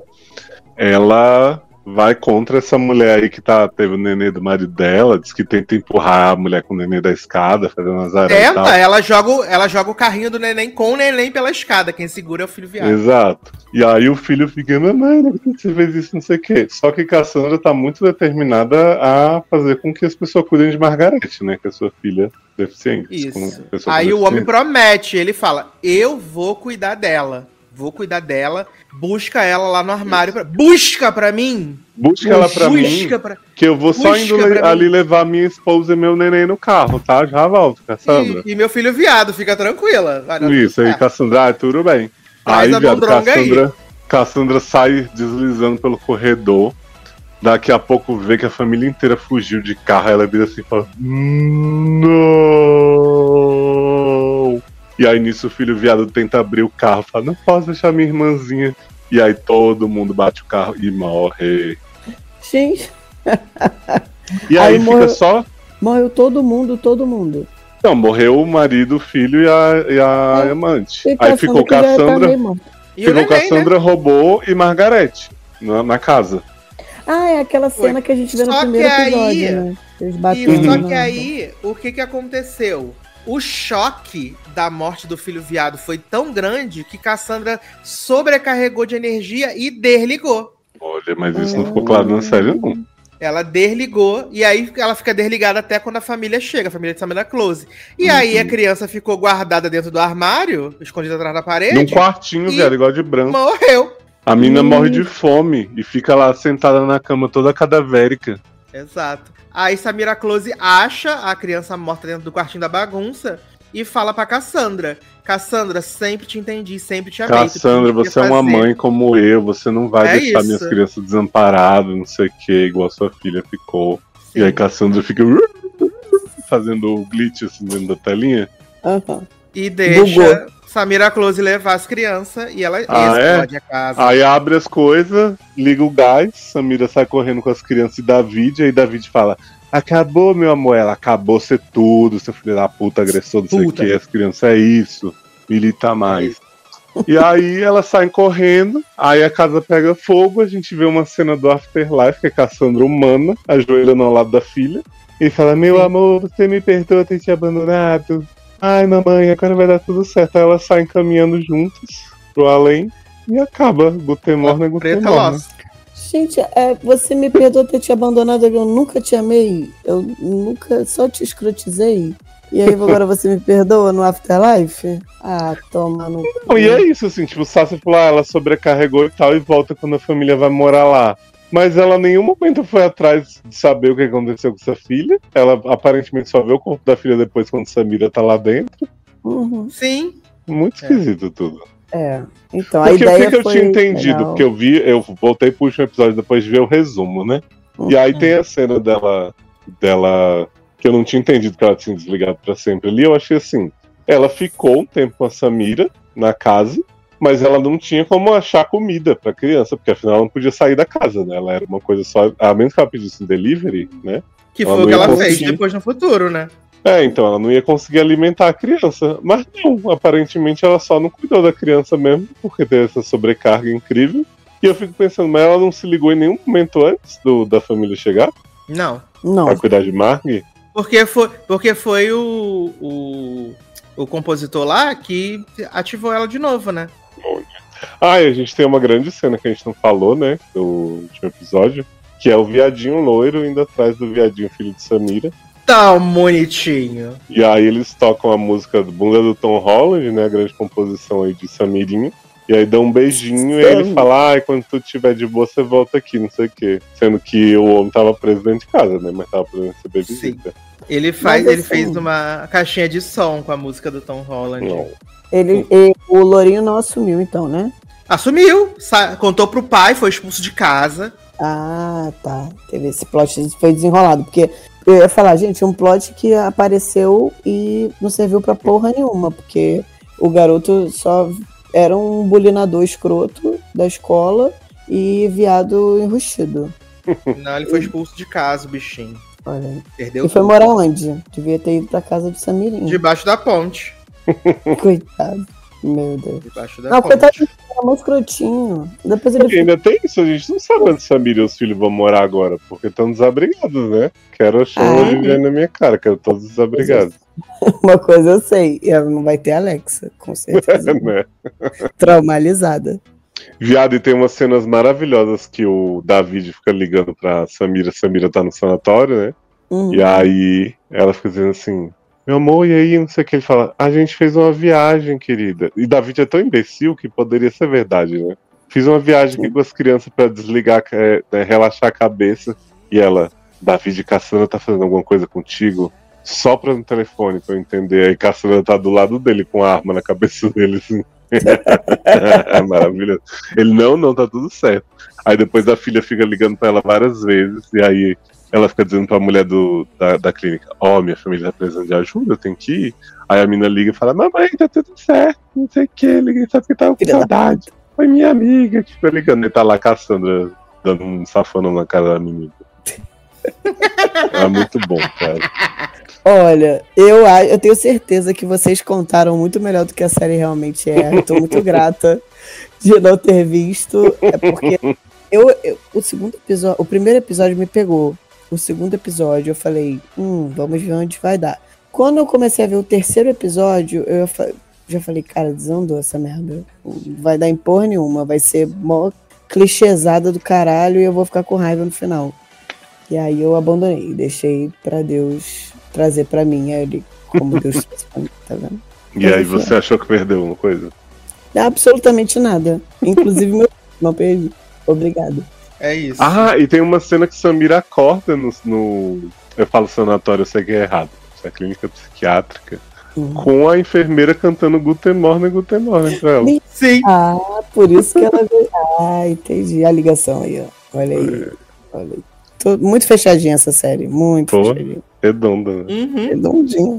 ela vai contra essa mulher aí que tá, teve o nenê do marido dela, diz que tenta empurrar a mulher com o nenê da escada, fazendo as aranhas e tal. Tenta, ela joga, o- ela joga o carrinho do neném com o neném pela escada. Quem segura é o filho viado. Exato. E aí o filho fica, mamãe, por que você fez isso, não sei o quê. Só que Cassandra tá muito determinada a fazer com que as pessoas cuidem de Margarete, né, que é sua filha deficiente. com Isso. pessoa com Aí o homem deficiência. promete, ele fala: eu vou cuidar dela. Vou cuidar dela. Busca ela lá no armário. Pra... Busca pra mim! Busca ela pra mim, Busca pra... que eu vou só busca indo le- pra mim. ali levar minha esposa e meu neném no carro, tá? Já volto, Cassandra. E, e meu filho viado, fica tranquila. Vai dar Isso tudo aí, certo. Cassandra, ah, tudo bem. Traz Aí, a viado, Dondronga aí. Cassandra, Cassandra sai deslizando pelo corredor. Daqui a pouco vê que a família inteira fugiu de carro. Aí ela vira assim e fala: não! E aí nisso o filho viado tenta abrir o carro. Fala: não posso deixar minha irmãzinha. E aí todo mundo bate o carro e morre. Gente, E aí, Aí fica morreu- só. morreu todo mundo, todo mundo. Não, morreu o marido, o filho e a, e a É. amante. E Aí ficou que já tá Cassandra, meio morto. E o ficou neném, né? Cassandra, Robô e Margarete na, na casa. Ah, é aquela Foi. cena que a gente vê no Só primeiro que aí- episódio, né? Eles Isso, batendo. só Uhum. que aí, o que que aconteceu? O choque da morte do filho viado foi tão grande que Cassandra sobrecarregou de energia e desligou. Olha, mas isso não ficou claro na série, não. Ela desligou, e aí ela fica desligada até quando a família chega, a família de Samira Close. E Uhum. aí a criança ficou guardada dentro do armário, escondida atrás da Num parede, quartinho, E- velho, igual de branco. morreu. A mina Hum. morre de fome e fica lá sentada na cama toda cadavérica. Exato. Aí Samira Close acha a criança morta dentro do quartinho da bagunça e fala pra Cassandra: Cassandra, sempre te entendi, sempre te amei. Cassandra, tudo que você é ia uma fazer." mãe como eu, você não vai É deixar isso. minhas crianças desamparadas, não sei o que, igual sua filha ficou. Sim. E aí Cassandra fica fazendo o glitch assim dentro da telinha. Aham. E deixa Bugou. Samira Close levar as crianças e ela Ah, é? explode a casa. Aí abre as coisas, liga o gás, Samira sai correndo com as crianças e David, aí David fala: acabou, meu amor. Ela acabou ser tudo, seu filho da puta, agressor, não sei o Puta. que, as crianças é isso, milita mais. E aí elas saem correndo, aí a casa pega fogo, a gente vê uma cena do Afterlife, que é Cassandra humana, ajoelhando ao lado da filha, e fala: meu Sim. amor, você me perdoa ter te abandonado. Ai, mamãe, agora vai dar tudo certo. Aí elas saem caminhando juntas pro além e acaba. Guten Morgen, Guten Preta Morgen. Lost. Gente, é, você me perdoa ter te abandonado, eu nunca te amei, eu nunca, só te escrotizei. E aí agora você me perdoa no Afterlife? Ah, toma no cu. Não, e é isso, assim, tipo, o Sasha falou, ah, ela sobrecarregou e tal, e volta quando a família vai morar lá. Mas ela em nenhum momento foi atrás de saber o que aconteceu com sua filha. Ela aparentemente só vê o corpo da filha depois quando Samira tá lá dentro. Uhum. Sim. Muito esquisito tudo. É, então a Porque o ideia que, que eu foi tinha entendido? legal. Porque eu vi, eu voltei pro último episódio depois de ver o resumo, né? E aí tem a cena dela, dela, que eu não tinha entendido que ela tinha desligado pra sempre ali. Eu achei assim, ela ficou um tempo com a Samira na casa, mas ela não tinha como achar comida pra criança, porque afinal ela não podia sair da casa, né? Ela era uma coisa só, a menos que ela pedisse um delivery, né? Que Ela foi o não que ia ela conseguir. fez depois no futuro, né? É, então ela não ia conseguir alimentar a criança. Mas não, aparentemente ela só não cuidou da criança mesmo, porque teve essa sobrecarga incrível. E eu fico pensando, mas ela não se ligou em nenhum momento antes do, da família chegar Não. Não, pra cuidar de Margie? Porque foi, porque foi o, o, o compositor lá que ativou ela de novo, né? Ah, e a gente tem uma grande cena que a gente não falou, né, do último episódio, que é o viadinho loiro indo atrás do viadinho filho de Samira. Tão bonitinho. E aí eles tocam a música do Bunda do Tom Holland, né, a grande composição aí de Samirinho. E aí dá um beijinho e aí ele fala, ai, quando tu tiver de boa, você volta aqui, não sei o quê. Sendo que o homem tava preso dentro de casa, né, mas tava preso receber visita. Ele, faz, Mas ele assim- fez uma caixinha de som com a música do Tom Holland. Não. ele, ele- o Lourinho não assumiu, então, né? Assumiu, sa- contou pro pai, foi expulso de casa. Ah, tá. Teve esse plot, foi desenrolado. Porque eu ia falar, gente, um plot que apareceu e não serviu pra porra nenhuma. Porque o garoto só era um bulinador escroto da escola e viado enrustido. Não, ele foi expulso de casa, o bichinho. Olha. Perdeu E foi tudo. morar onde? Devia ter ido pra casa do Samirinho. Debaixo da ponte. Coitado. Meu Deus. Debaixo da Não, ponte. coitado, ele era muito escrotinho. Depois ele Porque ainda tem isso, a gente não sabe onde Samira e os filhos vão morar agora, porque estão desabrigados, né? Quero achar Ah, hoje é? já na minha cara, quero todos desabrigados. Uma coisa eu sei, e ela não vai ter Alexa, com certeza. né? Traumatizada. Viado, e tem umas cenas maravilhosas que o David fica ligando pra Samira, Samira tá no sanatório, né? Hum. E aí ela fica dizendo assim, meu amor, e aí, não sei o que, ele fala, a gente fez uma viagem, querida. E David é tão imbecil que poderia ser verdade, né? Fiz uma viagem aqui com as crianças pra desligar, é, né, relaxar a cabeça. E ela, David, Cassandra tá fazendo alguma coisa contigo? Sopra no telefone pra eu entender. Aí Cassandra tá do lado dele com a arma na cabeça dele, assim. É maravilhoso. Ele, não, não, tá tudo certo. Aí depois a filha fica ligando pra ela várias vezes, e aí ela fica dizendo pra mulher do, da, da clínica, ó, oh, minha família tá precisando de ajuda, eu tenho que ir. Aí a menina liga e fala, mamãe, tá tudo certo, não sei o que, liguei só porque tava com Filha da saudade. Foi minha amiga que fica ligando, e tá lá a Cassandra dando um safanão na cara da menina. É muito bom, cara. Olha, eu, a- eu tenho certeza que vocês contaram muito melhor do que a série realmente é. Eu tô muito grata de não ter visto. É porque eu, eu- o segundo episódio, o primeiro episódio me pegou. O segundo episódio eu falei, hum, vamos ver onde vai dar. Quando eu comecei a ver o terceiro episódio, eu fa- já falei, cara, desandou essa merda. Não vai dar em porra nenhuma, vai ser mó clichêsada do caralho e eu vou ficar com raiva no final. E aí eu abandonei, deixei pra Deus trazer pra mim ele, como Deus trouxe pra mim, tá vendo? E aí você achou que perdeu uma coisa? Absolutamente nada. Inclusive meu não perdi. Obrigado. É isso. Ah, e tem uma cena que Samira acorda no, no- eu falo sanatório, eu sei que é errado. Isso é clínica psiquiátrica. Uhum. Com a enfermeira cantando Guten Morgen, Guten Morgen pra ela. Sim. Ah, por isso que ela veio. Ah, entendi a ligação aí, ó. Olha aí. Olha aí. Tô muito fechadinha essa série. Muito Pô. fechadinha. Redonda, né? Uhum. Redondinha.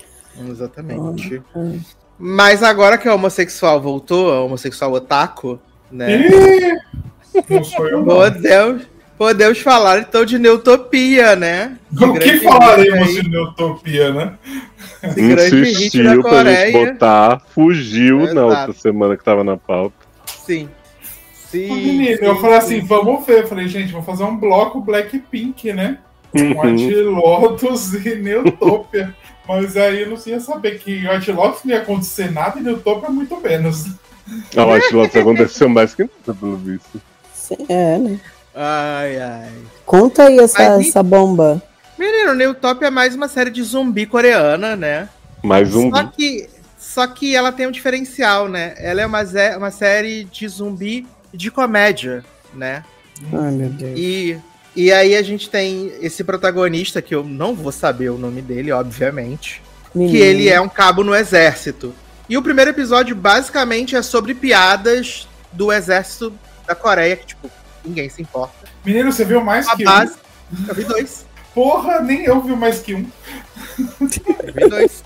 Exatamente. Ah, Mas agora que a homossexual voltou, a homossexual otaku, né? Ih, não sou eu, não. Podemos, podemos falar então de Neutopia, né? De O que grande falaremos hit de Neutopia, né? aí, de grande hit da Insistiu pra gente Coreia. botar, fugiu Exato. na outra semana que tava na pauta. Sim. Sim. Ô, menino, sim, eu falei sim. assim, vamos ver. Eu falei, gente, vamos fazer um bloco Blackpink, né? Com Uhum. White Lotus e Neutopia. Mas aí eu não ia saber que White Lotus não ia acontecer nada e Neutopia muito menos. A White Lotus aconteceu mais que nada, pelo visto. sim, é, né? Ai, ai. Conta aí essa, Mas e- essa bomba. Menino, Neutopia é mais uma série de zumbi coreana, né? Mais um. Só que, só que ela tem um diferencial, né? Ela é uma, ze- uma série de zumbi de comédia, né? Ai, meu Deus. E, e aí a gente tem esse protagonista, que eu não vou saber o nome dele, obviamente, Menino. que ele é um cabo no exército. E o primeiro episódio, basicamente, é sobre piadas do exército da Coreia, que, tipo, ninguém se importa. Menino, você viu mais A que base... um? Eu vi dois. Porra, nem eu vi mais que um. Eu vi dois.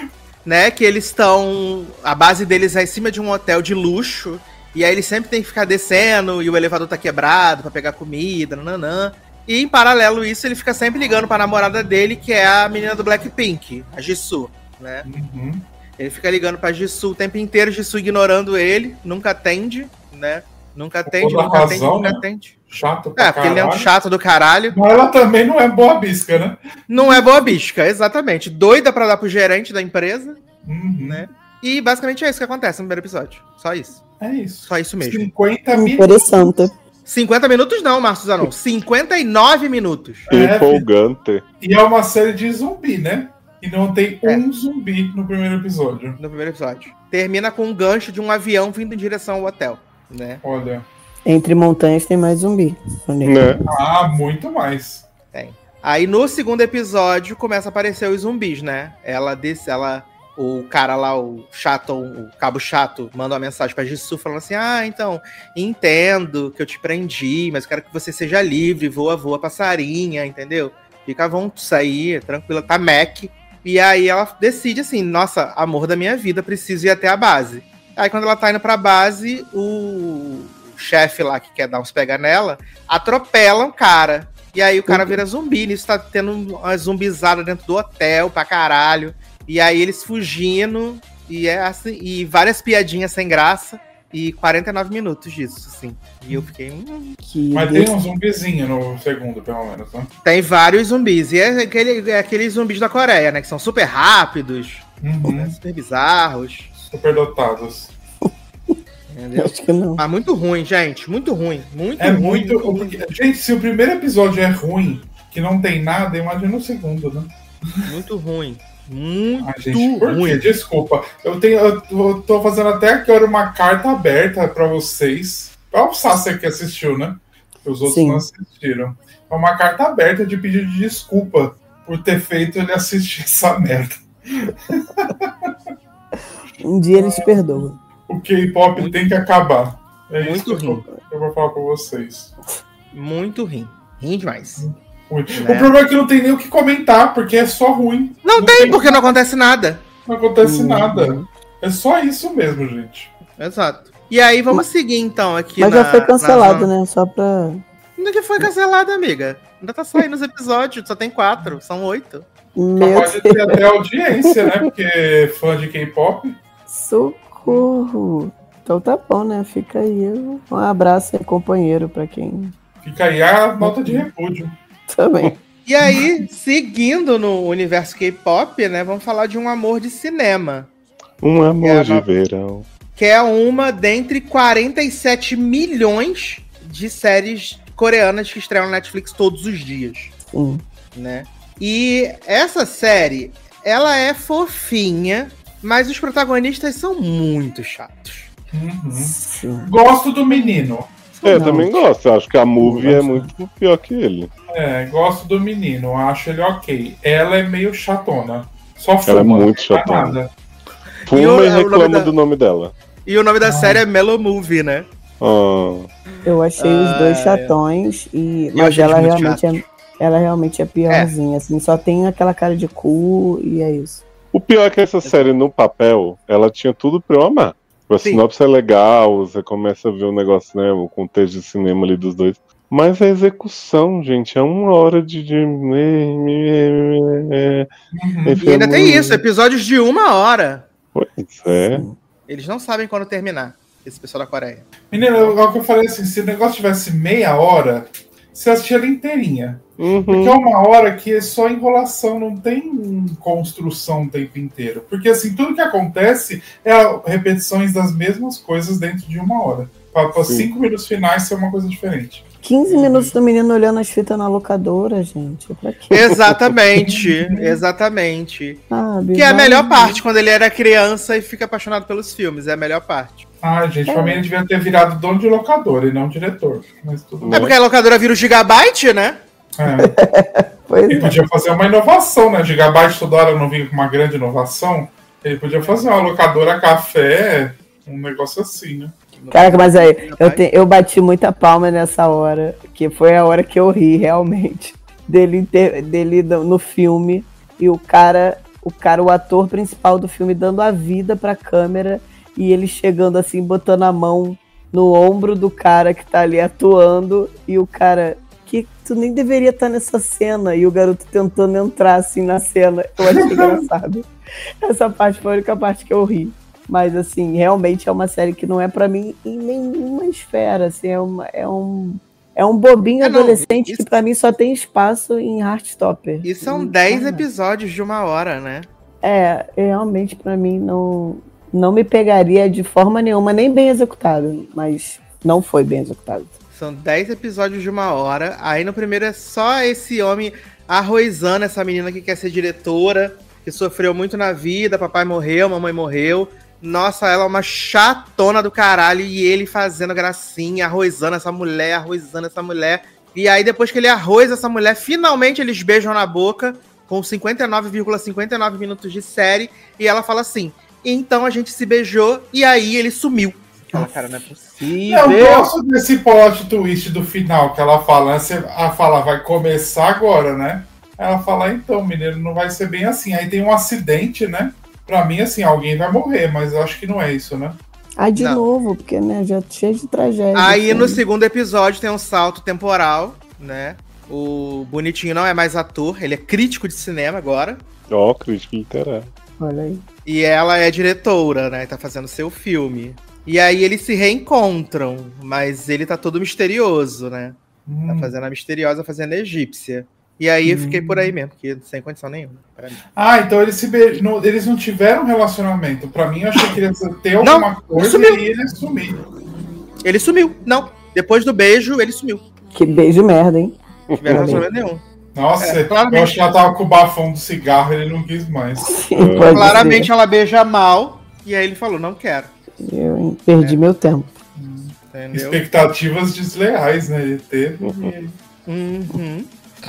Né, que eles estão... A base deles é em cima de um hotel de luxo, e aí eles sempre têm que ficar descendo, e o elevador tá quebrado pra pegar comida, nananã. E em paralelo isso, ele fica sempre ligando pra namorada dele, que é a menina do Blackpink, a Jisoo, né? Uhum. Ele fica ligando pra Jisoo o tempo inteiro, Jisoo ignorando ele, nunca atende, né? Nunca atende, toda nunca atende, razão, nunca né? atende. Chato pra É, porque ele é um caralho. chato do caralho. Mas ela também não é boa bisca, né? Não é boa bisca, exatamente. Doida pra dar pro gerente da empresa, Uhum. né? E basicamente é isso que acontece no primeiro episódio. Só isso. É isso. Só isso mesmo. cinquenta minutos. Interessante. cinquenta minutos não, Márcio Zanon. cinquenta e nove minutos. É, Empolgante. E é uma série de zumbi, né? E não tem É. um zumbi no primeiro episódio. No primeiro episódio. Termina com um gancho de um avião vindo em direção ao hotel, né? Olha. Entre montanhas tem mais zumbi. Né? Ah, muito mais. Aí no segundo episódio começa a aparecer os zumbis, né? Ela desse, ela, o cara lá, o chato, o cabo chato, manda uma mensagem pra Jisoo falando assim: ah, então, entendo que eu te prendi, mas quero que você seja livre, voa, voa, passarinha, entendeu? Fica à vontade, aí, tranquila, tá Mac. E aí ela decide assim: nossa, amor da minha vida, preciso ir até a base. Aí quando ela tá indo pra base, o chefe lá que quer dar uns pega nela, atropela um cara. E aí o cara vira zumbi, nisso tá tendo uma zumbizada dentro do hotel pra caralho. E aí eles fugindo, e é assim, e várias piadinhas sem graça, e quarenta e nove minutos disso, assim. E eu fiquei. Hum. Que Mas tem um zumbizinho no segundo, pelo menos, né? Tem vários zumbis. E é, aquele, é aqueles zumbis da Coreia, né? Que são super rápidos, Uhum. né, super bizarros. Superdotados. Entendeu? Acho que não. Mas muito ruim, gente. Muito ruim. Muito É ruim. muito. ruim. porque- gente, se o primeiro episódio é ruim, que não tem nada, imagina o segundo, né? Muito ruim. Muito Ai, gente, por quê? ruim. Desculpa. Eu, tenho, eu, eu tô fazendo até agora uma carta aberta pra vocês. Pra o Sasser que assistiu, né? Os outros Sim. não assistiram. É uma carta aberta de pedido de desculpa por ter feito ele assistir essa merda. Um dia ele te perdoa. O K-pop Muito- tem que acabar. É muito isso que eu, ruim. tô- eu vou falar pra vocês. Muito ruim. Ruim demais. Ruim. Né? O problema é que não tem nem o que comentar, porque é só ruim. Não tem, porque não acontece nada. Não acontece Uhum. nada. É só isso mesmo, gente. Exato. E aí, vamos seguir então aqui Mas na... já foi cancelado, na... né? Só pra. Ainda que foi cancelado, amiga. Ainda tá saindo os episódios, só tem quatro, são oito. Meu Pode ter até audiência, né? Porque fã de K-pop. Socorro! Então tá bom, né? Fica aí. Um abraço aí, companheiro, pra quem Fica aí a nota de repúdio. também. E aí, seguindo no universo K-pop, né, vamos falar de um amor de cinema. Um amor É, de uma- verão. Que é uma dentre quarenta e sete milhões de séries coreanas que estreiam na Netflix todos os dias, Sim. né? E essa série, ela é fofinha, mas os protagonistas são muito chatos. Uhum. Sim. Gosto do menino. É, eu Não. também gosto. Eu acho que a movie Eu é gosto. muito pior que ele. É, gosto do menino. Acho ele ok. Ela é meio chatona. Só fuma. Ela é muito não faz chatona. nada. Fuma E e, o- é o nome reclama da- do nome dela. E o nome da série é Mellow Movie, né? Ah, Eu achei Ah, os dois é. chatões, e... Eu mas achei ela eles muito realmente, é, chatos. ela realmente é piorzinha, assim, só tem aquela cara de cu e é isso. o pior é que essa série, no papel, ela tinha tudo pra eu amar. A Sim. sinopse é legal, você começa a ver o negócio, né? O contexto de cinema ali dos dois. Mas a execução, gente, é uma hora de. de... Uhum. E ainda tem isso, episódios de uma hora. Pois é. Sim. Eles não sabem quando terminar, esse pessoal da Coreia. Menino, é o que eu falei assim: se o negócio tivesse meia hora, você assistia ela inteirinha. Porque é Uhum. uma hora que é só enrolação, não tem construção o tempo inteiro. Porque assim, tudo que acontece é a- repetições das mesmas coisas dentro de uma hora. Para Sim. cinco minutos finais ser uma coisa diferente. quinze minutos do menino olhando as fitas na locadora, gente. Pra quê? Exatamente, exatamente. Sabe? Que é a Vai- melhor parte, quando ele era criança e fica apaixonado pelos filmes, é a melhor parte. Ah, gente, É. pra mim ele devia ter virado dono de locadora e não diretor. Mas tudo É bem. porque a locadora vira o gigabyte, né? É. Pois Ele é. podia fazer uma inovação, né? Gigabyte toda hora não vinha com uma grande inovação. Ele podia fazer uma locadora café, um negócio assim, né? Caraca, mas aí, eu, te- eu bati muita palma nessa hora, que foi a hora que eu ri, realmente. Dele, ter- dele no no filme, e o cara, o cara, o ator principal do filme, dando a vida pra câmera, e ele chegando assim, botando a mão no ombro do cara que tá ali atuando, e o cara, que tu nem deveria estar nessa cena, e o garoto tentando entrar assim na cena. Eu achei engraçado. Essa parte foi a única parte que eu ri. Mas, assim, realmente é uma série que não é pra mim em nenhuma esfera. Assim, é, uma, é, um, é um bobinho É, não, adolescente isso- que pra mim só tem espaço em Heartstopper. E são Não dez tem nada. episódios de uma hora, né? É, realmente pra mim não, não me pegaria de forma nenhuma, nem bem executado. Mas não foi bem executado. São dez episódios de uma hora. Aí no primeiro é só esse homem arroizando essa menina que quer ser diretora, que sofreu muito na vida, papai morreu, mamãe morreu. Nossa, ela é uma chatona do caralho. E ele fazendo gracinha, arroizando essa mulher, arroizando essa mulher. E aí depois que ele arroza essa mulher, finalmente eles beijam na boca, com cinquenta e nove vírgula cinquenta e nove minutos de série. E ela fala assim, então a gente se beijou e aí ele sumiu. Fala, cara, não é possível. Eu gosto desse plot twist do final que ela fala. Né? Você, ela fala, vai começar agora, né? Ela fala, então, menino, não vai ser bem assim. Aí tem um acidente, né? Pra mim, assim, alguém vai morrer, mas eu acho que não é isso, né? Ah, de Não. novo, porque, né, já cheio de tragédia. Aí no assim. segundo episódio tem um salto temporal, né? O Bonitinho não é mais ator, ele é crítico de cinema agora. Ó, crítica literária. Olha aí. E ela é diretora, né? Tá fazendo seu filme. E aí eles se reencontram, mas ele tá todo misterioso, né? Tá Hum. fazendo a misteriosa, fazendo a egípcia. E aí eu fiquei por aí mesmo, porque sem condição nenhuma. Pra mim. Ah, então eles, se be... não, eles não tiveram relacionamento. Pra mim, eu achei que eles iam ter alguma Não, coisa sumiu. e ele sumiu. Ele sumiu. Não. Depois do beijo, ele sumiu. Que beijo merda, hein? Não tiveram Olha aí. relacionamento nenhum. Nossa, É, claramente. eu acho que ela tava com o bafão do cigarro e ele não quis mais. Pode Claramente ser. ela beija mal. E aí ele falou, não quero. Eu hein, perdi meu tempo. Entendeu? Expectativas desleais, né? Ele teve. e- Uhum.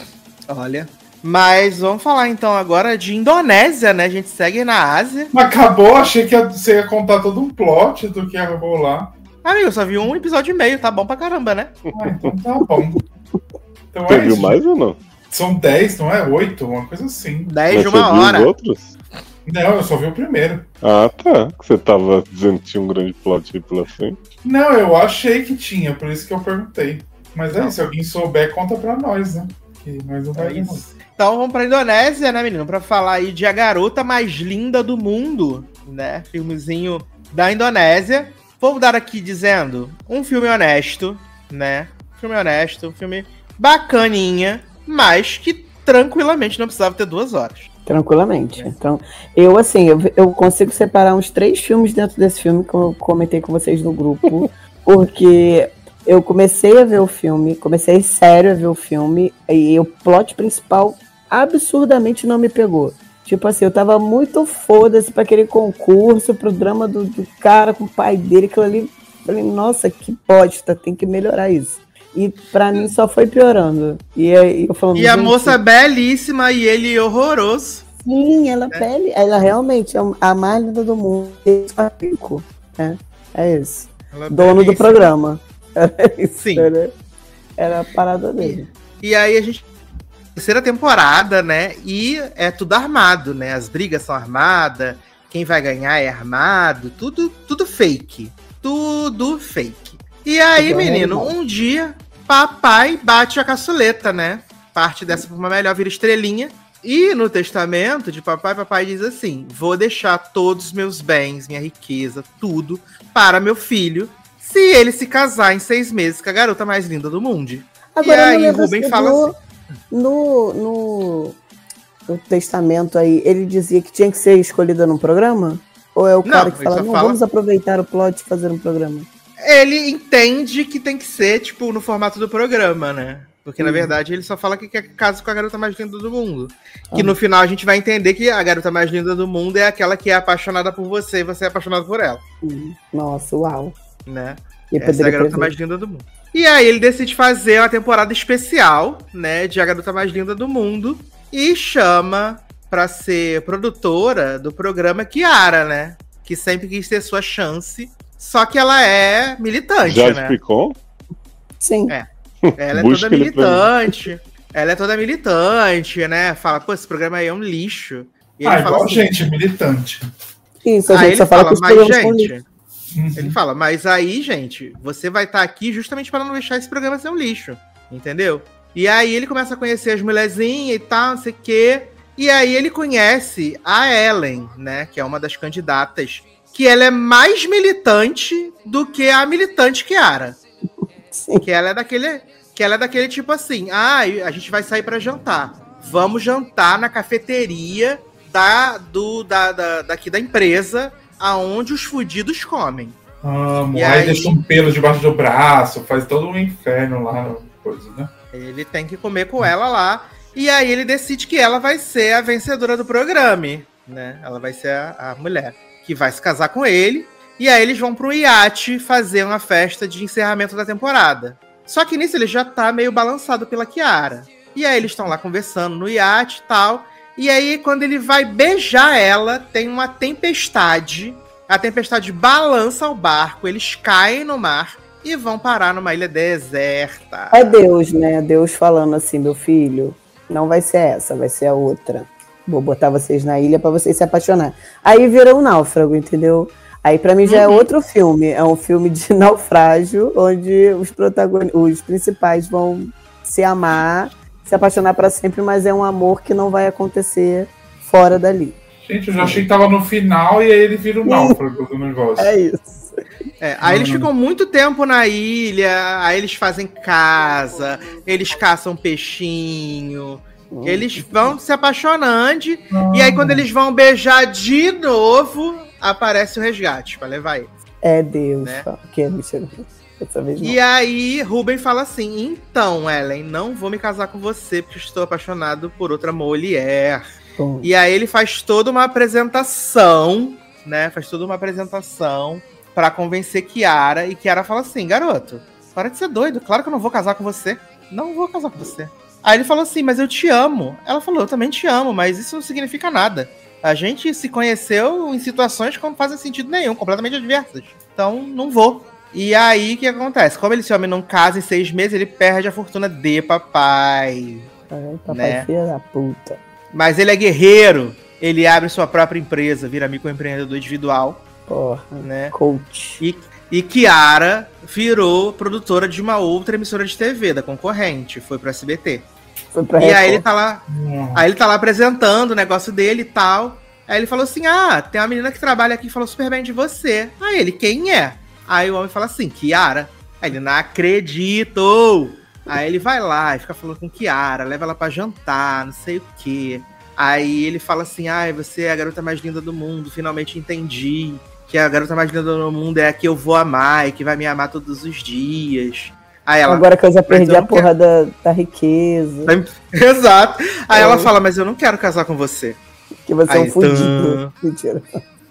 Olha. Mas vamos falar então agora de Indonésia, né? A gente segue na Ásia. Mas acabou, achei que você ia contar todo um plot do que ia rolar. Amigo, eu só vi um episódio e meio, tá bom pra caramba, né? Ah, então tá bom. Então Você é viu isso. mais ou não? São dez, não é? Oito, uma coisa assim. dez de Mas uma você viu hora. os outros? Não, eu só vi o primeiro. Ah, tá. Você tava dizendo que tinha um grande plot aí pela frente. Não, eu achei que tinha, por isso que eu perguntei. Mas é Não. isso, se alguém souber, conta pra nós, né? aqui, mas não vai É ver muito. isso. Então vamos pra Indonésia, né, menino? Pra falar aí de A Garota Mais Linda do Mundo, né? Filmezinho da Indonésia. Vou dar aqui dizendo, um filme honesto, né? Filme honesto, um filme bacaninha, mas que tranquilamente não precisava ter duas horas. Tranquilamente. Então, eu, assim, eu, eu consigo separar uns três filmes dentro desse filme que eu comentei com vocês no grupo, porque eu comecei a ver o filme, comecei sério a ver o filme, e o plot principal absurdamente não me pegou. Tipo assim, eu tava muito foda-se pra aquele concurso, pro drama do, do cara com o pai dele, aquilo ali. Falei, nossa, que bosta, tem que melhorar isso. E pra mim só foi piorando. E aí eu falando, E a gente, moça belíssima e ele horroroso. sim, ela é. pele, ela realmente é a mais linda do mundo. É rico, né? É isso. Ela é Dono do belíssima. programa. Era isso, Sim. Era, era a parada dele. E aí a gente... Terceira temporada, né? E é tudo armado, né? As brigas são armadas, quem vai ganhar é armado, tudo, tudo fake. Tudo fake. E aí, Tudo menino, armado. um dia, papai bate a caçuleta, né? Parte dessa por uma melhor, vira estrelinha. E no testamento de papai, papai diz assim: vou deixar todos os meus bens, minha riqueza, tudo, para meu filho, se ele se casar em seis meses com a garota mais linda do mundo. Agora, e eu não aí, lembro Rubem se fala no, assim... No, no, no testamento aí, ele dizia que tinha que ser escolhida num programa? Ou é o Não, cara que ele fala, só não, fala- vamos aproveitar o plot e fazer um programa? Ele entende que tem que ser, tipo, no formato do programa, né? Porque, na Uhum. verdade, ele só fala que quer caso com a garota mais linda do mundo. Que Ah. no final a gente vai entender que a garota mais linda do mundo é aquela que é apaixonada por você e você é apaixonado por ela, Hum, Nossa, uau. né? E Essa é a poderia garota prever. mais linda do mundo. E aí ele decide fazer uma temporada especial, né, de A Garota Mais Linda do Mundo, e chama pra ser produtora do programa Kiara, né? Que sempre quis ter sua chance, só que ela é militante, Já né? explicou? Sim. É. Ela é Busca toda ele pra mim. militante. Ela é toda militante, né? Fala, pô, esse programa aí é um lixo. E ele Ah, fala igual assim, gente, militante. Isso, a aí gente ele só fala fala, que os mas programas são gente, lixo. Uhum. ele fala, mas aí, gente, você vai estar aqui justamente para não deixar esse programa ser um lixo, entendeu? E aí ele começa a conhecer as mulherzinhas e tal, não sei o quê. E aí ele conhece a Ellen, né? Que é uma das candidatas, que ela é mais militante do que a militante Kiara. Sim. Que ela é daquele, que ela é daquele tipo assim, ah, a gente vai sair para jantar. Vamos jantar na cafeteria da, do, da, da, daqui da empresa, aonde os fudidos comem. Amo. E Aí, aí- deixa um pelo debaixo do braço, faz todo um inferno lá, coisa, né? Ele tem que comer com ela lá. E aí ele decide que ela vai ser a vencedora do programa, né? Ela vai ser a, a mulher que vai se casar com ele. E aí eles vão pro iate fazer uma festa de encerramento da temporada. Só que nisso ele já tá meio balançado pela Kiara. E aí eles estão lá conversando no iate e tal. E aí quando ele vai beijar ela, tem uma tempestade. A tempestade balança o barco, eles caem no mar e vão parar numa ilha deserta. É Deus, né? Deus falando assim, meu filho, não vai ser essa, vai ser a outra. Vou botar vocês na ilha pra vocês se apaixonar. Aí vira um náufrago, entendeu? Aí pra mim já é Uhum. outro filme. É um filme de naufrágio, onde os protagonistas, os principais vão se amar, se apaixonar pra sempre, mas é um amor que não vai acontecer fora dali. Gente, eu já achei que tava no final e aí ele vira o náufrago do negócio. É isso. É, aí eles Uhum. ficam muito tempo na ilha, aí eles fazem casa, eles caçam peixinho, eles vão se apaixonando, e aí quando eles vão beijar de novo, aparece o resgate pra levar eles. É Deus. Né? Fala. Que é mentira. Dessa vez não. E aí Ruben fala assim, então Ellen, não vou me casar com você porque estou apaixonado por outra mulher. Bom, E aí ele faz toda uma apresentação, né? Faz toda uma apresentação pra convencer Kiara. E Kiara fala assim, garoto, para de ser doido. Claro que eu não vou casar com você. Não vou casar com você. Aí ele falou assim, mas eu te amo. Ela falou, eu também te amo, mas isso não significa nada. A gente se conheceu em situações que não fazem sentido nenhum, completamente adversas. Então, não vou. E aí, o que acontece? Como esse homem não casa em seis meses, ele perde a fortuna de papai. ai, papai, né? filha da puta. Mas ele é guerreiro, ele abre sua própria empresa, vira microempreendedor individual, Porra. né? Coach. E, e Kiara virou produtora de uma outra emissora de T V, da concorrente, foi pro S B T. Foi pra E aí Record. ele tá lá, Não. aí ele tá lá apresentando o negócio dele e tal. Aí ele falou assim: ah, tem uma menina que trabalha aqui e falou super bem de você. Aí ele, quem é? Aí o homem fala assim, Kiara. Aí ele, não acredito! Aí ele vai lá e fica falando com Kiara, leva ela pra jantar, não sei o quê. Aí ele fala assim, ai, você é a garota mais linda do mundo, finalmente entendi que a garota mais linda do mundo é a que eu vou amar e que vai me amar todos os dias. Aí ela, Agora que eu já mas perdi eu a não porra da, da riqueza. exato. Aí É. ela fala, mas eu não quero casar com você. Que você é Aí, um fudido. Mentira.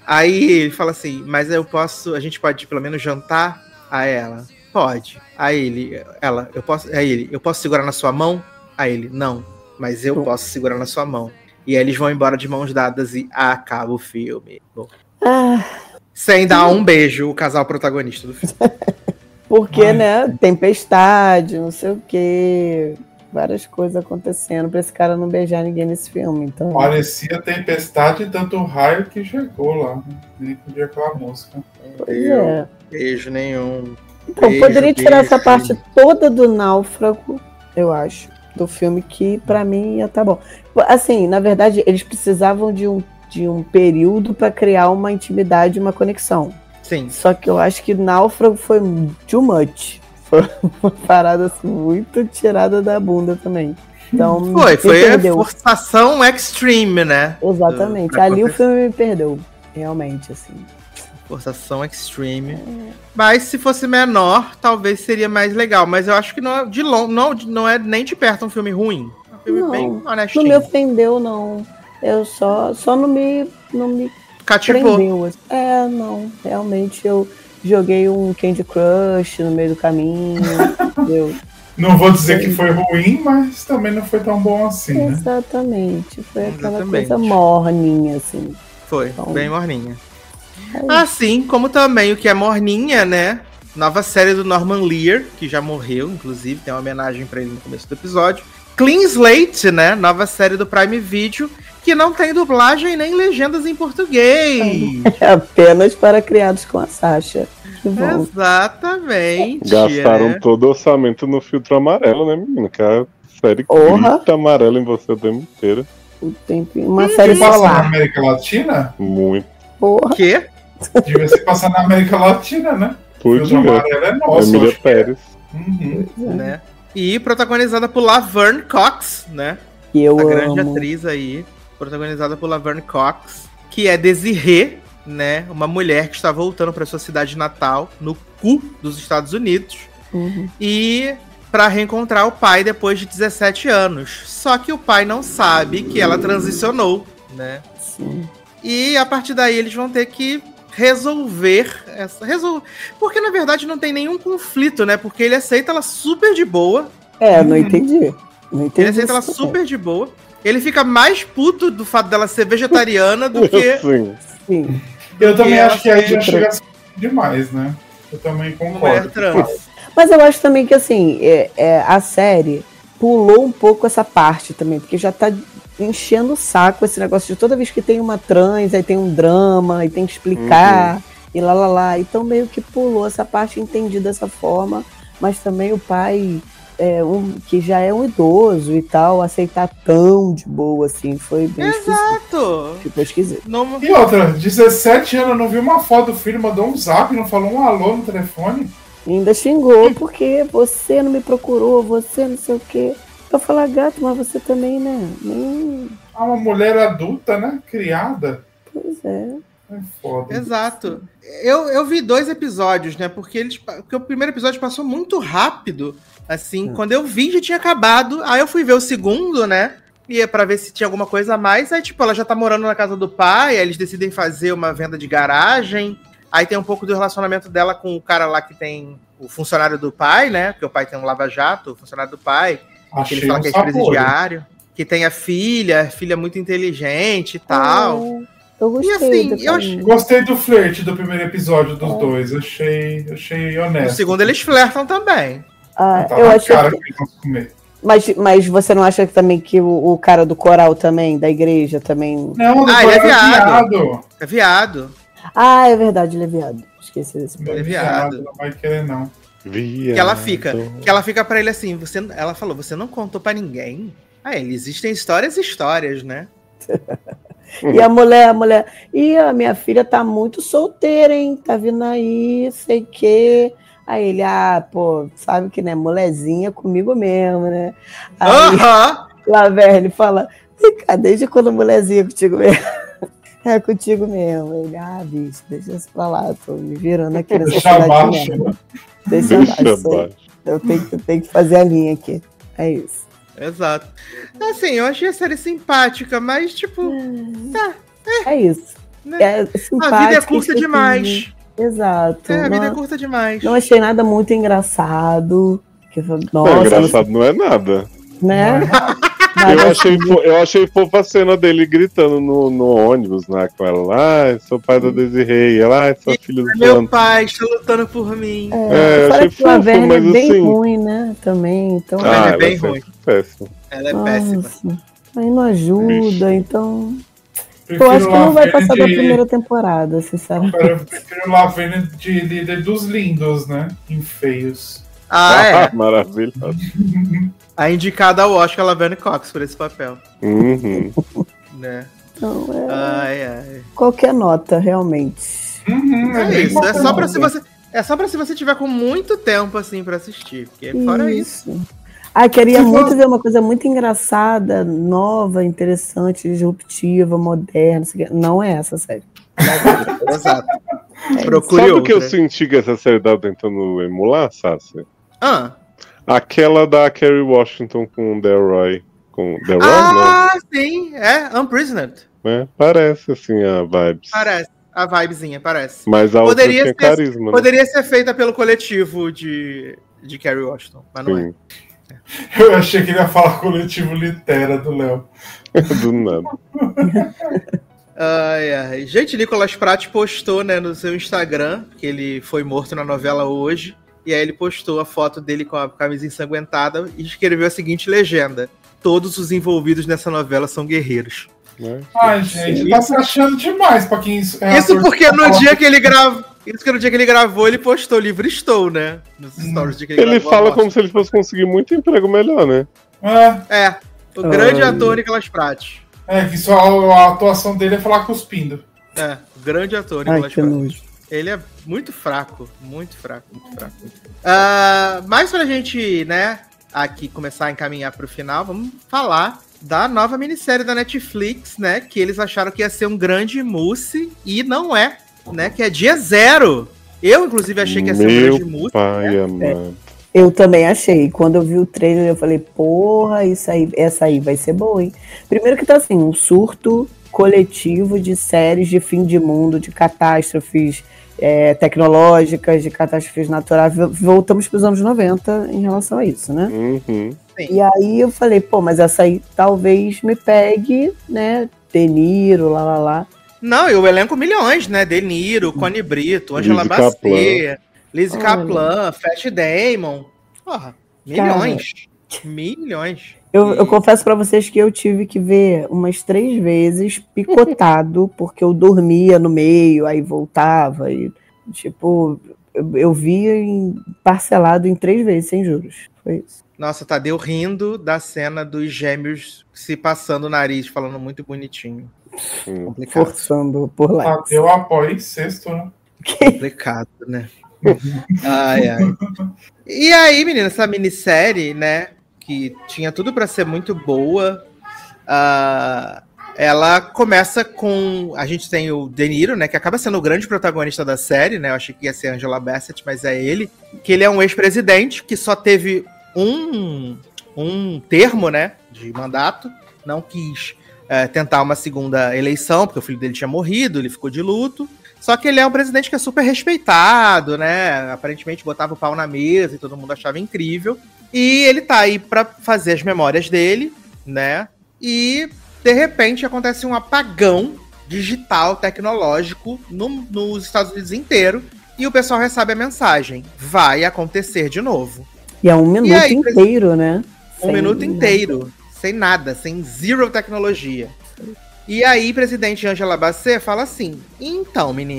Aí ele fala assim, mas eu posso, a gente pode pelo menos jantar? Aí ela, pode. Aí ele, ela, eu posso, aí ele, eu posso segurar na sua mão? Aí ele, não, mas eu posso segurar na sua mão. E aí eles vão embora de mãos dadas e acaba o filme. Bom, Ah, sem dar um beijo, o casal protagonista do filme. porque, Ai. né? Tempestade, não sei o quê. Várias coisas acontecendo pra esse cara não beijar ninguém nesse filme. Então, Parecia tempestade, tanto raio que chegou lá. Né? Nem podia aquela música. pois é. Beijo nenhum. Então, Beijo, poderia tirar beijo. essa parte toda do náufrago, eu acho, do filme, que pra mim ia tá bom. Assim, na verdade, eles precisavam de um, de um período pra criar uma intimidade, uma conexão. Sim. Só que eu acho que náufrago foi too much. Foi uma parada assim, muito tirada da bunda também. Então, Foi, me foi a perdeu. forçação extreme, né? Exatamente. Pra Ali o acontecer. filme me perdeu. Realmente, assim. Forçação extreme. Mas se fosse menor, talvez seria mais legal. Mas eu acho que não é de longe, não, não é nem de perto um filme ruim. É um filme Não, bem Não honestinho. me ofendeu, não. Eu só, só não me, não me Cativou. prendeu. assim. É, não. Realmente eu joguei um Candy Crush no meio do caminho. entendeu? Não vou dizer que foi ruim, mas também não foi tão bom assim, né? Exatamente. Foi aquela Exatamente. coisa morninha, assim. Foi, Então, bem morninha. é isso. Assim como também o que é morninha, né? Nova série do Norman Lear, que já morreu, inclusive, tem uma homenagem pra ele no começo do episódio. Clean Slate, né? Nova série do Prime Video, que não tem dublagem nem legendas em português. É apenas para criados com a Sasha. Que bom. Exatamente. Gastaram né? todo o orçamento no filtro amarelo, né, menino? Que a série Porra. grita amarelo em você o tempo inteiro. O tempo, uma série Devia passar na solar. América Latina? Muito. Porra. O quê? Devia ser passar na América Latina, né? O Podia. filtro amarelo é nosso. Emília acho que é. Pérez. Uhum. Né? E protagonizada por Laverne Cox, né? Que eu A grande amo. atriz aí, protagonizada por Laverne Cox, que é Desiree, né? Uma mulher que está voltando para sua cidade natal, no cu dos Estados Unidos, Uhum. e para reencontrar o pai depois de dezessete anos. Só que o pai não sabe que ela transicionou, né? Sim. E a partir daí eles vão ter que resolver essa. Resol... Porque na verdade não tem nenhum conflito, né? Porque ele aceita ela super de boa. É, não entendi. Não entendi. Ele aceita ela isso super de boa. Ele fica mais puto do fato dela ser vegetariana do que. Sim. Sim. Eu também ela acho que aí já sempre- chega a ser demais, né? Eu também mulher concordo. trans. Mas eu acho também que, assim, é, é, a série pulou um pouco essa parte também, porque já tá enchendo o saco esse negócio de toda vez que tem uma trans, aí tem um drama, aí tem que explicar, e lá, lá, lá. Então meio que pulou essa parte, entendi dessa forma, mas também o pai, é, um, que já é um idoso e tal, aceitar tão de boa, assim, foi bem esquisito. Exato. Ficou esquisito. Não... E outra, dezessete anos, não viu uma foto do filho, mandou um zap, não falou um alô no telefone? E ainda xingou, porque você não me procurou, você não sei o quê. Eu falar, gato, mas você também, né? Nem... Ah, uma mulher adulta, né? Criada. Pois é. É foda. Exato. Eu, eu vi dois episódios, né? Porque, eles, porque o primeiro episódio passou muito rápido. Assim, Hum. quando eu vi, já tinha acabado. Aí eu fui ver o segundo, né? E é pra ver se tinha alguma coisa a mais. Aí, tipo, ela já tá morando na casa do pai. Aí eles decidem fazer uma venda de garagem. Aí tem um pouco do relacionamento dela com o cara lá que tem o funcionário do pai, né? Porque o pai tem um lava-jato, o funcionário do pai. Que Achei ele fala um que é sabor. presidiário. Que tem a filha, a filha muito inteligente e tal. É, eu gostei. E assim, do eu achei- caminho. Gostei do flerte do primeiro episódio dos É. dois. Achei, achei No honesto. segundo eles flertam também. Ah, Tá eu na achei cara que... que eles vão se comer. mas, mas você não acha que também que o, o cara do coral também, da igreja também... Não, Ah, ele é doutor, viado. viado. É viado. Ah, é verdade, ele é viado. Esqueci desse ponto. Ele é Ele viado. Não vai querer, não. Viado. Que ela fica, que ela fica pra ele assim, você, ela falou, você não contou pra ninguém? Ah, ele, existem histórias e histórias, né? E a mulher, a mulher, e a minha filha tá muito solteira, hein? Tá vindo aí, sei que. Aí ele, ah, pô, sabe que né, mulherzinha comigo mesmo, né? Aí Aham! Laverne fala, vem cá, desde quando mulherzinha contigo mesmo? É contigo mesmo. Ele, ah, bicho, deixa isso pra lá, tô me virando aqui nessa Deixa cidade abaixo. mesmo. Deixa Deixa abaixo. isso aí. abaixo. Eu tenho, que- eu tenho que fazer a linha aqui. É isso. Exato. Assim, eu achei a série simpática, mas, tipo, tá, É isso. né? É A vida é simpática, curta enfim. demais. Exato. É, a vida é não, curta demais. não achei nada muito engraçado. Que eu falei, Não, nossa, engraçado não é nada. né? Eu Nada achei, assim. fo- eu achei fofa a cena dele gritando no, no ônibus, né, com ela. Ah, sou pai da Desiree. Ela, ah, sou filho do Meu fulano. pai está lutando por mim. É, eu Fora achei que o Laverne fofo, é mas bem assim... ruim, né? Também, então. Ah, Ah, é ela bem é sempre ruim. péssima. Ela é péssima. Nossa, aí não ajuda, Bicho. então. Prefiro Eu acho que não vai Laverne passar da de- primeira temporada, sinceramente. Eu prefiro Laverne de líder dos lindos, né? Em feios. Ah, é. Maravilhoso. A indicada ao Oscar Laverne Cox por esse papel, Uhum. né? Então, é Ai, ai. qualquer nota, realmente. Uhum, É bem isso, é só pra bacana. se você... É só pra se você tiver com muito tempo, assim, pra assistir. Porque fora isso... Ah, queria Se muito fosse- ver uma coisa muito engraçada, nova, interessante, disruptiva, moderna. não sei o quê. Não é essa série. Exato. Procure Sabe o que eu outra. senti que essa série tava tentando emular, Sácia? Ah, Aquela da Kerry Washington com o Delroy. Com o Delroy, ah sim, é Unprisoned. não, né? Parece, assim, a vibes. Parece. A vibezinha, parece. Mas a outra Poderia tinha ser- carisma, né? Poderia ser feita pelo coletivo de, de Kerry Washington, mas não é. Sim, Eu achei que ele ia falar coletivo Litera do Léo. do nada. Ai, ai. Gente, Nicolas Pratt postou, né, no seu Instagram, que ele foi morto na novela hoje, e aí ele postou a foto dele com a camisa ensanguentada e escreveu a seguinte legenda: todos os envolvidos nessa novela são guerreiros. Né? Ai, gente, tá se achando demais pra quem. É Isso ator porque que no fala- dia que ele gravou. Isso que no dia que ele gravou, ele postou livre estou, né? Nos stories de que ele, Ele gravou a fala morte. como se ele fosse conseguir muito emprego melhor, né? É, É, o grande Ai. ator Nicolas Pratt. é, que só a, a atuação dele é falar cuspindo. É, o grande ator Ai, Nicolas que Pratt. nojo. Ele é muito fraco, muito fraco, muito fraco. Muito fraco. Ah, mas pra gente, né, aqui começar a encaminhar pro final, vamos falar da nova minissérie da Netflix, né, que eles acharam que ia ser um grande mousse e não é, né, que é Dia Zero. Eu, inclusive, achei que ia ser um Meu grande mousse. pai amado. Eu também achei. Quando eu vi o trailer, eu falei, porra, isso aí, essa aí vai ser boa, hein? Primeiro que tá assim, um surto coletivo de séries de fim de mundo, de catástrofes é, tecnológicas, de catástrofes naturais. Voltamos para os anos noventa em relação a isso, né? Uhum. E aí eu falei, pô, mas essa aí talvez me pegue, né? De Niro, lá, lá, lá. Não, e o elenco milhões, né? De Niro, Connie Brito, Angela Lizzie Bassett, Lizzie Olha. Kaplan, Fat Damon. Porra, milhões. Milhões. Eu, E- eu confesso pra vocês que eu tive que ver umas três vezes picotado, porque eu dormia no meio, aí voltava, e tipo, eu, eu vi em- parcelado em três vezes, sem juros. Foi isso. Nossa, Tadeu rindo da cena dos gêmeos se passando o nariz, falando muito bonitinho. Hum. Complicado. Forçando por lá. Ah, eu apoio em sexto, né? Complicado, né? Ai, ai. E aí, menina, essa minissérie, né? Que tinha tudo pra ser muito boa. ah, ela começa com. A gente tem o De Niro, né? Que acaba sendo o grande protagonista da série, né? Eu achei que ia ser Angela Bassett, mas é ele. Que ele é um ex-presidente que só teve um, um termo, né? De mandato. Não quis é, tentar uma segunda eleição, porque o filho dele tinha morrido, ele ficou de luto. Só que ele é um presidente que é super respeitado, né? Aparentemente botava o pau na mesa e todo mundo achava incrível. E ele tá aí pra fazer as memórias dele, né? E, de repente, acontece um apagão digital, tecnológico, no- nos Estados Unidos inteiro. E o pessoal recebe a mensagem: vai acontecer de novo. E é um minuto aí, inteiro, né? Um Sem- minuto inteiro, sem nada, sem zero tecnologia. E aí, presidente Angela Bassett fala assim: então, menino,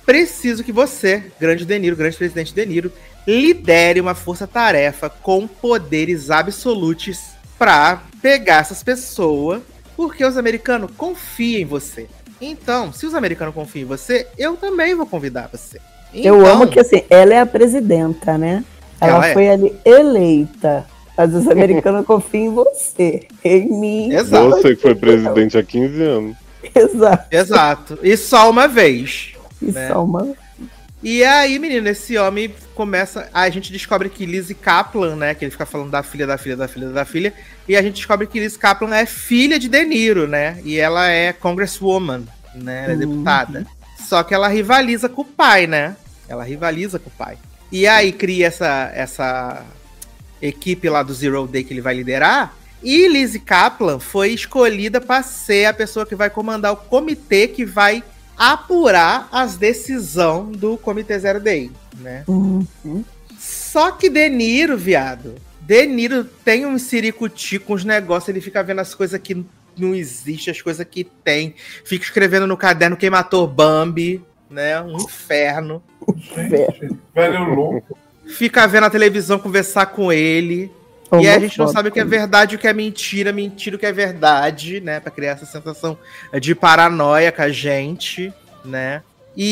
preciso que você, grande De Niro, grande presidente De Niro, lidere uma força-tarefa com poderes absolutos pra pegar essas pessoas, porque os americanos confiam em você. Então, se os americanos confiam em você, eu também vou convidar você. Então, eu amo que, assim, ela é a presidenta, né? Ela, ela foi é. ali eleita. Mas os americanos confiam em você, em mim. Exato. Você que foi presidente há quinze anos. Exato. Exato. E só uma vez. E né? só uma vez. E aí, menino, esse homem começa... A gente descobre que Lizzie Kaplan, né? Que ele fica falando da filha, da filha, da filha, da filha. E a gente descobre que Lizzie Kaplan é filha de De Niro, né? E ela é congresswoman, né? Ela é Uhum. deputada. Só que ela rivaliza com o pai, né? Ela rivaliza com o pai. E aí cria essa, essa equipe lá do Zero Day que ele vai liderar. E Lizzie Kaplan foi escolhida para ser a pessoa que vai comandar o comitê que vai apurar as decisões do Comitê Zero Day, né? Uhum. Só que De Niro, viado, De Niro tem um siricuti com os negócios, ele fica vendo as coisas que não existem, as coisas que tem, fica escrevendo no caderno quem matou Bambi, né? Um inferno. Gente, velho louco. Fica vendo a televisão conversar com ele. E aí a gente não sabe o que é verdade e o que é mentira, mentira o que é verdade, né? Pra criar essa sensação de paranoia com a gente, né?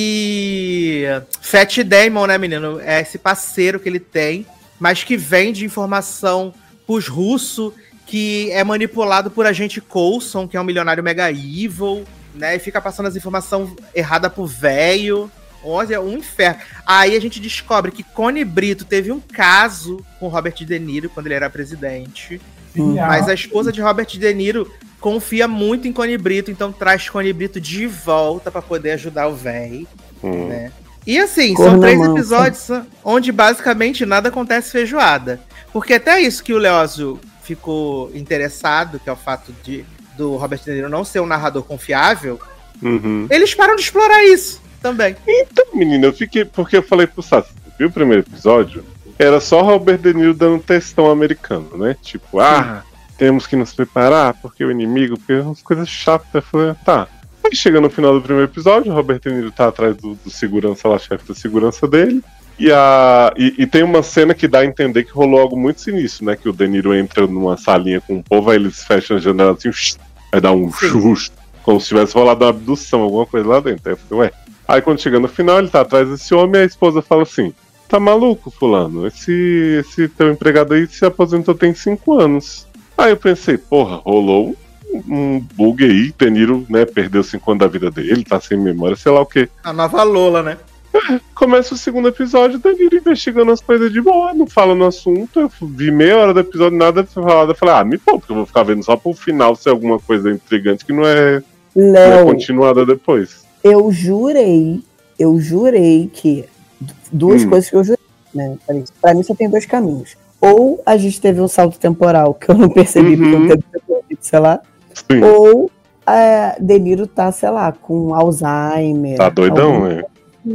E Fat Damon, né, menino? É esse parceiro que ele tem, mas que vende informação pros russos, que é manipulado por agente Coulson, que é um milionário mega evil, né? E fica passando as informações erradas pro velho. Olha, um inferno. Aí a gente descobre que Connie Britto teve um caso com Robert De Niro quando ele era presidente. Sim, Mas a esposa de Robert De Niro confia muito em Connie Britto, então traz Connie Britto de volta pra poder ajudar o véi, Hum. né? E assim, Corna são três mansa. episódios onde basicamente nada acontece feijoada. Porque até isso que o Leózio ficou interessado, que é o fato de do Robert De Niro não ser um narrador confiável, Uhum. eles param de explorar isso também. Então, menina, eu fiquei. Porque eu falei pro Sassi, viu o primeiro episódio? Era só Robert De Niro dando textão americano, né? Tipo, ah, temos que nos preparar porque o inimigo, porque umas coisas chatas. Eu falei, tá. Aí chega no final do primeiro episódio, o Robert De Niro tá atrás do, do segurança lá, chefe da segurança dele. E, a, e, e tem uma cena que dá a entender que rolou algo muito sinistro, né? Que o De Niro entra numa salinha com o povo, aí eles fecham a janela assim, aí dá um chusto, como se tivesse rolado uma abdução, alguma coisa lá dentro. Aí eu falei, ué. Aí quando chega no final, ele tá atrás desse homem e a esposa fala assim, tá maluco, fulano? Esse, esse teu empregado aí se aposentou tem cinco anos. Aí eu pensei, porra, rolou um bug aí, De Niro, né, perdeu cinco anos da vida dele, tá sem memória, sei lá o quê. A nova Lola, né? Começa o segundo episódio, De Niro investigando as coisas de boa, não fala no assunto, eu vi meia hora do episódio, nada falado, eu falei, ah, me poupa, porque eu vou ficar vendo só pro final ser alguma coisa intrigante que não é, não é Léo, continuada depois. eu jurei, eu jurei que duas Hum. coisas que eu jurei, né? Pra mim, pra mim só tem dois caminhos. Ou a gente teve um salto temporal que eu não percebi, porque Uhum. eu teve, sei lá, Sim, ou a De Niro tá, sei lá, com Alzheimer. tá doidão, algum- né?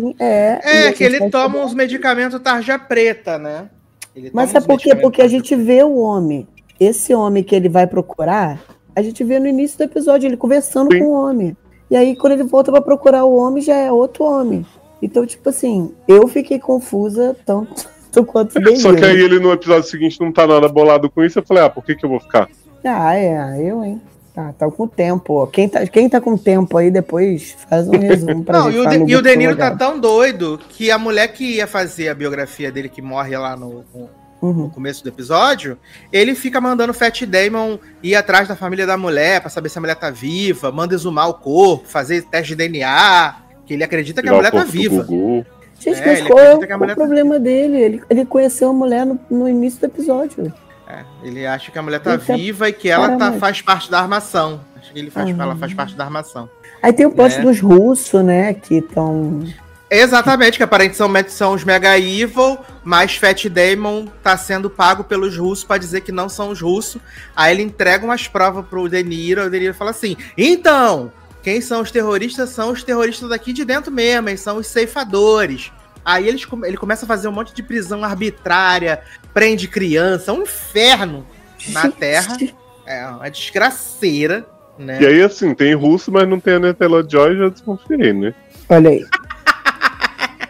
É, e a É, gente que ele vai toma descobrir. uns medicamentos tarja preta, né? Ele Mas toma sabe uns por quê? medicamentos Porque a tarja gente vê o homem. Esse homem que ele vai procurar, a gente vê no início do episódio ele conversando Sim. com o homem. E aí, quando ele volta pra procurar o homem, já é outro homem. Então, tipo assim, eu fiquei confusa tanto quanto o De Só que aí Niro. ele no episódio seguinte não tá nada bolado com isso, eu falei, ah, por que que eu vou ficar? Ah, é, eu, hein? Tá, tá com tempo. ó. Quem tá, quem tá com tempo aí, depois faz um resumo pra Não, gente. e o, lá de, no e o De Google Niro tá Logado. tão doido que a mulher que ia fazer a biografia dele, que morre lá no, no Uhum. começo do episódio, ele fica mandando o Fat Damon ir atrás da família da mulher pra saber se a mulher tá viva, manda exumar o corpo, fazer teste de D N A, que ele acredita que a Tirar o mulher tá corpo do viva. Gugu. Gente, É, mas ele qual é acredita que a o, mulher o tá- problema dele? Ele, ele conheceu a mulher no, no início do episódio. É, ele acha que a mulher tá Ele tá viva e que ela tá, paranoico. faz parte da armação. Acho que ele faz, Uhum. ela faz parte da armação. Aí tem o plot Né? dos russos, né? Que estão. Exatamente, que aparentemente são, são os Mega Evil, mas Fat Damon tá sendo pago pelos russos pra dizer que não são os russos. Aí ele entrega umas provas pro De Niro, o De Niro fala assim, então, quem são os terroristas? São os terroristas daqui de dentro mesmo, eles são os ceifadores. Aí eles, come- ele começa a fazer um monte de prisão arbitrária, prende criança, um inferno na Terra. É uma desgraceira, né? E aí, assim, tem russo, mas não tem a Nutella Joy, já desconfiei, né? Olha aí.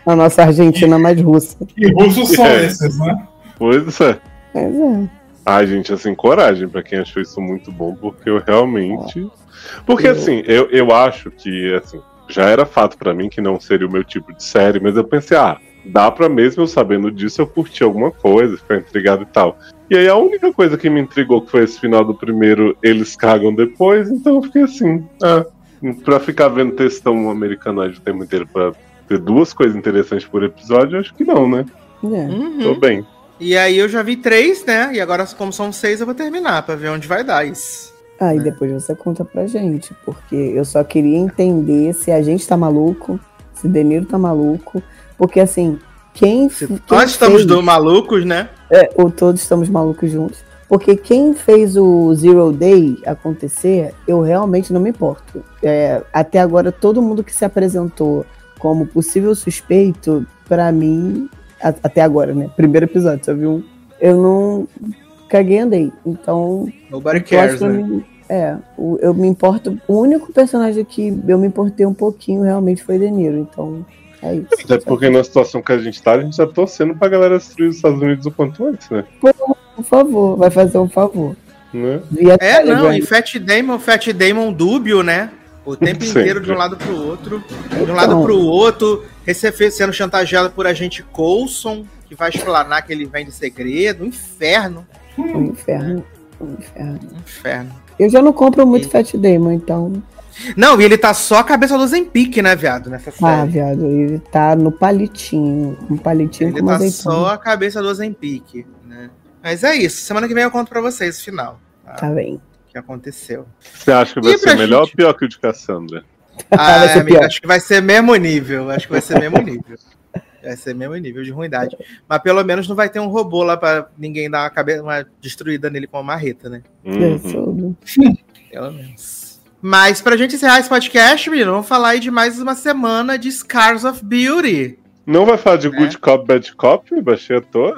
A nossa Argentina mais russa. E russos são É. esses, né? Pois é. Pois é. Ai, gente, assim, coragem pra quem achou isso muito bom, porque eu realmente. Porque, Eu- assim, eu, eu acho que, assim, já era fato pra mim que não seria o meu tipo de série, mas eu pensei, ah, dá pra mesmo eu sabendo disso eu curtir alguma coisa, ficar intrigado e tal. E aí a única coisa que me intrigou que foi esse final do primeiro, eles cagam depois, então eu fiquei assim, ah, pra ficar vendo textão americanoide o tempo inteiro pra ter duas coisas interessantes por episódio, eu acho que não, né? É. Uhum. Tô bem. E aí eu já vi três, né? E agora, como são seis, eu vou terminar pra ver onde vai dar isso. Aí depois você conta pra gente, porque eu só queria entender se a gente tá maluco, se Deniro tá maluco, porque assim, quem, Se quem nós estamos fez, do malucos, né? é, ou todos estamos malucos juntos, porque quem fez o Zero Day acontecer, eu realmente não me importo. É, até agora, todo mundo que se apresentou como possível suspeito, pra mim, a- até agora, né? Primeiro episódio, só vi um, eu não caguei e andei, então... Nobody Eu acho cares, que eu né? me- É, o- eu me importo. O único personagem que eu me importei um pouquinho realmente foi De Niro, então é isso. Até porque na situação que a gente tá, a gente tá torcendo pra galera destruir os Estados Unidos o quanto antes, né? Por favor, vai fazer um favor. né? Via É, não, Telegram. e Fat Damon, Fat Damon dúbio, né? O tempo Sempre. inteiro de um lado pro outro. De um Então. lado pro outro, receber, sendo chantageado por agente Coulson, que vai explanar que ele vem de segredo. Um inferno. Um inferno. Um inferno. Um inferno. Eu já não compro muito Fat Damon, então. Não, e ele tá só a cabeça do Zempic, né, viado, nessa série. Ah, viado, ele tá no palitinho. Um palitinho ele com tá uma só a cabeça do Zempic, né? Mas é isso. Semana que vem eu conto pra vocês o final. Tá? Tá bem. O que aconteceu. Você acha que vai E ser pra melhor gente? ou pior que o de Cassandra? Ah, Vai ser amiga, pior. acho que vai ser mesmo nível. Acho que vai ser mesmo nível. Vai ser mesmo nível de ruindade. Mas pelo menos não vai ter um robô lá pra ninguém dar uma, cabeça, uma destruída nele com uma marreta, né? Uhum. É, tudo. Pelo menos. Mas pra gente encerrar esse podcast, menino, vamos falar aí de mais uma semana de Scars of Beauty. Não vai falar de É. Good Cop, Bad Cop? Baixei à toa?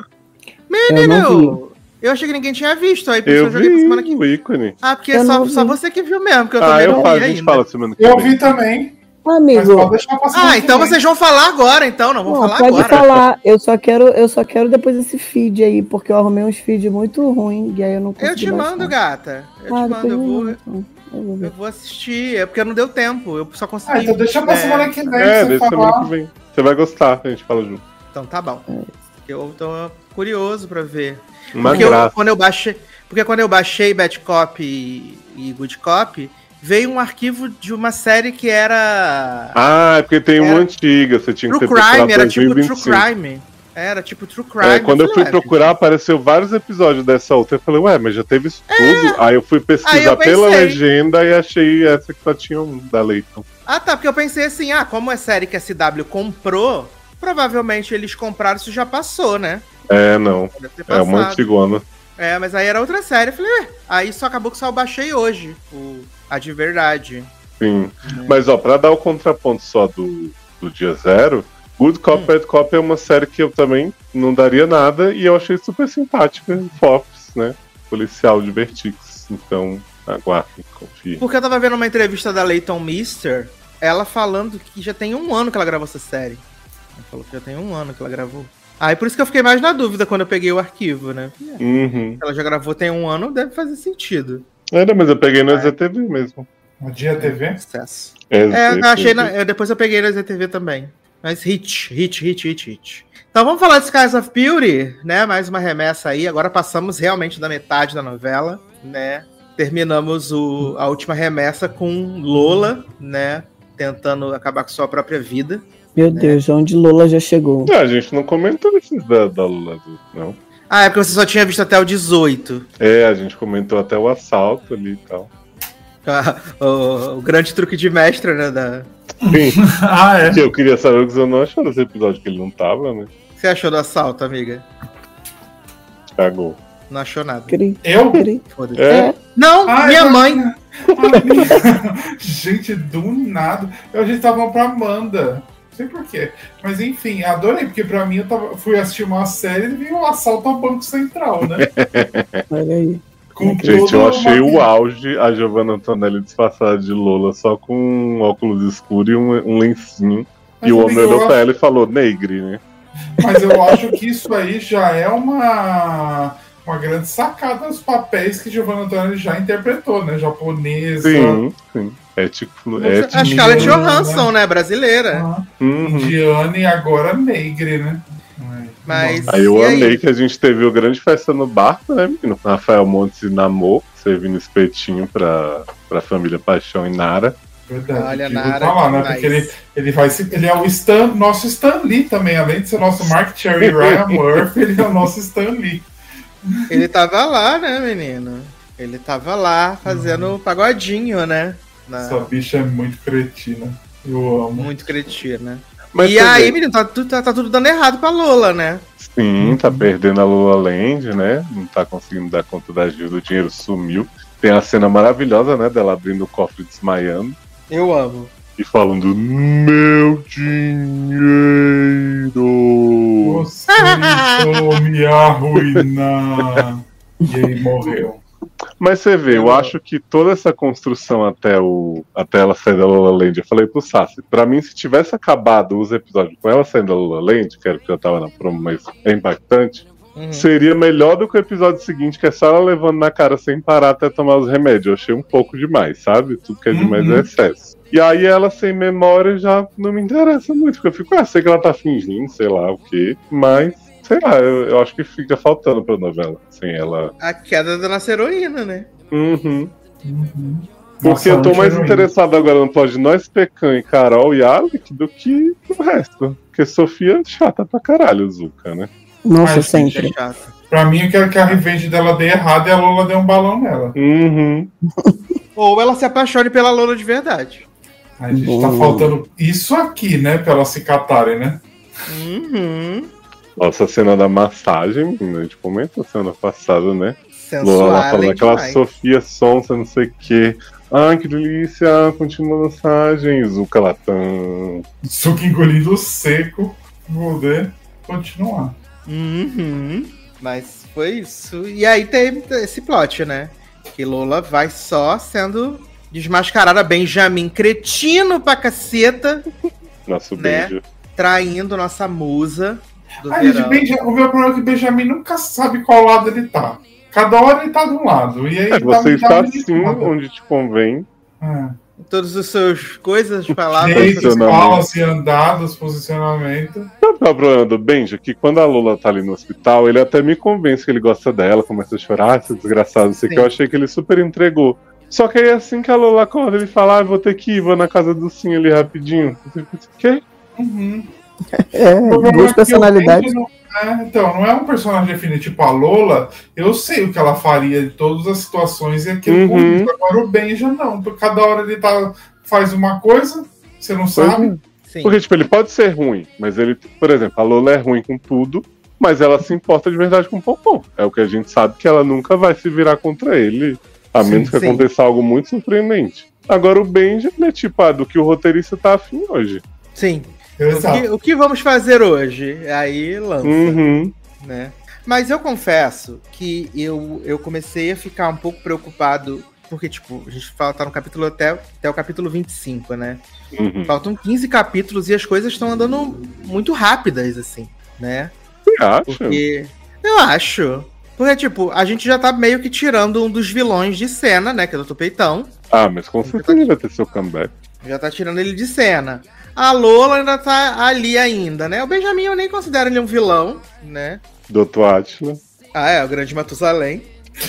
Eu não vi. Menino, eu achei que ninguém tinha visto. Aí por isso Eu eu joguei pra semana vi que o ícone. Ah, porque Eu só, não só vi. você que viu mesmo, porque eu Ah, também eu não falo, vi a gente ainda. fala semana que Eu vem. vi também. Amigo, Mas pode deixar pra semana Ah, que então vem. vocês vão falar agora, então. Não vão não, falar pode agora. falar. Eu só quero, eu só quero depois esse feed aí, porque eu arrumei uns feeds muito ruins e aí eu não consegui Eu te baixar. mando, gata. Eu Ah, te depois mando, eu me vou, manda, então. Eu vou ver. eu vou assistir. É porque não deu tempo. Eu só consegui. Ah, então deixa pra é, semana que vem É, pra você deixa semana falar. que vem. Você vai gostar, a gente fala junto. Então tá bom. Eu tô curioso pra ver. Uma Porque eu- graça. quando eu baixei, porque quando eu baixei Bad Cop e, e Good Cop, veio um arquivo de uma série que era Ah, é porque tem uma Era- antiga, você tinha que True ter procurado Crime, era tipo dois mil e True vinte e cinco. Crime. Era tipo True Crime. É, quando eu falei, fui ué, procurar, apareceu vários episódios dessa outra. Eu falei, ué, mas já teve isso tudo? Aí eu fui Aí pesquisar eu pela pensei. legenda e achei essa que só tinha um da Leighton. Ah, tá, porque eu pensei assim, ah, como é série que a C W comprou, provavelmente eles compraram, isso já passou, né? É, não. Deve ter É uma passado. antigona. É, mas aí era outra série. Eu falei, ué, aí só acabou que só eu baixei hoje, o, a de verdade. Sim. É. Mas, ó, pra dar o contraponto só do, do dia zero, Good Cop, Hum. Bad Cop é uma série que eu também não daria nada e eu achei super simpática. Fox, né? Policial de Vertix. Então, aguardem, confiem. Porque eu tava vendo uma entrevista da Leighton Mister, ela falando que já tem um ano que ela gravou essa série. Ela falou que já tem um ano que ela gravou. Aí por isso que eu fiquei mais na dúvida quando eu peguei o arquivo, né? Uhum. Ela já gravou tem um ano, deve fazer sentido. Era, mas eu peguei no Ah, é. Z T V mesmo. No dia T V. Sucesso. É, É, eu achei na, Z T V. eu- depois eu peguei na Z T V também. Mas hit, hit, hit, hit, hit. Então vamos falar de Skies of Beauty, né? Mais uma remessa aí. Agora passamos realmente da metade da novela, né? Terminamos o, a última remessa com Lola, né? Tentando acabar com sua própria vida. Meu Deus, onde Lola já chegou. Ah, a gente não comentou esses da, da Lula Azul, não. Ah, é porque você só tinha visto até o dezoito. É, a gente comentou até o assalto ali e tal. Ah, o, o grande truque de mestre, né? Da... Sim, Ah, é. que eu queria saber o que você não achou desse episódio, que ele não tava, né? O que você achou do assalto, amiga? Cagou. Não achou nada. Cri, Eu? cri. Foda-se. É? Não, Ah, minha eu- mãe. Ah, gente, do nada. Eu, a gente tava pra Amanda. Não sei porquê. Mas enfim, adorei, porque pra mim eu tava, fui assistir uma série e vi um assalto ao Banco Central, né? Olha aí. Com Gente, eu toda achei uma- o auge a Giovanna Antonelli disfarçada de Lola só com um óculos escuros e um, um lencinho. E o homem eu olhou acho- pra ela e falou, negre, né? Mas eu acho que isso aí já é uma, uma grande sacada dos papéis que Giovanna Antonelli já interpretou, né? Japonesa, Sim, sim. É tipo. É A Scarlett Indiana, Johansson, né? Brasileira. ah, Uhum. indiana e agora negre, né? Ai, Mas- nossa. Aí eu E amei aí? que a gente teve o grande festa no barco, né, menino? Com Rafael Montes e Namor, servindo espetinho pra, pra família Paixão e Nara. Verdade, Olha, digo Nara, tá lá, né? demais. Porque ele, ele vai se, ele é o Stan, nosso Stan Lee também, além de ser nosso Mark Cherry Ryan Murphy, ele é o nosso Stan Lee. Ele tava lá, né, menino? Ele tava lá fazendo pagodinho, né? Na- Essa bicha é muito cretina. Eu amo. Muito cretina. Mas E você aí, vê, menino, tá, tu- tá, tá tudo dando errado pra Lola, né? sim, tá perdendo a Lula Land, né? Não tá conseguindo dar conta da Gilda, o dinheiro sumiu. Tem a cena maravilhosa, né? Dela abrindo o cofre e desmaiando. Eu amo. E falando, meu dinheiro! Você tentou me arruinar. E aí morreu. Mas você vê, eu Eu- acho que toda essa construção até, o, até ela sair da Lola Land, eu falei pro Sassi, pra mim, se tivesse acabado os episódios com ela saindo da Lola Land, que era o que eu tava na promo, mas é impactante, Uhum. seria melhor do que o episódio seguinte, que é só ela levando na cara sem parar até tomar os remédios. Eu achei um pouco demais, sabe? Tudo que é demais Uhum. é excesso. E aí ela sem memória já não me interessa muito, porque eu fico, ah, sei que ela tá fingindo, sei lá o quê, mas, sei lá, eu, eu acho que fica faltando pra novela, sem ela. A queda da nossa heroína, né? Uhum. Uhum. Porque Nossa, eu tô mais anti-heroína. interessado agora no plot de nós, Pecan e Carol e Alec do que o resto. Porque Sofia é chata pra caralho, Zuka, né? Nossa, Ai, sempre. É chato. Pra mim, eu quero que a revenge dela dê errado e a Lola dê um balão nela. Uhum. Ou ela se apaixone pela Lola de verdade. A gente tá Boa. faltando isso aqui, né? Pra elas se catarem, né? Uhum. Nossa, cena da massagem, menina, a gente comentou semana passada, né? Lola Sensual, lá falando além aquela demais. Sofia Sonsa, não sei o quê. Ai, que delícia, continua a massagem. Zuka lá, tão. Suco engolido seco, vou poder continuar. Uhum. Mas foi isso. E aí tem esse plot, né? Que Lola vai só sendo desmascarada. Benjamin cretino pra caceta, Nosso Né? beijo. traindo nossa musa do Ai, gente, verão. Benja- o meu problema é que o Benjamin nunca sabe qual lado ele tá. Cada hora ele tá de um lado. E aí É, dá- você dá está uma assim irritada. onde te convém. É. Todas as suas coisas, palavras. Jeitos, Posicionamento. falas e andados, posicionamento. Sabe qual é o problema do Benja? Que quando a Lola tá ali no hospital, ele até me convence que ele gosta dela, começa a chorar, ah, esse desgraçado, não sei o que. Sim. Eu achei que ele super entregou. Só que aí assim que a Lola acorda, ele fala, ah, vou ter que ir, vou na casa do Sim ali rapidinho. Eu fico assim, quê? Uhum. É, O problema é duas que personalidades. o Benja não é- então, não é um personagem definido. Tipo, a Lola, eu sei o que ela faria de todas as situações e aquilo Uhum. bonito. Agora o Benja não. Porque cada hora ele tá, faz uma coisa, você não sabe. Sim. Porque, tipo, ele pode ser ruim, mas ele, por exemplo, a Lola é ruim com tudo, mas ela se importa de verdade com o Popô. É o que a gente sabe que ela nunca vai se virar contra ele, a Sim, menos que sim. aconteça algo muito surpreendente. Agora o Benja, ele é tipo, ah, do que o roteirista tá afim hoje. Sim. O Exato. que, o que vamos fazer hoje? Aí lança, Uhum. né? Mas eu confesso que eu, eu comecei a ficar um pouco preocupado, porque, tipo, a gente fala, tá no capítulo até, até o capítulo vinte e cinco, né? Uhum. Faltam quinze capítulos e as coisas estão andando muito rápidas, assim, né? Você acha? Porque. Eu acho. Porque, tipo, a gente já tá meio que tirando um dos vilões de cena, né? Que é o doutor Peitão. Ah, mas com certeza ele vai ter seu comeback. Já tá tirando ele de cena. A Lola ainda tá ali ainda, né? O Benjamin eu nem considero ele um vilão, né? doutor Átila. Ah, é, o grande Matusalém.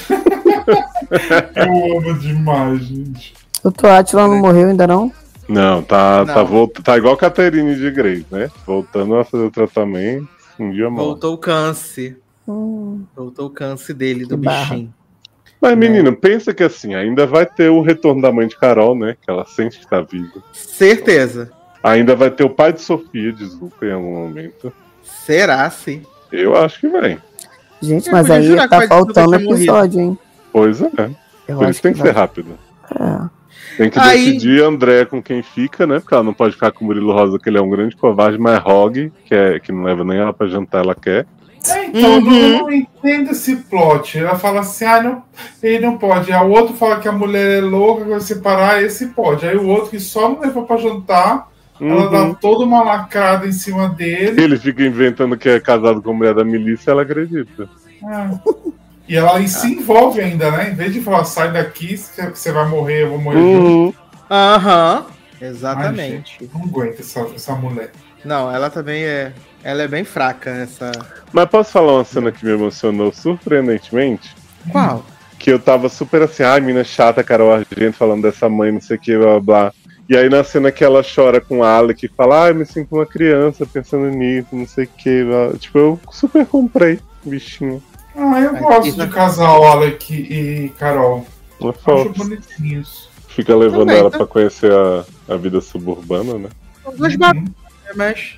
Eu amo demais, gente. O Toátila não morreu ainda não? Não, tá, Não. Tá, volt... tá igual Caterine de Grey, né? Voltando a fazer o tratamento, um dia morre. Voltou o câncer. Hum, Voltou o câncer dele, do Que barra. bichinho. Mas, menino, pensa que assim, ainda vai ter o retorno da mãe de Carol, né? Que ela sente que tá viva. Certeza. Ainda vai ter o pai de Sofia de Zuka em algum momento. Será, sim. Eu acho que vai. gente, Eu mas podia aí jurar que tá o pai de Zuka faltando tinha episódio, hein? Pois é. Eu Por acho isso tem que vai. ser rápido. É. Tem que Aí- decidir André com quem fica, né? Porque ela não pode ficar com o Murilo Rosa, que ele é um grande covarde, mas Rogue, que, é, que não leva nem ela pra jantar, ela quer. É, então, Uhum. eu não entendo esse plot. Ela fala assim, ah, não, ele não pode. Aí o outro fala que a mulher é louca, que vai separar, esse pode. Aí o outro que só não levou pra jantar, ela Uhum. dá toda uma lacrada em cima dele. Ele fica inventando que é casado com a mulher da milícia, ela acredita. É. E ela se envolve ainda, né? Em vez de falar, sai daqui, que você vai morrer, eu vou morrer junto. Uhum. Aham, Ai, exatamente. gente, não aguento essa, essa mulher. Não, ela também é. Ela é bem fraca, essa. Mas posso falar uma cena que me emocionou surpreendentemente? Qual? Que eu tava super assim, ai, mina chata, Carol Argento, falando dessa mãe, não sei o que, blá blá blá. E aí na cena que ela chora com a Alec e fala, ai, me sinto uma criança pensando nisso, não sei o que. Tipo, eu super comprei, bichinho. Ah, eu Ai, gosto que- de casal Alec e Carol. Uma Acho foto. bonitinhos. Fica levando Também, ela tá? pra conhecer a, a vida suburbana, né? Duas Uhum. bagunças, mas.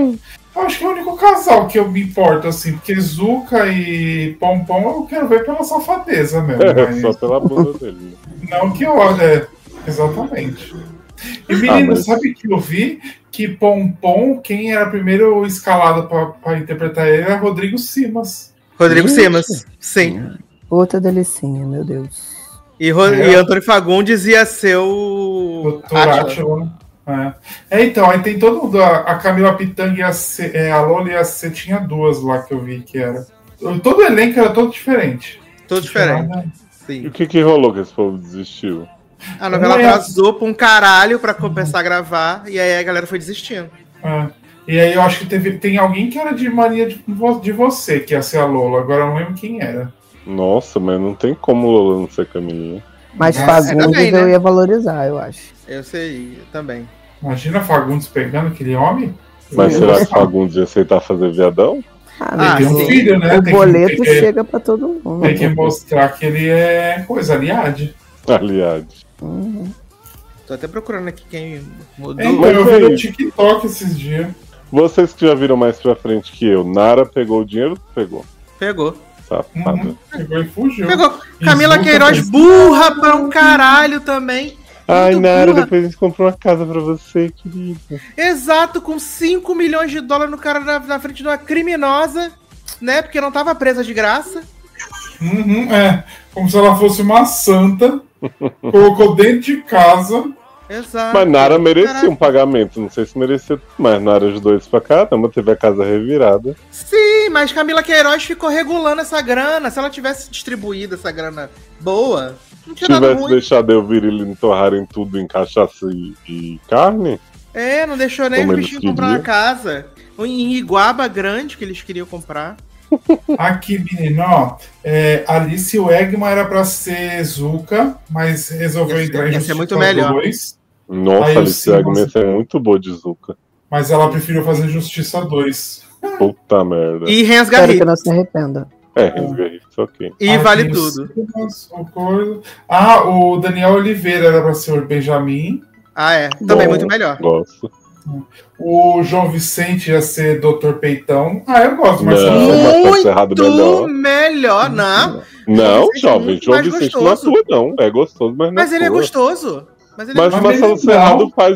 Eu acho que é o único casal que eu me importo, assim, porque Zuka e Pompom eu quero ver pela safadeza mesmo. É, mas só pela bunda dele. Né? não que eu. É, exatamente. E menino, Ah, mas- sabe que eu vi? Que Pompom, quem era primeiro escalado pra, pra interpretar ele era Rodrigo Simas. Rodrigo Gente. Simas, sim. Outra delicinha, meu Deus. E, Ro... É. e Antônio Fagundes ia ser o. Doutor Átila. Átila, né? É. É, então, aí tem todo mundo. A, a Camila Pitanga e a, C, é, a Lola e a C tinha duas lá que eu vi que era. Todo o elenco era todo diferente. Tudo diferente. Nada- E Sim. o que que rolou que esse povo desistiu? A novela Não é- atrasou pra um caralho pra começar a gravar, e aí a galera foi desistindo. É. E aí eu acho que teve, tem alguém que era de mania de, vo- de você, que ia ser a Lola. Agora eu não lembro quem era. Nossa, mas não tem como Lola não ser Camilinha. Mas Nossa, Fagundes também, né? eu ia valorizar, eu acho. Eu sei, eu também. Imagina Fagundes pegando aquele homem. Mas Eu será que gostava. Fagundes ia aceitar fazer viadão? Ah, Ele tem um sim. filho, né? O Tem que- boleto tem que, chega pra todo mundo. tem que mostrar que ele é coisa, aliade. Aliás. Uhum. Tô até procurando aqui quem mudou. É, então, Mas eu vi é no isso. TikTok esses dias. Vocês que já viram mais pra frente que eu, Nara pegou o dinheiro? Pegou. Pegou. Safada. Uhum. Pegou e fugiu. Pegou. E Camila Zuka Queiroz, fez- burra pra um caralho também. Ai, Muito Nara, burra. depois a gente comprou uma casa pra você, querida. Exato, com cinco milhões de dólares no cara na, na frente de uma criminosa, né? Porque não tava presa de graça. Uhum, é. Como se ela fosse uma santa. Colocou dentro de casa. Exato. Mas Nara merecia Caraca. um pagamento. Não sei se merecia, mas Nara ajudou isso pra caramba. Teve a casa revirada. Sim, mas Camila Queiroz ficou regulando essa grana. Se ela tivesse distribuído essa grana boa, não Se tinha nada tivesse ruim. deixado eu vir e torrarem tudo em cachaça e, e carne, É, não deixou nem Como os eles bichinhos comprar uma queriam. casa. Em Iguaba grande que eles queriam comprar. Aqui, menino, ó. É, Alice Wegman era pra ser Zuka, mas resolveu Ia ser- entrar em ia ser Justiça muito melhor. dois. nossa, Aí o Alice Simas- Agnes é muito boa de Zuka. Mas ela preferiu fazer Justiça dois. Puta merda. E Hans Espero que Garrido. não se arrependa. É, Resguarrido, ok. E Aí vale tem o tudo. Simas, o coisa. Ah, o Daniel Oliveira era pra ser o Benjamin. Ah, é. Também Bom. muito melhor. Gosto. O João Vicente ia ser doutor Peitão. Ah, eu gosto, mas Não, eu- mas Muito errado melhor. melhor, não. Não, Vicente é jovem, muito João mais Vicente não gostoso. atua, não. É gostoso, mas não Mas ele é atua. gostoso. Mas ele é Mas o Mas gostoso. Marcelo ele Serrado não. faz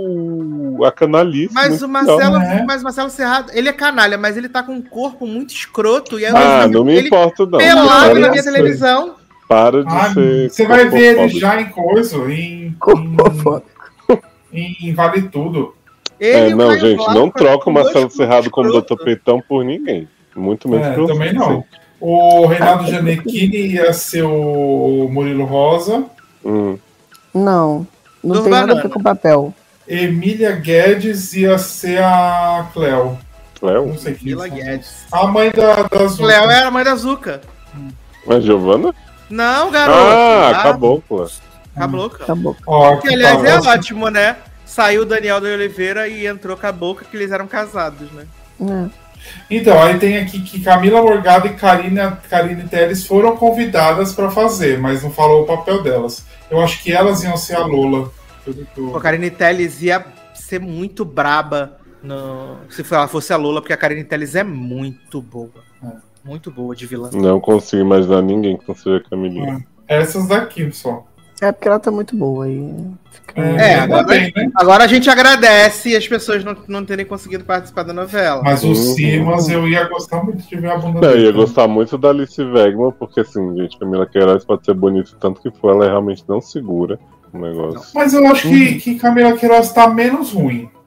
o. a canalice. Mas muito o Marcelo, melhor, né? mas o Marcelo Serrado, ele é canalha, mas ele tá com um corpo muito escroto. E aí Ah, eu- não me ele importo, não. pelado Para na de minha ser- televisão. Para de Ah, ser. você vai ver ele corpofóbico. já em coisa, em, Corpofóbico. em, em Vale Tudo. Ele É, e o não, Caio gente, Blá não fazem troca o dois Marcelo corpos Serrado como escroto. doutor Peitão por ninguém. Muito menos É, pelo também Vicente. não. O Reinaldo Gianecchini ia ser o Murilo Rosa. Hum. Não. Não Dos tem nada a banana. ver com papel. Emília Guedes ia ser a Cleo. Cleo? Não sei quem. Mila é. Guedes. A mãe da, da Zuka. Léo era a mãe da Zuka. Mas Giovana? Não, garoto. Ah, acabou, pô. Acabou, cara. Acabou. Ó, Que, aliás, tá, é gosto- ótimo, né? Saiu o Daniel de Oliveira e entrou com a boca que eles eram casados, né? É. Então, aí tem aqui que Camila Morgado e Karina, Karine Telles foram convidadas pra fazer, mas não falou o papel delas. Eu acho que elas iam ser a Lola. Tudo que eu- Pô, a Karine Telles ia ser muito braba no... se ela fosse a Lola, porque a Karine Telles é muito boa. É. Muito boa de vilã. Não consigo imaginar ninguém que não seja Camilinha. Essas daqui só. É porque ela tá muito boa aí. Fica- É, ainda agora- bem, né? Agora a gente agradece as pessoas não, não terem conseguido participar da novela. Mas o Uhum. Simas eu ia gostar muito de ver a bunda Não, eu dele. ia gostar muito da Alice Wegman, porque assim, gente, Camila Queiroz pode ser bonita tanto que for, ela realmente não segura o negócio. Mas eu acho que, que Camila Queiroz tá menos ruim.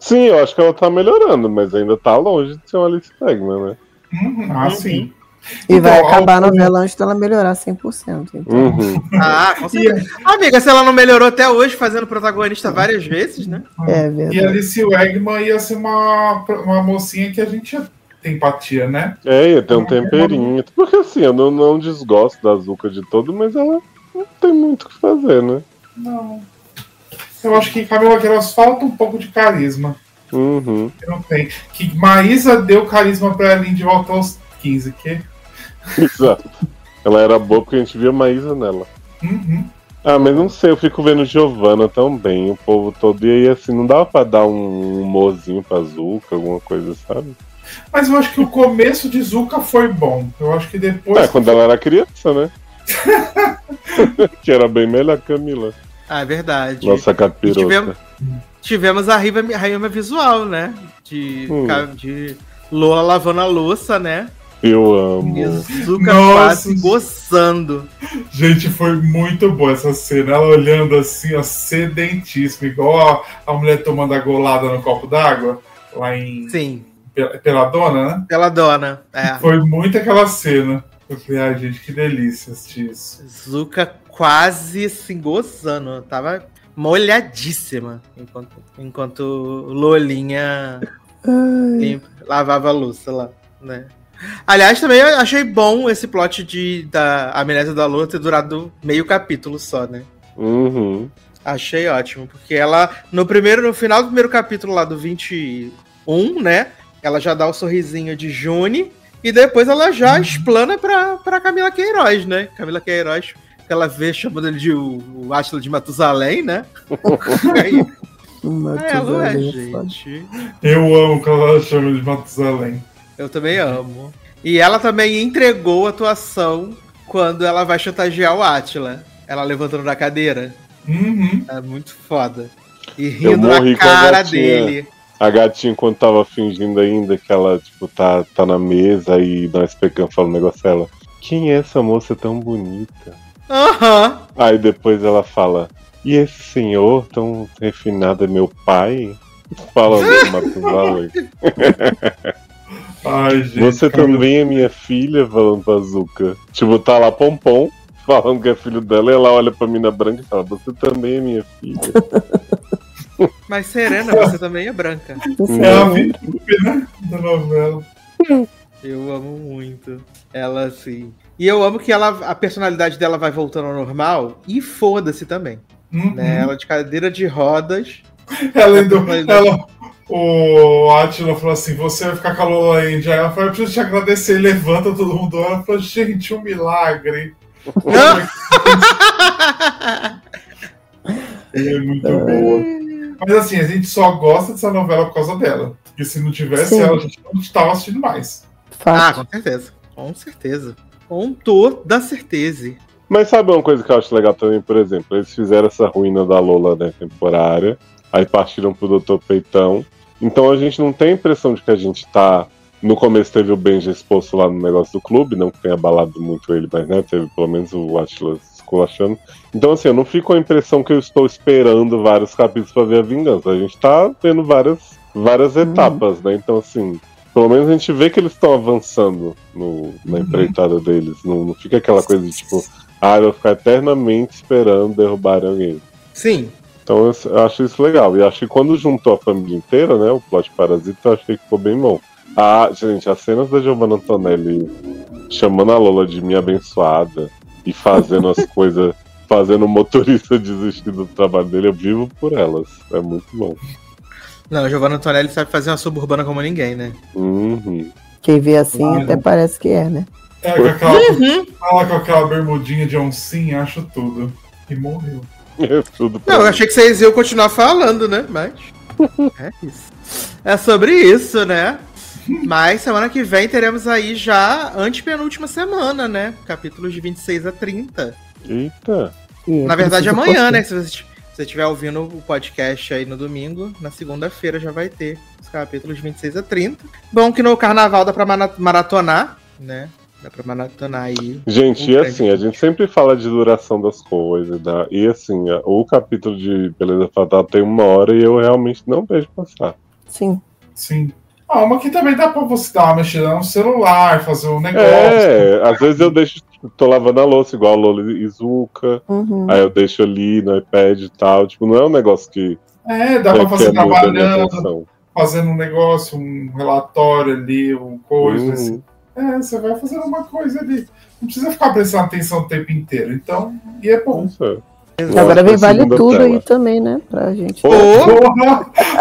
Sim, eu acho que ela tá melhorando, mas ainda tá longe de ser uma Alice Tegman, né? Uhum, ah, sim. E Então, vai acabar a ao- novela antes dela melhorar cem por cento. Então. Uhum. Ah, com certeza. Amiga, se ela não melhorou até hoje fazendo protagonista várias vezes, né? É E verdade. a Alice Wegman ia ser uma, uma mocinha que a gente ia ter empatia, né? É, ia ter um temperinho. Porque assim, eu não, não desgosto da Zuka de todo, mas ela não tem muito o que fazer, né? Não. Eu acho que Camila Queiroz falta um pouco de carisma. Uhum. Que não tem. Que Maísa deu carisma pra ela de volta aos quinze, que? Exato. Ela era boa porque a gente via Maísa nela. Uhum. Ah, mas não sei, eu fico vendo Giovanna também, o povo todo. E aí, assim, não dava pra dar um humorzinho pra Zuka, alguma coisa, sabe? Mas eu acho que o começo de Zuka foi bom. Eu acho que depois. É, quando ela era criança, né? Que era bem melhor que a Camila. Ah, é verdade. Nossa E capirota. tivemos, tivemos a rima, a rima visual, né? De, Hum. de Lola lavando a louça, né? Eu amo. E Zuka Nossa. quase gozando. Gente, foi muito boa essa cena. Ela olhando assim, ó, sedentíssima, igual a, a mulher tomando a golada no copo d'água, lá em Sim, Pe- Peladona, né? pela dona. É. Foi muito aquela cena. Eu falei, ai, gente, que delícia assistir isso. Zuka quase assim gozando. Tava molhadíssima enquanto, enquanto Lolinha limpa- lavava a louça lá, né? Aliás, também eu achei bom esse plot de da Amnésia da Lua ter durado meio capítulo só, né? Uhum. Achei ótimo, porque ela, no primeiro, no final do primeiro capítulo lá do vinte e um, né? Ela já dá o sorrisinho de June e depois ela já explana pra, pra Camila Queiroz, né? Camila Queiroz, que ela vê chamando ele de o, o Átila de Matusalém, né? Aí, Uma é, ela é, tesoura, foda. gente. Eu amo que ela chama de Matusalém. Eu também amo. E ela também entregou a atuação quando ela vai chantagear o Átila. Ela levantando da cadeira. Uhum. É muito foda. E Eu rindo na morri com a cara gatinha. dele. A gatinha, quando tava fingindo ainda que ela, tipo, tá, tá na mesa e nós pegamos fala um negócio dela. Quem é essa moça tão bonita? Aham. Aí depois ela fala, e esse senhor tão refinado é meu pai? Fala do Matusalém. Ai, gente. Você Camila- também é minha filha, falando pra Zuka. Tipo, tá lá Pompom, falando que é filho dela, e ela olha pra mina branca e fala, você também é minha filha. Mas Serena, você também é branca. Você É a é Vitube, né? Da novela. Eu amo muito. Ela, assim. E eu amo que ela, a personalidade dela vai voltando ao normal. E foda-se também. Uhum. Né? Ela de cadeira de rodas. Ela, indo, ela, o Átila falou assim: você vai ficar com a Lola Índia. Ela falou: eu preciso te agradecer. E levanta todo mundo. Ela falou: gente, um milagre. É muito boa. Mas assim, a gente só gosta dessa novela por causa dela. Porque se não tivesse Sim. ela, a gente não estava assistindo mais. Ah, fato. com certeza. Com certeza. Com toda certeza. Mas sabe uma coisa que eu acho legal também, por exemplo? Eles fizeram essa ruína da Lola, né, temporária, aí partiram pro doutor Peitão. Então a gente não tem a impressão de que a gente tá... No começo teve o Benji exposto lá no negócio do clube, não que tenha abalado muito ele, mas né, teve pelo menos o Atlas esculachando. Então assim, eu não fico com a impressão que eu estou esperando vários capítulos pra ver a vingança. A gente tá vendo várias, várias etapas, né? Então assim... Pelo menos a gente vê que eles estão avançando no, na empreitada deles. Não, não fica aquela coisa de tipo, ah, eu vou ficar eternamente esperando derrubar alguém. Sim. Então eu, eu acho isso legal. E acho que quando juntou a família inteira, né, o plot Parasita, eu achei que ficou bem bom. Ah, gente, as cenas da Giovanna Antonelli chamando a Lola de minha abençoada e fazendo as coisas, fazendo o motorista desistir do trabalho dele, eu vivo por elas. É muito bom. Não, Giovanna Antonelli sabe fazer uma suburbana como ninguém, né? Uhum. Quem vê assim Claro. até parece que é, né? É, com aquela, ela com aquela bermudinha de oncinha, acho tudo. E morreu. É tudo pra Não, eu mim. achei que vocês iam continuar falando, né? Mas. É isso. É sobre isso, né? Mas semana que vem teremos aí já antepenúltima semana, né? Capítulos de vinte e seis a trinta. Eita. E Na verdade, preciso amanhã, postar. né? Se você se você estiver ouvindo o podcast aí no domingo, na segunda-feira já vai ter os capítulos de vinte e seis a trinta. Bom que no carnaval dá pra mara- maratonar, né? Dá pra maratonar aí. Gente, Um e grande assim, a gente sempre fala de duração das coisas, tá? E assim, a- o capítulo de Beleza Fatal tem uma hora e eu realmente não vejo passar. Sim. Sim. Ah, uma que também dá pra você dar uma mexida no celular, fazer um negócio. É, às vezes eu deixo, tô lavando a louça, igual a Lola Izuka. Uhum. Aí eu deixo ali no iPad e tal. Tipo, não é um negócio que. É, dá que pra fazer quer muito a minha trabalhando, atenção. fazendo um negócio, um relatório ali, um coisa Uhum. assim. É, você vai fazendo uma coisa ali. Não precisa ficar prestando atenção o tempo inteiro. Então, e é bom. Isso é. Agora vem Nossa, Vale segunda Tudo tela. aí também, né? Pra gente. Pô, Porra!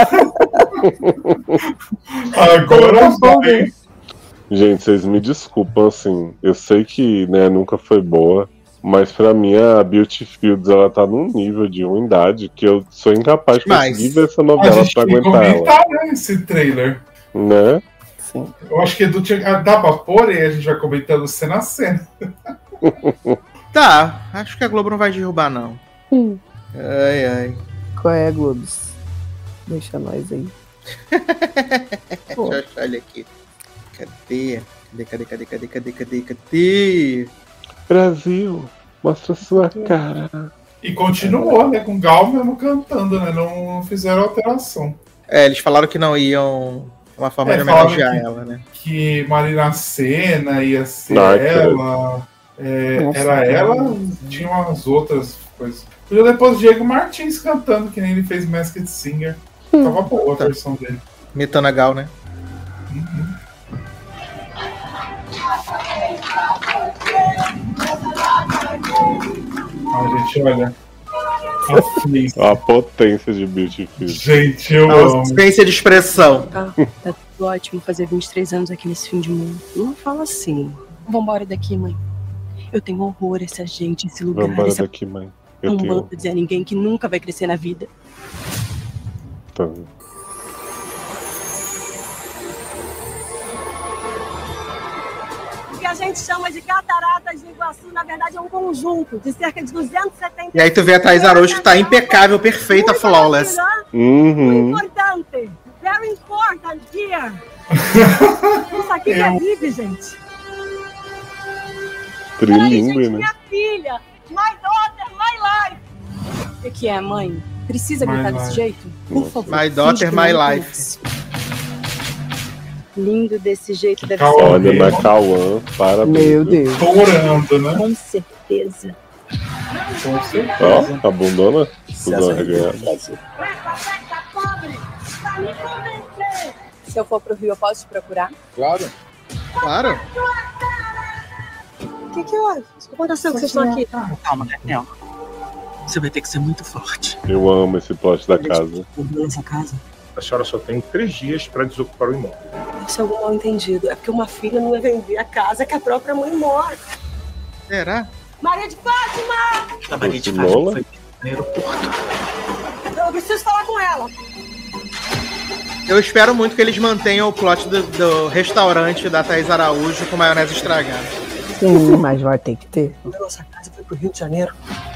Agora Bom, vai. né? gente, vocês me desculpam, assim. Eu sei que, né, nunca foi boa. Mas pra mim a Beauty Fields, ela tá num nível de ruindade que eu sou incapaz de Mas conseguir ver essa A novela gente pra tem que aguentar ela. comentar, né, esse trailer. Né? Sim. Eu acho que Edu tinha. ah, Dá pra pôr e a gente vai comentando cena a cena. tá, acho que a Globo não vai derrubar, não. Hum. Ai, ai. Qual é, Globos? Deixa nós aí. Pô. Deixa eu achar ele aqui. Cadê? Cadê, cadê, cadê, cadê, cadê, cadê, cadê? Brasil, mostra sua cara. E continuou, né? Com o Gal mesmo cantando, né? Não fizeram alteração. É, eles falaram que não iam. Uma forma É, de falaram homenagear que- ela, né? Que Marina Senna ia ser Ai, ela. é, Nossa, era cara. ela, tinha umas outras coisas. E depois Diego Martins cantando, que nem ele fez Masked Singer. Tava boa a Tá. versão dele. Imitando a Gal, né? Uhum. Ah, gente, olha. A Feliz. A potência de Beauty Fields. Gente, eu A amo. ausência de expressão. Tá, tá tudo ótimo fazer vinte e três anos aqui nesse fim de mundo. Não fala assim. Vambora daqui, mãe. Eu tenho horror a essa gente, esse lugar, Vambora esse daqui, mãe. Eu não tenho. vou dizer a ninguém que nunca vai crescer na vida. Tá. O que a gente chama de Cataratas do Iguaçu, na verdade, é um conjunto de cerca de duzentos e setenta. E aí tu vê a Thaís Araújo que tá impecável, perfeita, flawless. Uhum. Importante. Very important here. Isso aqui que é Eu- Rive, gente. Trilingue, gente, né? minha filha. My daughter, my life. O que, que é, mãe? Precisa My gritar life. desse jeito? Por favor. My finge daughter, que my não life. conhece. Lindo desse jeito deve Calma. ser. Olha, na Cauã, parabéns. Meu viu? Deus. Chorando, né? Com certeza. Com certeza. Ó, a bundona. Fusão reganhada. Preta, pobre. Pra me convencer. Se eu for pro Rio, eu posso te procurar? Claro. Claro. O que que houve? O que aconteceu que vocês estão aqui? Calma, Daniel. Você vai ter que ser muito forte. Eu amo esse plot da casa. Comprou essa casa? A senhora só tem três dias para desocupar o imóvel. Isso é algum mal entendido. É porque uma filha não ia vender a casa que a própria mãe mora. Será? Maria de Fátima! A Maria de Esse Fátima Lola? foi no aeroporto. Eu preciso falar com ela. Eu espero muito que eles mantenham o plot do, do restaurante da Thaís Araújo com maionese estragada. Sim, mas vai ter que ter. Quando a nossa casa foi pro Rio de Janeiro,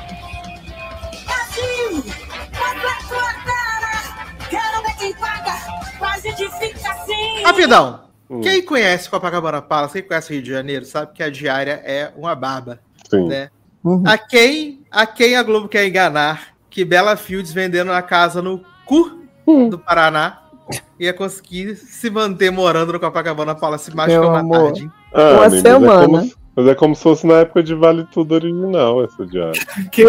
Assim! Mostra a sua cara! Quero ver quem paga! A gente fica assim! Rapidão. Hum. Quem conhece Copacabana Palace, quem conhece Rio de Janeiro, sabe que a diária é uma barba, Sim. né? Uhum. A quem, a quem a Globo quer enganar que Bela Fields vendendo a casa no cu do Paraná ia conseguir se manter morando no Copacabana Palace mais Meu que uma amor. tarde. Ah, Uma amigo, semana. Mas é, como, se- mas é como se fosse na época de Vale Tudo original, essa diária. Que...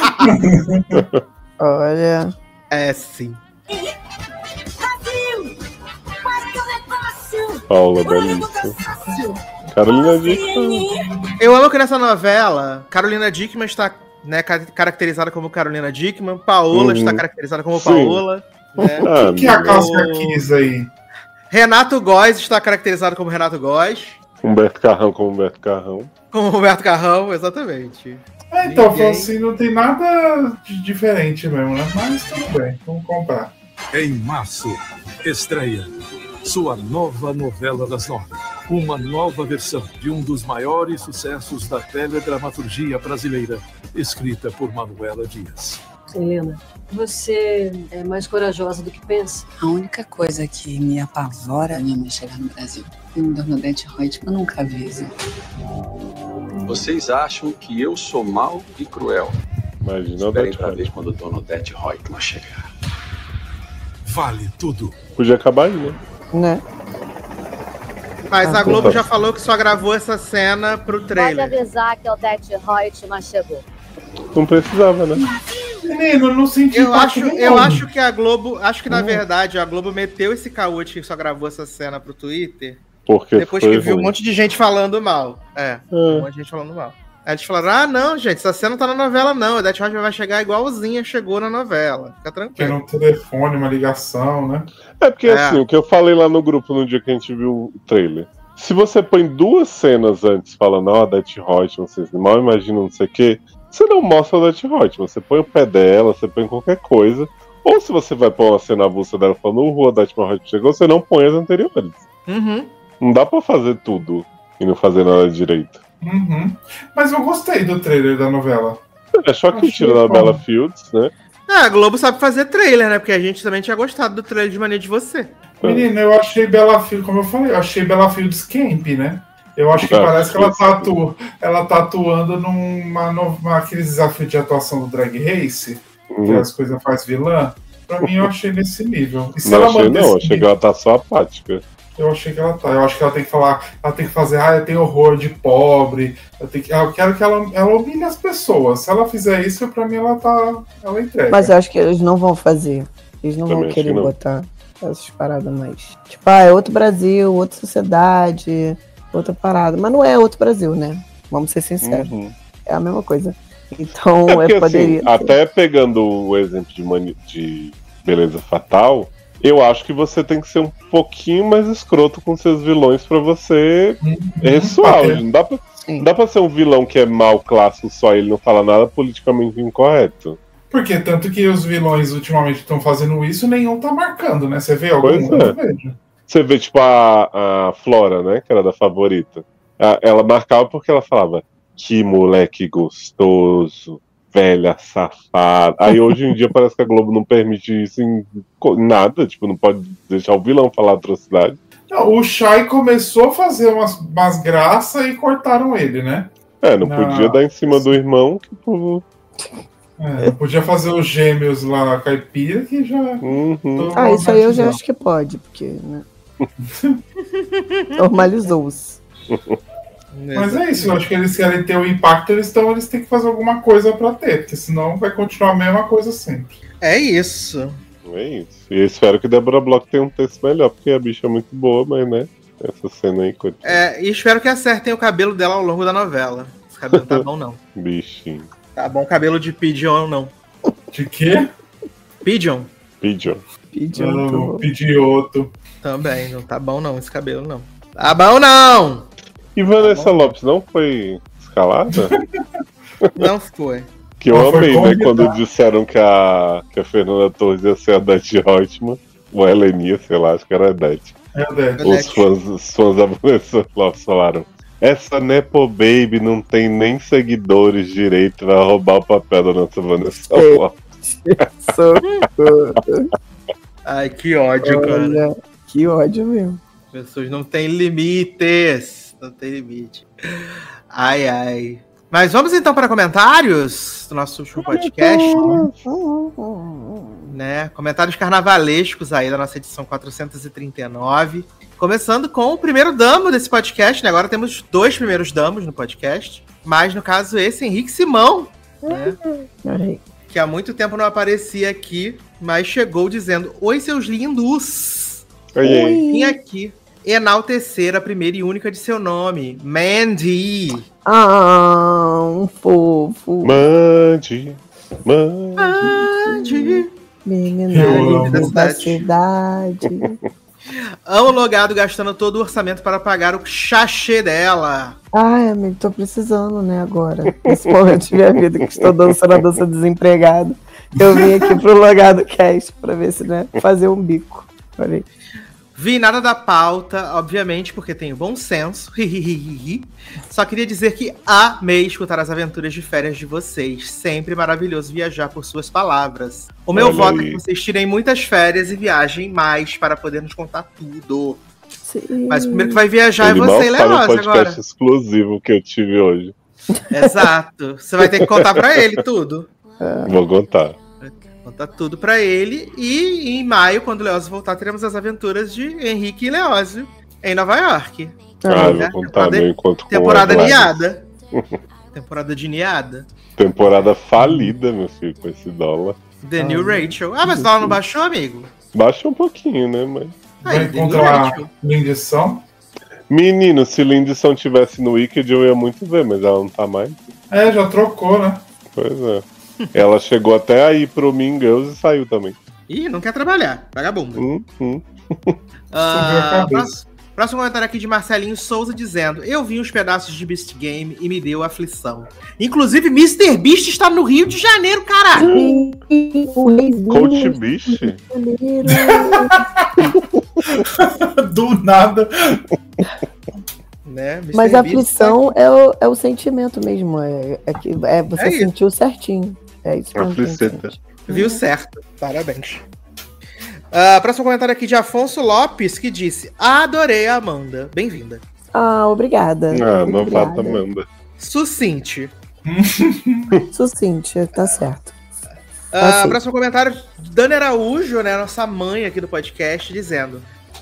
Olha. É sim. Brasil! Faz teu negócio! Paula, Olha no belíssima. cansaço! Carolina Dickman. Eu amo que nessa novela, Carolina Dickman está, né, ca- caracterizada como Carolina Dickman, Paola Uhum. está caracterizada como Sim. Paola, né? Ah, que é a amiga. Cássia Kiss aí? Renato Góes está caracterizado como Renato Góes, Humberto Carrão como Humberto Carrão. como Roberto Carrão, exatamente. É, então, Ninguém. falando assim, não tem nada de diferente mesmo, né? Mas tudo bem, vamos comprar. Em março, estreia sua nova novela das nove. Uma nova versão de um dos maiores sucessos da teledramaturgia brasileira, escrita por Manuela Dias. Helena, você é mais corajosa do que pensa? A única coisa que me apavora é minha mãe chegar no Brasil. E um Dona Odete Reutemann nunca avisa. Vocês acham que eu sou mau e cruel? Imagina o Esperem Odete pra Reutemann. ver quando Dona Odete Reutemann chegar. vale tudo. Podia acabar aí, né? Né? Mas Ah, a Globo tá. já falou que só gravou essa cena pro Pode trailer. avisar que o Odete Reutemann chegou. Não precisava, né? Menino, não senti Eu impacto acho, nenhum. eu acho que a Globo, acho que na Hum. verdade a Globo meteu esse caô de que só gravou essa cena pro Twitter Porque depois foi que viu um ruim. monte de gente falando mal. É, É. um monte de gente falando mal. Aí eles falaram: ah, não, gente, essa cena não tá na novela, não. A Odete Roitman vai chegar igualzinha chegou na novela. Fica Tem tranquilo. um telefone, uma ligação, né? É porque É. assim, o que eu falei lá no grupo no dia que a gente viu o trailer. Se você põe duas cenas antes falando, ó, Odete Roitman, vocês mal imaginam não sei o quê, você não mostra a Odete Roitman. Você põe o pé dela, você põe qualquer coisa. Ou se você vai pôr uma cena avulsa dela falando, o Rua Odete Roitman chegou, você não põe as anteriores. Uhum. Não dá pra fazer tudo e não fazer nada direito. Uhum. Mas eu gostei do trailer da novela. É só que Achei tira da bom. Bella Fields, né? Ah, a Globo sabe fazer trailer, né? Porque a gente também tinha gostado do trailer de Mania de Você. Menina, eu achei Bella Fields, como eu falei, eu achei Bella Fields camp, né? Eu acho que Ah, parece que ela isso. tá, atu... ela tá atuando numa numa... aquele desafio de atuação do Drag Race, que Uhum. as coisas faz vilã. Pra mim, eu achei nesse nível. E se Não ela achei manter não, esse achei que nível, ela tá só apática. eu achei que ela tá. Eu acho que ela tem que falar, ela tem que fazer, ah, eu tenho horror de pobre. Eu, tenho que... eu quero que ela, ela humilhe as pessoas. Se ela fizer isso, pra mim ela tá. Ela entrega. Mas eu acho que eles não vão fazer. Eles não Também vão acho querer que não. botar essas paradas mais. Tipo, ah, é outro Brasil, outra sociedade, outra parada. Mas não é outro Brasil, né? Vamos ser sinceros. Uhum. É a mesma coisa. Então, É eu porque, poderia. assim, até pegando o exemplo de, mani... de Beleza Fatal, eu acho que você tem que ser um pouquinho mais escroto com seus vilões pra você ressoar. Uhum. Não dá pra, Sim. não dá pra ser um vilão que é mau clássico só ele não fala nada politicamente incorreto. Porque tanto que os vilões ultimamente estão fazendo isso, nenhum tá marcando, né? Você vê algum? Pois Eu é. não vejo. Você vê, tipo, a, a Flora, né? Que era da favorita. A- ela marcava porque ela falava: que moleque gostoso, velha safada. Aí hoje em dia parece que a Globo não permite isso em co- nada, tipo, não pode deixar o vilão falar atrocidade. Não, o Shai começou a fazer umas, umas graças e cortaram ele, né? É, não Não. podia dar em cima do irmão, que o povo. É, não podia fazer os gêmeos lá caipira, que já. Uhum. Ah, isso aí eu já acho que pode, porque, né? Normalizou-se. Mas é isso, eu acho que eles querem ter o impacto, eles, tão, eles têm que fazer alguma coisa pra ter, porque senão vai continuar a mesma coisa sempre. É isso. É isso. E eu espero que Deborah Bloch tenha um texto melhor, porque a bicha é muito boa, mas, né? Essa cena aí, coitada. É, e espero que acertem o cabelo dela ao longo da novela. Esse cabelo tá bom, não. Bichinho. Tá bom cabelo de Pigeon, não. De quê? Pigeon? Pigeon. Não, Pidioto. Também, não tá bom não esse cabelo, não. Tá bom não! E Vanessa Lopes não foi escalada? Não foi. Que eu Ela foi amei, né? convidada. Quando disseram que a, que a Fernanda Torres ia ser a Odete Roitman, ou a Helenia, sei lá, acho que era a Odete. É a Odete. Os fãs, os fãs da Vanessa Lopes falaram: essa Nepo Baby não tem nem seguidores direito, vai roubar o papel da nossa Vanessa Lopes. Ai, que ódio, cara. Olha, que ódio mesmo. Pessoas não têm limites. Não tem limite. Ai, ai. Mas vamos então para comentários do nosso último podcast. Né? Comentários carnavalescos aí da nossa edição quatrocentos e trinta e nove. Começando com o primeiro damo desse podcast, né? Agora temos dois primeiros damos no podcast. Mas no caso esse, Henrique Simão, né? Aí. Que há muito tempo não aparecia aqui, mas chegou dizendo: oi, seus lindos! Oi, oi. Vim aqui enaltecer a primeira e única de seu nome, Mandy. Ah, um fofo. Mandy, Mandy. Mandy. Menina Eu amo. da cidade. Amo o logado gastando todo o orçamento para pagar o chachê dela. Ai, amigo, tô precisando, né, agora. Nesse momento de minha vida que estou dançando a dança desempregado. Eu vim aqui pro Logado Cast pra ver se, né, fazer um bico. Olha aí. Vi nada da pauta, obviamente, porque tenho bom senso. Só queria dizer que amei escutar as aventuras de férias de vocês. Sempre maravilhoso viajar por suas palavras. O meu Olha voto é aí. que vocês tirem muitas férias e viajem mais para poder nos contar tudo. Sim. Mas o primeiro que vai viajar Ele é você e mal sabe o Leoz podcast agora. exclusivo que eu tive hoje. Exato. Você vai ter que contar pra ele tudo. Vou contar. Conta tudo pra ele. E em maio, quando o Leózio voltar, teremos as aventuras de Henrique e Leózio em Nova York. Ah, né? vou contar meu encontro com Temporada o niada. Temporada de niada. Temporada falida, meu filho, com esse dólar. The New Rachel. Ah, mas o dólar não baixou, amigo? Baixa um pouquinho, né, mas... Vai encontrar a Lindisson. Menino, se Lindisson tivesse no Wicked, eu ia muito ver, mas ela não tá mais. É, já trocou, né? Pois é. Ela chegou até aí pro Mean Girls e saiu também. Ih, não quer trabalhar. Vagabunda. Hum, hum. Ah, próximo, próximo comentário aqui de Marcelinho Souza dizendo: eu vi uns pedaços de Beast Game e me deu aflição. Inclusive, mister Beast está no Rio de Janeiro, caralho! Coach Beast? Do nada. Né? Mas a aflição é o, é o sentimento mesmo. É, é, que, é você É sentiu certinho. É isso que Afliceta. Viu certo. Parabéns. Uh, próximo comentário aqui de Afonso Lopes, que disse: adorei a Amanda. Bem-vinda. Ah, obrigada. Ah, Muito novata obrigada. Amanda. Sucinte. Sucinte, tá certo. Uh, Assim. próximo comentário, Dani Araújo, né, nossa mãe aqui do podcast, dizendo: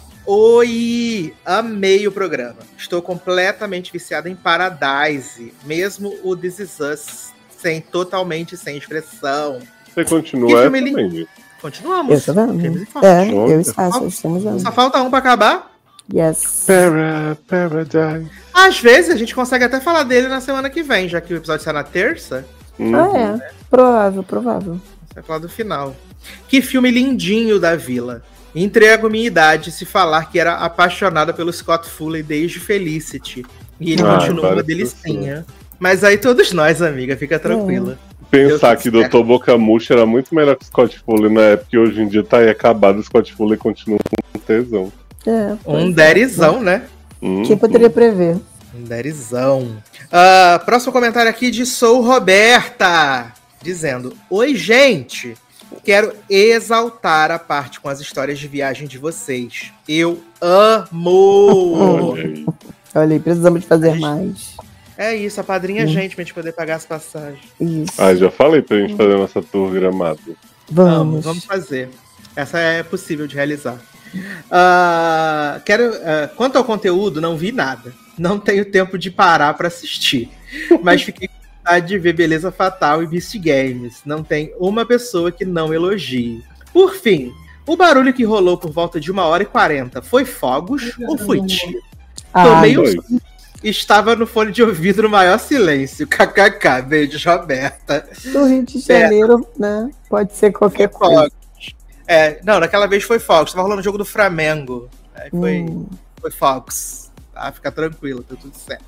oi, amei o programa. Estou completamente viciada em Paradise, mesmo o This Is Us, sem, totalmente sem expressão. Você Que continua filme essa, lindo. também? Continuamos. Eu tô vendo. Firmes e fortes. É, eu e Sasha, estamos vendo. Só falta um pra acabar. Yes. Para, Paradise. Às vezes a gente consegue até falar dele na semana que vem, já que o episódio sai na terça. Ah, é. Provável, provável. Você vai falar do final. Que filme lindinho da Vila. Entrego minha idade se falar que era apaixonada pelo Scott Foley desde Felicity. E ele Ah, continua uma várias delicinha. Mas aí todos nós, amiga, fica tranquila. Pensar Deu que tudo doutor Boca Murcha era muito melhor que Scott Foley na época e hoje em dia tá aí acabado, Scott Foley continua com tesão. É, Um derizão, né? Hum, Quem poderia prever? Um derizão. Ah, próximo comentário aqui de Sou Roberta, dizendo: oi, gente. Quero exaltar a parte com as histórias de viagem de vocês. Eu amo! Olha aí, precisamos de fazer gente- mais. É isso, a padrinha Hum. gente pra gente poder pagar as passagens. Isso. Ah, já falei pra gente fazer nossa tour gramado. Vamos. Vamos fazer. Essa é possível de realizar. Ah, quero, ah, quanto ao conteúdo, não vi nada. Não tenho tempo de parar pra assistir. Mas fiquei com vontade de ver Beleza Fatal e Beast Games. Não tem uma pessoa que não elogie. Por fim, o barulho que rolou por volta de uma hora e quarenta foi fogos ou foi tiro? Ah, Tomei um dois. susto e estava no fone de ouvido no maior silêncio. Kkk, beijos, Roberta. No Rio de Janeiro, né? Pode ser qualquer Foi coisa. fogos. É, não, naquela vez foi fogos. Tava rolando o jogo do Flamengo. Aí foi, Hum. foi fogos. Tá? Fica tranquilo, deu tudo certo.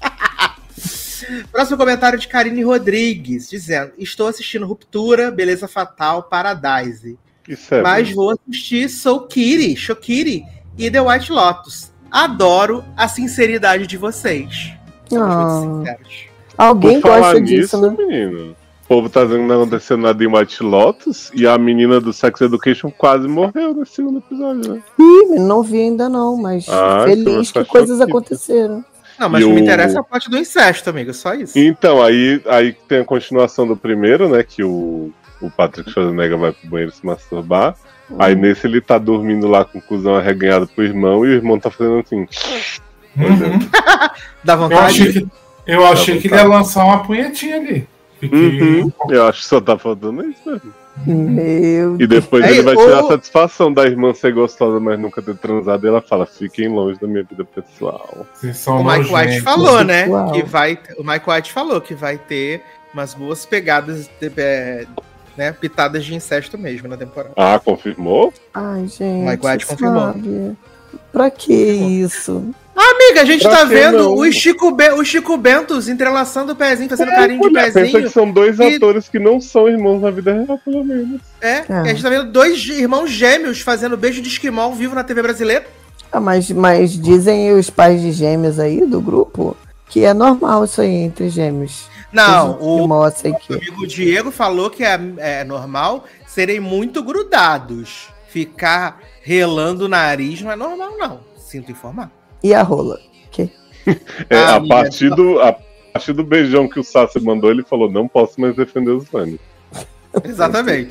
Próximo comentário de Karine Rodrigues, dizendo: estou assistindo Ruptura, Beleza Fatal, Paradise. Isso é Mas bom. vou assistir Soul Kitty, Shokiri e The White Lotus. Adoro a sinceridade de vocês. Somos Ah. muito sinceros. Alguém Por falar gosta disso, nisso, né? menino. O povo tá dizendo que não aconteceu nada em White Lotus e a menina do Sex Education quase morreu no segundo episódio, né? Ih, não vi ainda não, mas Ah, feliz então que coisas achou que- aconteceram. Não, mas E o que me o- interessa é a parte do incesto, amigo. Só isso. Então, aí, aí tem a continuação do primeiro, né? Que o, o Patrick Schwarzenegger vai pro banheiro se masturbar. Aí nesse ele tá dormindo lá com o cuzão arreganhado pro irmão e o irmão tá fazendo assim. Uhum. Dá Eu vontade? achei que, eu achei que ele ia lançar uma punhetinha ali. Fiquei- Uhum. Eu acho que só tá faltando isso mesmo. Meu E depois É, ele vai ou- tirar a satisfação da irmã ser gostosa, mas nunca ter transado. E ela fala: fiquem longe da minha vida pessoal. Vocês são O Mike White nojentos. falou, né? Uau. Que vai, o Mike White falou que vai ter umas boas pegadas, de, é, né, pitadas de incesto mesmo na temporada. Ah, confirmou? Ai, gente. Mike White confirmou. sabe? Pra que isso? Amiga, a gente Pra tá que vendo não? os Chico, Be os Chico Bentos entrelaçando o pezinho, fazendo carinho de Mulher, pensa pezinho. que são dois E- atores que não são irmãos na vida real, pelo menos. É, É. e a gente tá vendo dois irmãos gêmeos fazendo beijo de esquimó ao vivo na T V brasileira. Ah, mas, mas dizem os pais de gêmeos aí do grupo que é normal isso aí entre gêmeos. Não, o o, moça o aqui. amigo Diego falou que é, é normal serem muito grudados. Ficar relando o nariz não é normal, não. Sinto informar. E a rola? Que? É, Ah, a, amiga, partir do, a partir do beijão que o Sassi mandou, ele falou: não posso mais defender os Vani. Exatamente.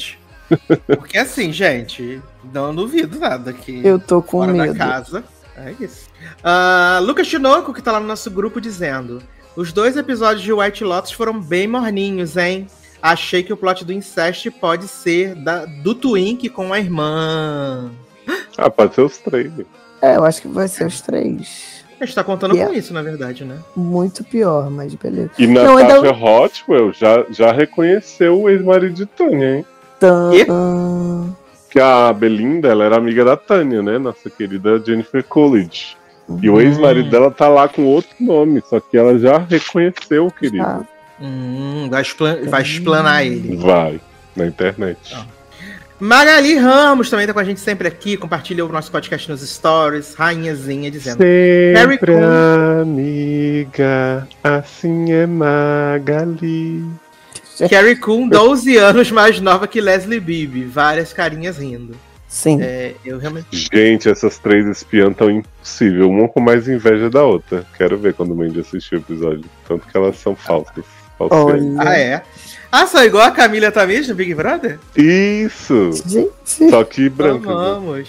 Porque assim, gente, não duvido nada aqui. Eu tô com fora medo. da casa. É isso. Uh, Lucas Tinoco, que tá lá no nosso grupo, dizendo: os dois episódios de White Lotus foram bem morninhos, hein? Achei que o plot do incesto pode ser da, do Twink com a irmã. Ah, pode ser os três. É, eu acho que vai ser os três. A gente tá contando Yeah. com isso, na verdade, né? Muito pior, mas beleza. E Não, Natasha ainda- Rothwell já, já reconheceu o ex-marido de Tânia, hein? Tan- Que a Belinda, ela era amiga da Tânia, né? Nossa querida Jennifer Coolidge. E o ex-marido dela tá lá com outro nome, só que ela já reconheceu o querido. Ah. Hum, vai, explan- vai explanar ele. Vai, na internet. Magali Ramos também tá com a gente sempre aqui, compartilha o nosso podcast nos stories, rainhazinha, dizendo: Harry Sempre Coon, amiga, assim é Magali. Carrie Coon, doze anos mais nova que Leslie Bibb, várias carinhas rindo. Sim. É, eu realmente. Gente, essas três espiãs tão impossível, uma com mais inveja da outra. Quero ver quando o Mandy assistir o episódio. Tanto que elas são falsas. falseiras. Ah, é? Ah, são igual a Camila Tamires no Big Brother? Isso! Gente. Só que branca. Né? Amamos.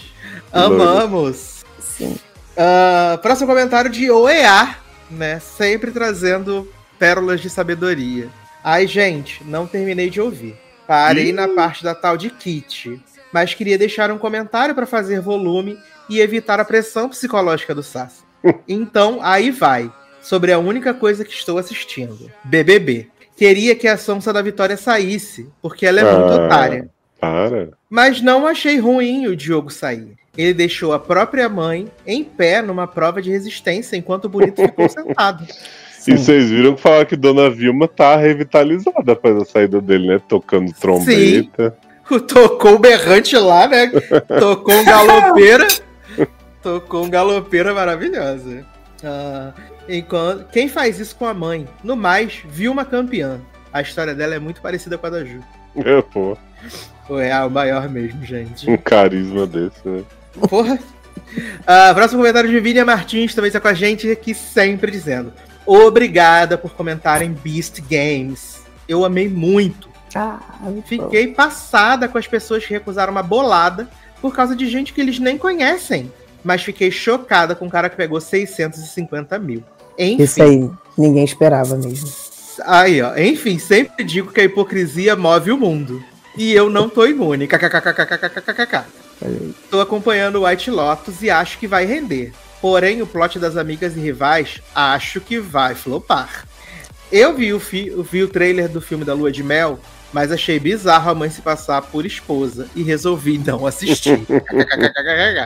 Amamos. Sim. Uh, próximo comentário de O E A, né? Sempre trazendo pérolas de sabedoria. Ai, gente, não terminei de ouvir. Parei Ih. na parte da tal de Kitty, mas queria deixar um comentário para fazer volume e evitar a pressão psicológica do Sassi. Então, aí vai. Sobre a única coisa que estou assistindo. B B B. Queria que a Sonsa da Vitória saísse, porque ela é muito Ah, otária. Para. Mas não achei ruim o Diogo sair. Ele deixou a própria mãe em pé numa prova de resistência enquanto o bonito ficou sentado. E vocês viram que falaram que Dona Vilma tá revitalizada após a saída dele, né? Tocando trombeta. Tocou o berrante lá, né? Tocou um galopeira. Tocou um galopeira maravilhosa. Ah, enquanto... Quem faz isso com a mãe? No mais, Vilma campeã. A história dela é muito parecida com a da Ju. É, pô. É o maior mesmo, gente. Um carisma desse, né? Porra. Ah, próximo comentário de Vivian Martins também está com a gente aqui sempre dizendo: obrigada por comentarem Beast Games. Eu amei muito. Ah, Fiquei passada com as pessoas que recusaram uma bolada por causa de gente que eles nem conhecem. Mas fiquei chocada com o cara que pegou seiscentos e cinquenta mil. Enfim. Isso aí, ninguém esperava mesmo. Aí, ó. Enfim, sempre digo que a hipocrisia move o mundo. E eu não tô imune. Kkkkkkkkkk. Tô acompanhando o White Lotus e acho que vai render. Porém, o plot das amigas e rivais, acho que vai flopar. Eu vi o, fi- eu vi o trailer do filme da Lua de Mel, mas achei bizarro a mãe se passar por esposa e resolvi não assistir. Kkkkkkkk.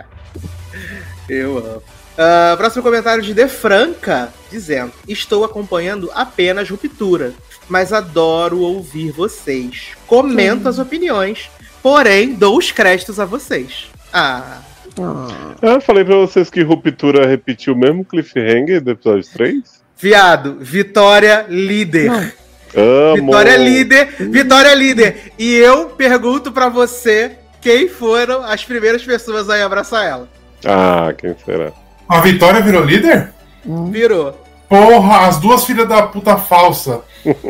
Eu amo. Uh, próximo comentário de De Franca, dizendo: estou acompanhando apenas Ruptura, mas adoro ouvir vocês. Comento Hum. as opiniões, porém dou os créditos a vocês. Ah, Ah, falei pra vocês que Ruptura repetiu o mesmo cliffhanger do episódio três? viado, Vitória líder. Amo. Vitória líder, Vitória líder. E eu pergunto pra você quem foram as primeiras pessoas a ir abraçar ela. Ah, quem será? A Vitória virou líder? Virou. Porra, as duas filhas da puta falsa.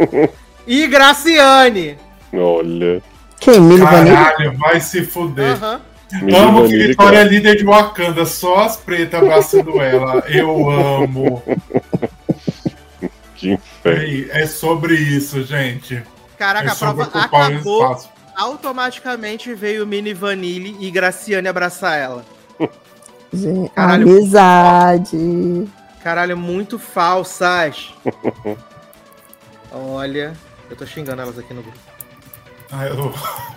E Graciane. Olha. Quem? Milho Caralho, vai se fuder. Aham. Milho Amo que Vanilli, Vitória é cara. líder de Wakanda, só as pretas abraçando ela. Eu amo. Que inferno. Ei, é sobre isso, gente. Caraca, É a prova sobre ocupar o acabou. espaço. Automaticamente veio Mini Vanille e Graciane abraçar ela. Gente, Caralho. amizade. Caralho, muito falsas. Olha, eu tô xingando elas aqui no grupo. Ah, eu...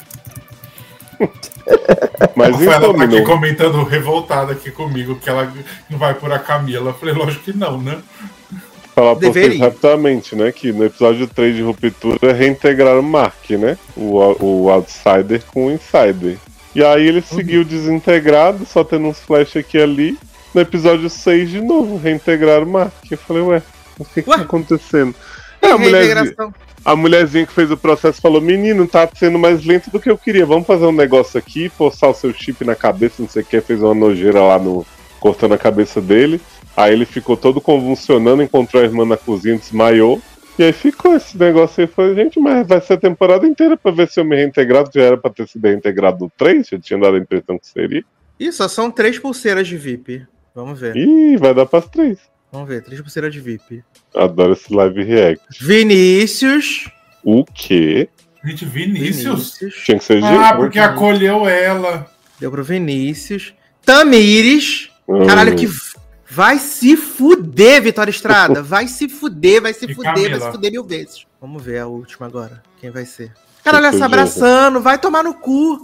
Mas a Rafaela então, tá aqui Minu, comentando revoltada aqui comigo que ela não vai por a Camila. Eu falei, lógico que não, né? falar pra vocês Deveria. rapidamente, né? Que no episódio três de Ruptura reintegraram o Mark, né? O, o Outsider com o Insider. E aí ele seguiu desintegrado, só tendo uns flash aqui e ali. No episódio seis, de novo, reintegraram o Mark. Eu falei, ué, o que, que tá acontecendo? É, a mulherzinha, Reintegração. a mulherzinha que fez o processo falou, menino, tá sendo mais lento do que eu queria. Vamos fazer um negócio aqui, forçar o seu chip na cabeça, não sei o que, fez uma nojeira lá no. Cortando a cabeça dele. Aí ele ficou todo convulsionando, encontrou a irmã na cozinha, desmaiou. E aí ficou esse negócio aí. Eu falei, gente, mas vai ser a temporada inteira pra ver se eu me reintegrado. Já era pra ter sido reintegrado no três, já tinha dado a impressão que seria. Ih, só são três pulseiras de V I P. Vamos ver. Ih, vai dar pras três. Vamos ver, três pulseiras de V I P. Adoro esse live react. Vinícius. O quê? Gente, Vinícius? Vinícius. Tinha que ser Ah, gente. porque acolheu ela. Deu pro Vinícius. Tamires. Hum. Caralho, que vai se fuder, Vitória Estrada. Vai se fuder, vai se E fuder, Camila? vai se fuder mil vezes. Vamos ver a última agora. Quem vai ser? Caralho, Eu tô essa abraçando. Vai tomar no cu.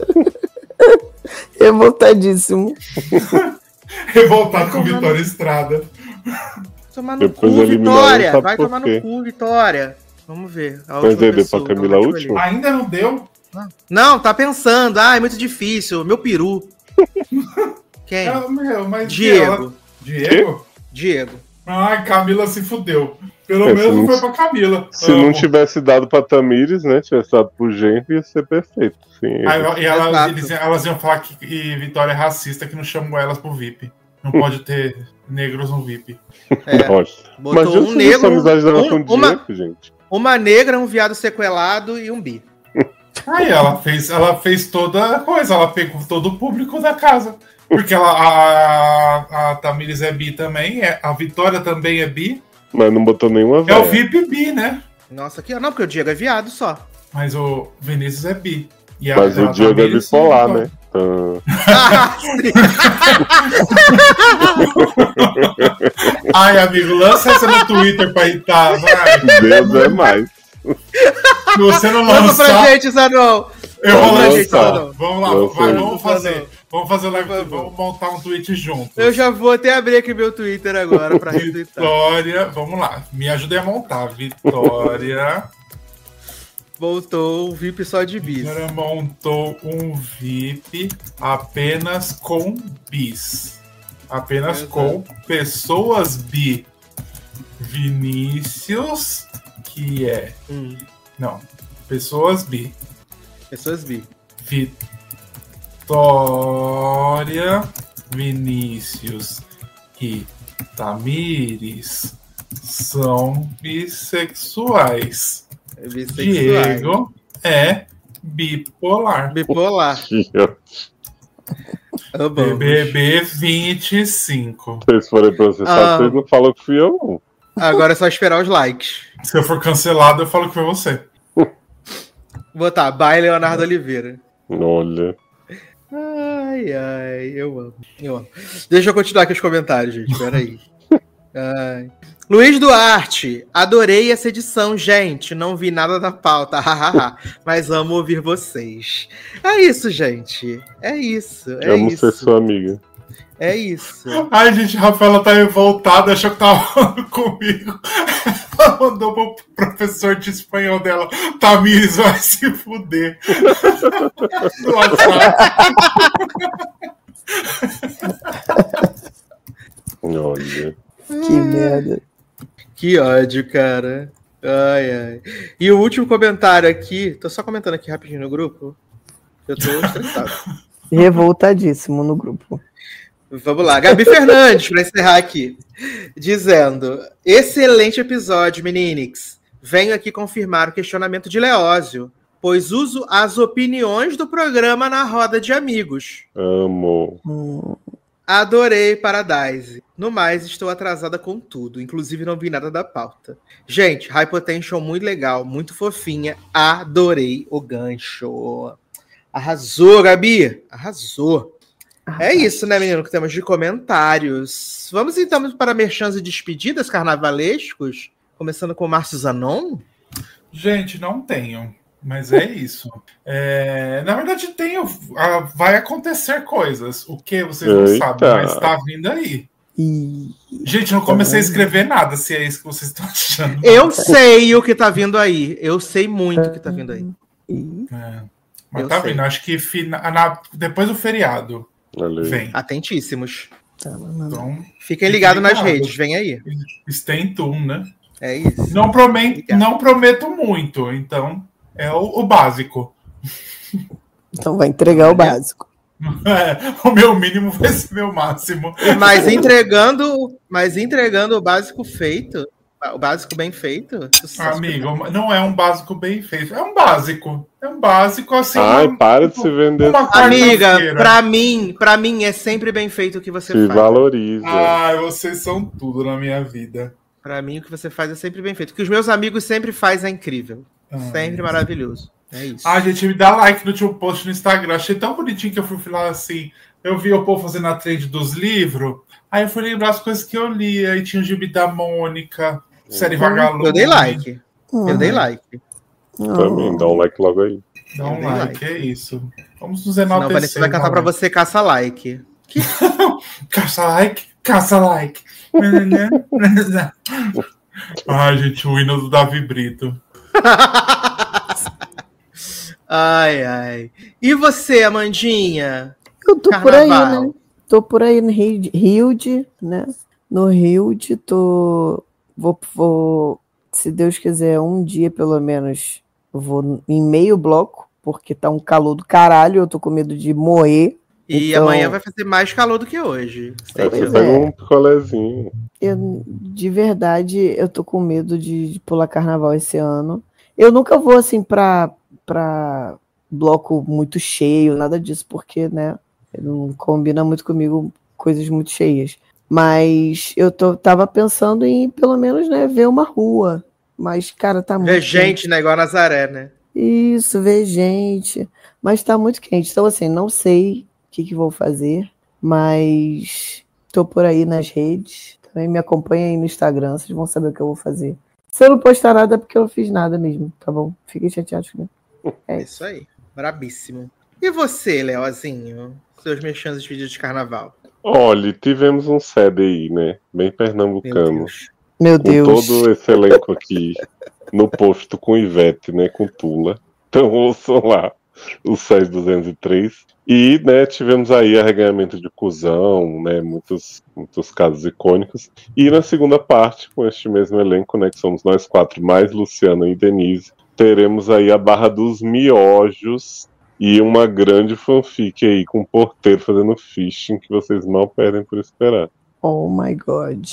Revoltadíssimo. Revoltado com Vitória Estrada. Tomar no Depois cu, eliminaram, Vitória. sabe Vai por tomar quê? no cu, Vitória. Vamos ver. A Mas última aí deu pessoa, pra Camila a vamos última? escolher. Ainda não deu? Não, tá pensando. Ah, é muito difícil. Meu peru. Quem? Ah, meu, mas Diego. ela- Diego? Diego. Ai, Camila se fudeu. Pelo É, menos se não não- foi pra Camila. Se não tivesse dado pra Tamires, né? Tivesse dado pro Genro, ia ser perfeito. Sim, Aí, e elas, Exato. eles- elas iam falar que e Vitória é racista, que não chamou elas pro V I P. Não pode ter negros no V I P. É. Nossa. Botou Imagina um se essa negro, amizade dava um- com uma- Diego, gente. Uma negra, um viado sequelado e um bi. Aí ela fez, ela fez toda a coisa, ela pegou todo o público da casa. Porque ela, a, a Tamires é bi também, é, a Vitória também é bi. Mas não botou nenhuma É velha. o V I P bi, né? Nossa, aqui, ó. Não, porque o Diego é viado só. Mas o Vinícius é bi. E a- Mas a o Diego é Tamires bipolar, não né? Então... Ah, sim. Ai, amigo, lança essa no Twitter pra irritar, vai. Deus é mais. Se você não Lança lançar, pra gente, Zanon. eu vou Vamos lançar. lançar. Vamos lá, Lança vai, aí. vamos fazer. Vamos fazer live, vamos montar um tweet junto. Eu já vou até abrir aqui meu Twitter agora pra retweetar. Vitória, vamos lá, me ajude a montar. Vitória. Voltou o V I P só de bis. Vitória montou um V I P apenas com bis. Apenas Exato. com pessoas bi. Vinícius, que é. Hum. Não, pessoas bi. Pessoas bi. Vitória, Vinícius e Tamires são bissexuais. É bissexual. Diego é bipolar. Bipolar. Amamos. B B B vinte e cinco. Se vocês forem processados, Ah. vocês não falam que fui eu, não. Agora é só esperar os likes. Se eu for cancelado, eu falo que foi você. Vou botar By Leonardo Oliveira. Olha. Ai, ai, eu amo. Eu amo. Deixa eu continuar aqui os comentários, gente. Peraí. Ai. Luiz Duarte, adorei essa edição, gente. Não vi nada da pauta, hahaha. Mas amo ouvir vocês. É isso, gente. É isso. É Amo isso. ser sua amiga. É isso. Ai, gente, a Rafaela tá revoltada, achou que tava falando comigo. Ela mandou pro professor de espanhol dela: Tamires vai se fuder. No WhatsApp. Olha. Que merda. Que ódio, cara. Ai, ai. E o último comentário aqui, tô só comentando aqui rapidinho no grupo. Eu tô estressado. Revoltadíssimo no grupo. Vamos lá, Gabi Fernandes, para encerrar aqui, dizendo: excelente episódio, meninix. Venho aqui confirmar o questionamento de Leózio, pois uso as opiniões do programa na roda de amigos. Amo. Hum. Adorei Paradise. No mais, estou atrasada com tudo. Inclusive, não vi nada da pauta. Gente, High Potential muito legal, muito fofinha. Adorei o gancho. Arrasou, Gabi. Arrasou. É isso, né, menino, que temos de comentários. Vamos então para merchans e despedidas carnavalescos? Começando com o Márcio Zanon. Gente, não tenho. Mas é isso. É, na verdade, tenho. ah, Vai acontecer coisas. O que vocês não Eita. sabem, mas tá vindo aí. E... Gente, não comecei a escrever nada, se é isso que vocês estão achando. Eu sei o que tá vindo aí. Eu sei muito o que tá vindo aí. É, mas Eu tá sei. vindo. Acho que fina- na- depois do feriado Olha aí. vem. Atentíssimos. Então, Fiquem ligados nas ligado. redes, vem aí. stay tuned, né? É isso. Não prometo, não prometo muito, então é o, o básico. Então vai entregar o básico. É, o meu mínimo vai ser meu máximo. Mas entregando, mas entregando o básico feito, O básico bem feito? Amigo, não é um básico bem feito. É um básico. É um básico assim. Ai, uma, para de se vender. Amiga, pra mim, pra mim é sempre bem feito o que você se faz. Se valoriza. Ai, vocês são tudo na minha vida. Pra mim, o que você faz é sempre bem feito. O que os meus amigos sempre fazem é incrível. Ai, sempre maravilhoso. É isso. Ah, gente, me dá like no último post no Instagram. Achei tão bonitinho que eu fui falar assim. Eu vi o povo fazendo a trade dos livros. Aí eu fui lembrar as coisas que eu li. Aí tinha o Gibi da Mônica, Série Vagalume. Eu dei like. Hum. Eu dei like. Também, dá um like logo aí. Dá um like, like, é isso. Vamos nos enaltecer. Senão, Vanessa vai cantar pra você caça like. Que... caça like, caça like. Ai, gente, o hino do Davi Brito. Ai, ai. E você, Amandinha? Eu tô Carnaval. por aí, né? Tô por aí no Rio de, né? No Rio de, tô... Vou, vou, se Deus quiser, um dia pelo menos, eu vou em meio bloco, porque tá um calor do caralho, eu tô com medo de morrer. E então... amanhã vai fazer mais calor do que hoje. Aí você pega um picolézinho. Eu, de verdade, eu tô com medo de, de pular carnaval esse ano. Eu nunca vou, assim, pra, pra bloco muito cheio, nada disso, porque, né, não combina muito comigo coisas muito cheias. Mas eu tô, tava pensando em, pelo menos, né, ver uma rua. Mas, cara, tá muito Ver gente, quente. né, igual a Nazaré, né? Isso, ver gente. Mas tá muito quente. Então, assim, não sei o que, que vou fazer, mas tô por aí nas redes. Também me acompanha aí no Instagram, vocês vão saber o que eu vou fazer. Se eu não postar nada, é porque eu não fiz nada mesmo, tá bom? Fiquem chateados comigo. É isso aí, brabíssimo. E você, Leozinho? Seus mexantes de vídeo de carnaval? Olha, tivemos um S E D aí, né? Bem pernambucano. Meu Deus. Meu Deus. Com todo esse elenco aqui no posto com Ivete, né? Com Tula. Então ouçam lá o S E S duzentos e três. E, né, tivemos aí arreganhamento de cuzão, né? Muitos, muitos casos icônicos. E na segunda parte, com este mesmo elenco, né? Que somos nós quatro, mais Luciana e Denise, teremos aí a Barra dos Miojos. E uma grande fanfic aí com o porteiro fazendo phishing que vocês não perdem por esperar. Oh my God.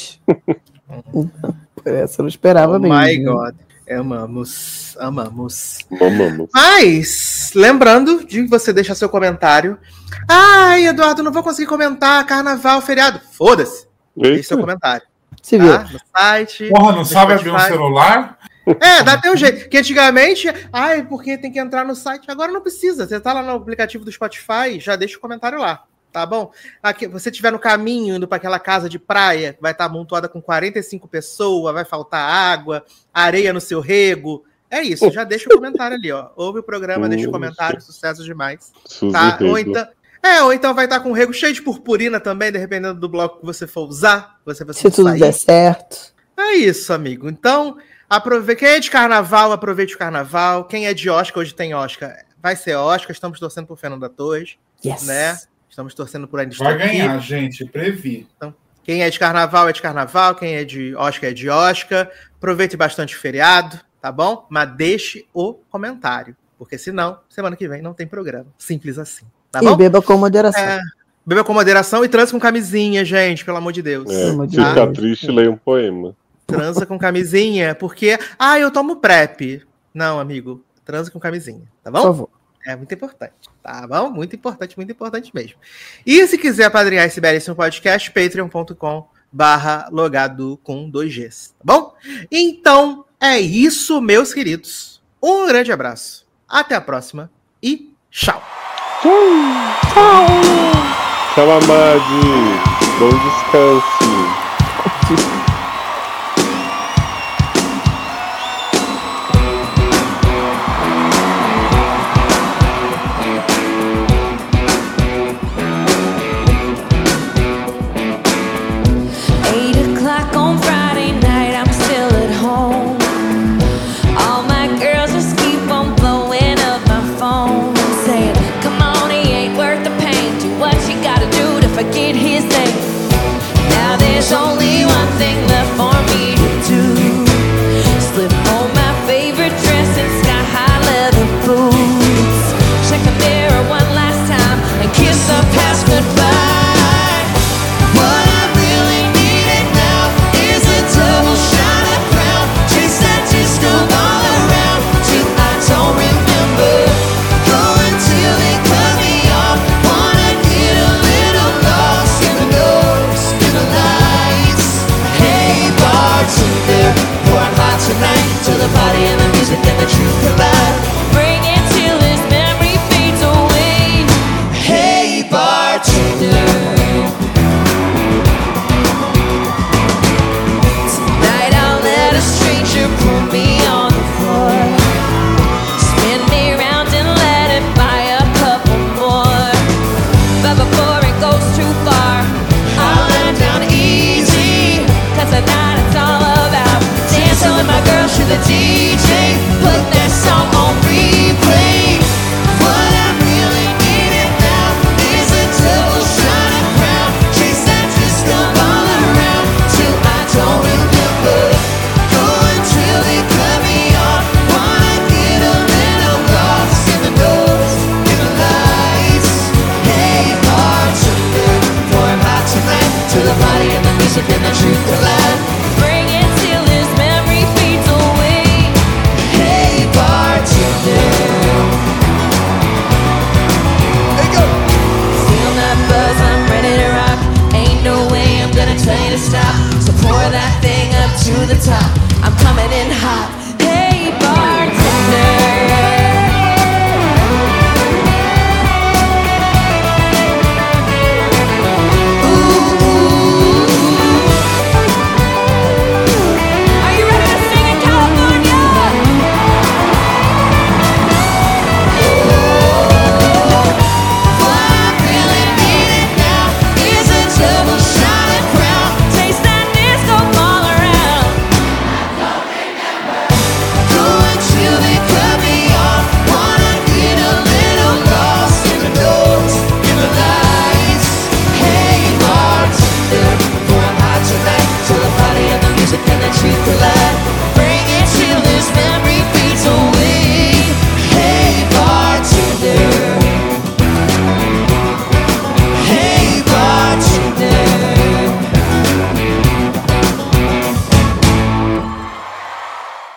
Por essa eu não esperava oh mesmo. Oh my God. Amamos. Amamos. Amamos. Mas, lembrando de você deixar seu comentário. Ai, Eduardo, não vou conseguir comentar carnaval, feriado. Foda-se. Deixe seu comentário. Se viu. Tá? No site. Porra, não sabe abrir um celular? É, dá até um jeito. Que antigamente, ai, porque tem que entrar no site. Agora não precisa. Você tá lá no aplicativo do Spotify, já deixa o comentário lá, tá bom? Aqui, você estiver no caminho, indo para aquela casa de praia, vai estar amontoada com quarenta e cinco pessoas, vai faltar água, areia no seu rego. É isso, já deixa o comentário ali, ó. Ouve o programa, deixa o comentário, sucesso demais. Tá? Ou então, é, ou então vai estar com um rego cheio de purpurina também, dependendo do bloco que você for usar. Você vai Se tudo sair. der certo. É isso, amigo. Então, aproveite. Quem é de carnaval, aproveite o carnaval. Quem é de Oscar, hoje tem Oscar. Vai ser Oscar, estamos torcendo por Fernanda Torres. Yes. Né? Estamos torcendo por Ainda Vai ganhar, gente, previ. Então, quem é de carnaval é de carnaval, quem é de Oscar é de Oscar. Aproveite bastante o feriado, tá bom? Mas deixe o comentário, porque senão, semana que vem não tem programa. Simples assim, tá e bom? beba com moderação. É, beba com moderação e transa com camisinha, gente, pelo amor de Deus. É, amor de se tá? ficar triste, leia um poema. Transa com camisinha, porque, ah, eu tomo PrEP. Não, amigo, transa com camisinha, tá bom? Por favor. É muito importante, tá bom? Muito importante, muito importante mesmo. E se quiser apadrinhar esse belíssimo podcast, patreon ponto com barra logado com dois Gs, tá bom? Então, é isso, meus queridos. Um grande abraço. Até a próxima e tchau. Tchau. Tchau, Amade. Bom descanso. Only one thing left for me to do. Slip on my favorite dress and sky-high leather boots. Check the mirror one last time and kiss the past goodbye. What I really need now is a double shot of pride. the top. I'm coming in hot.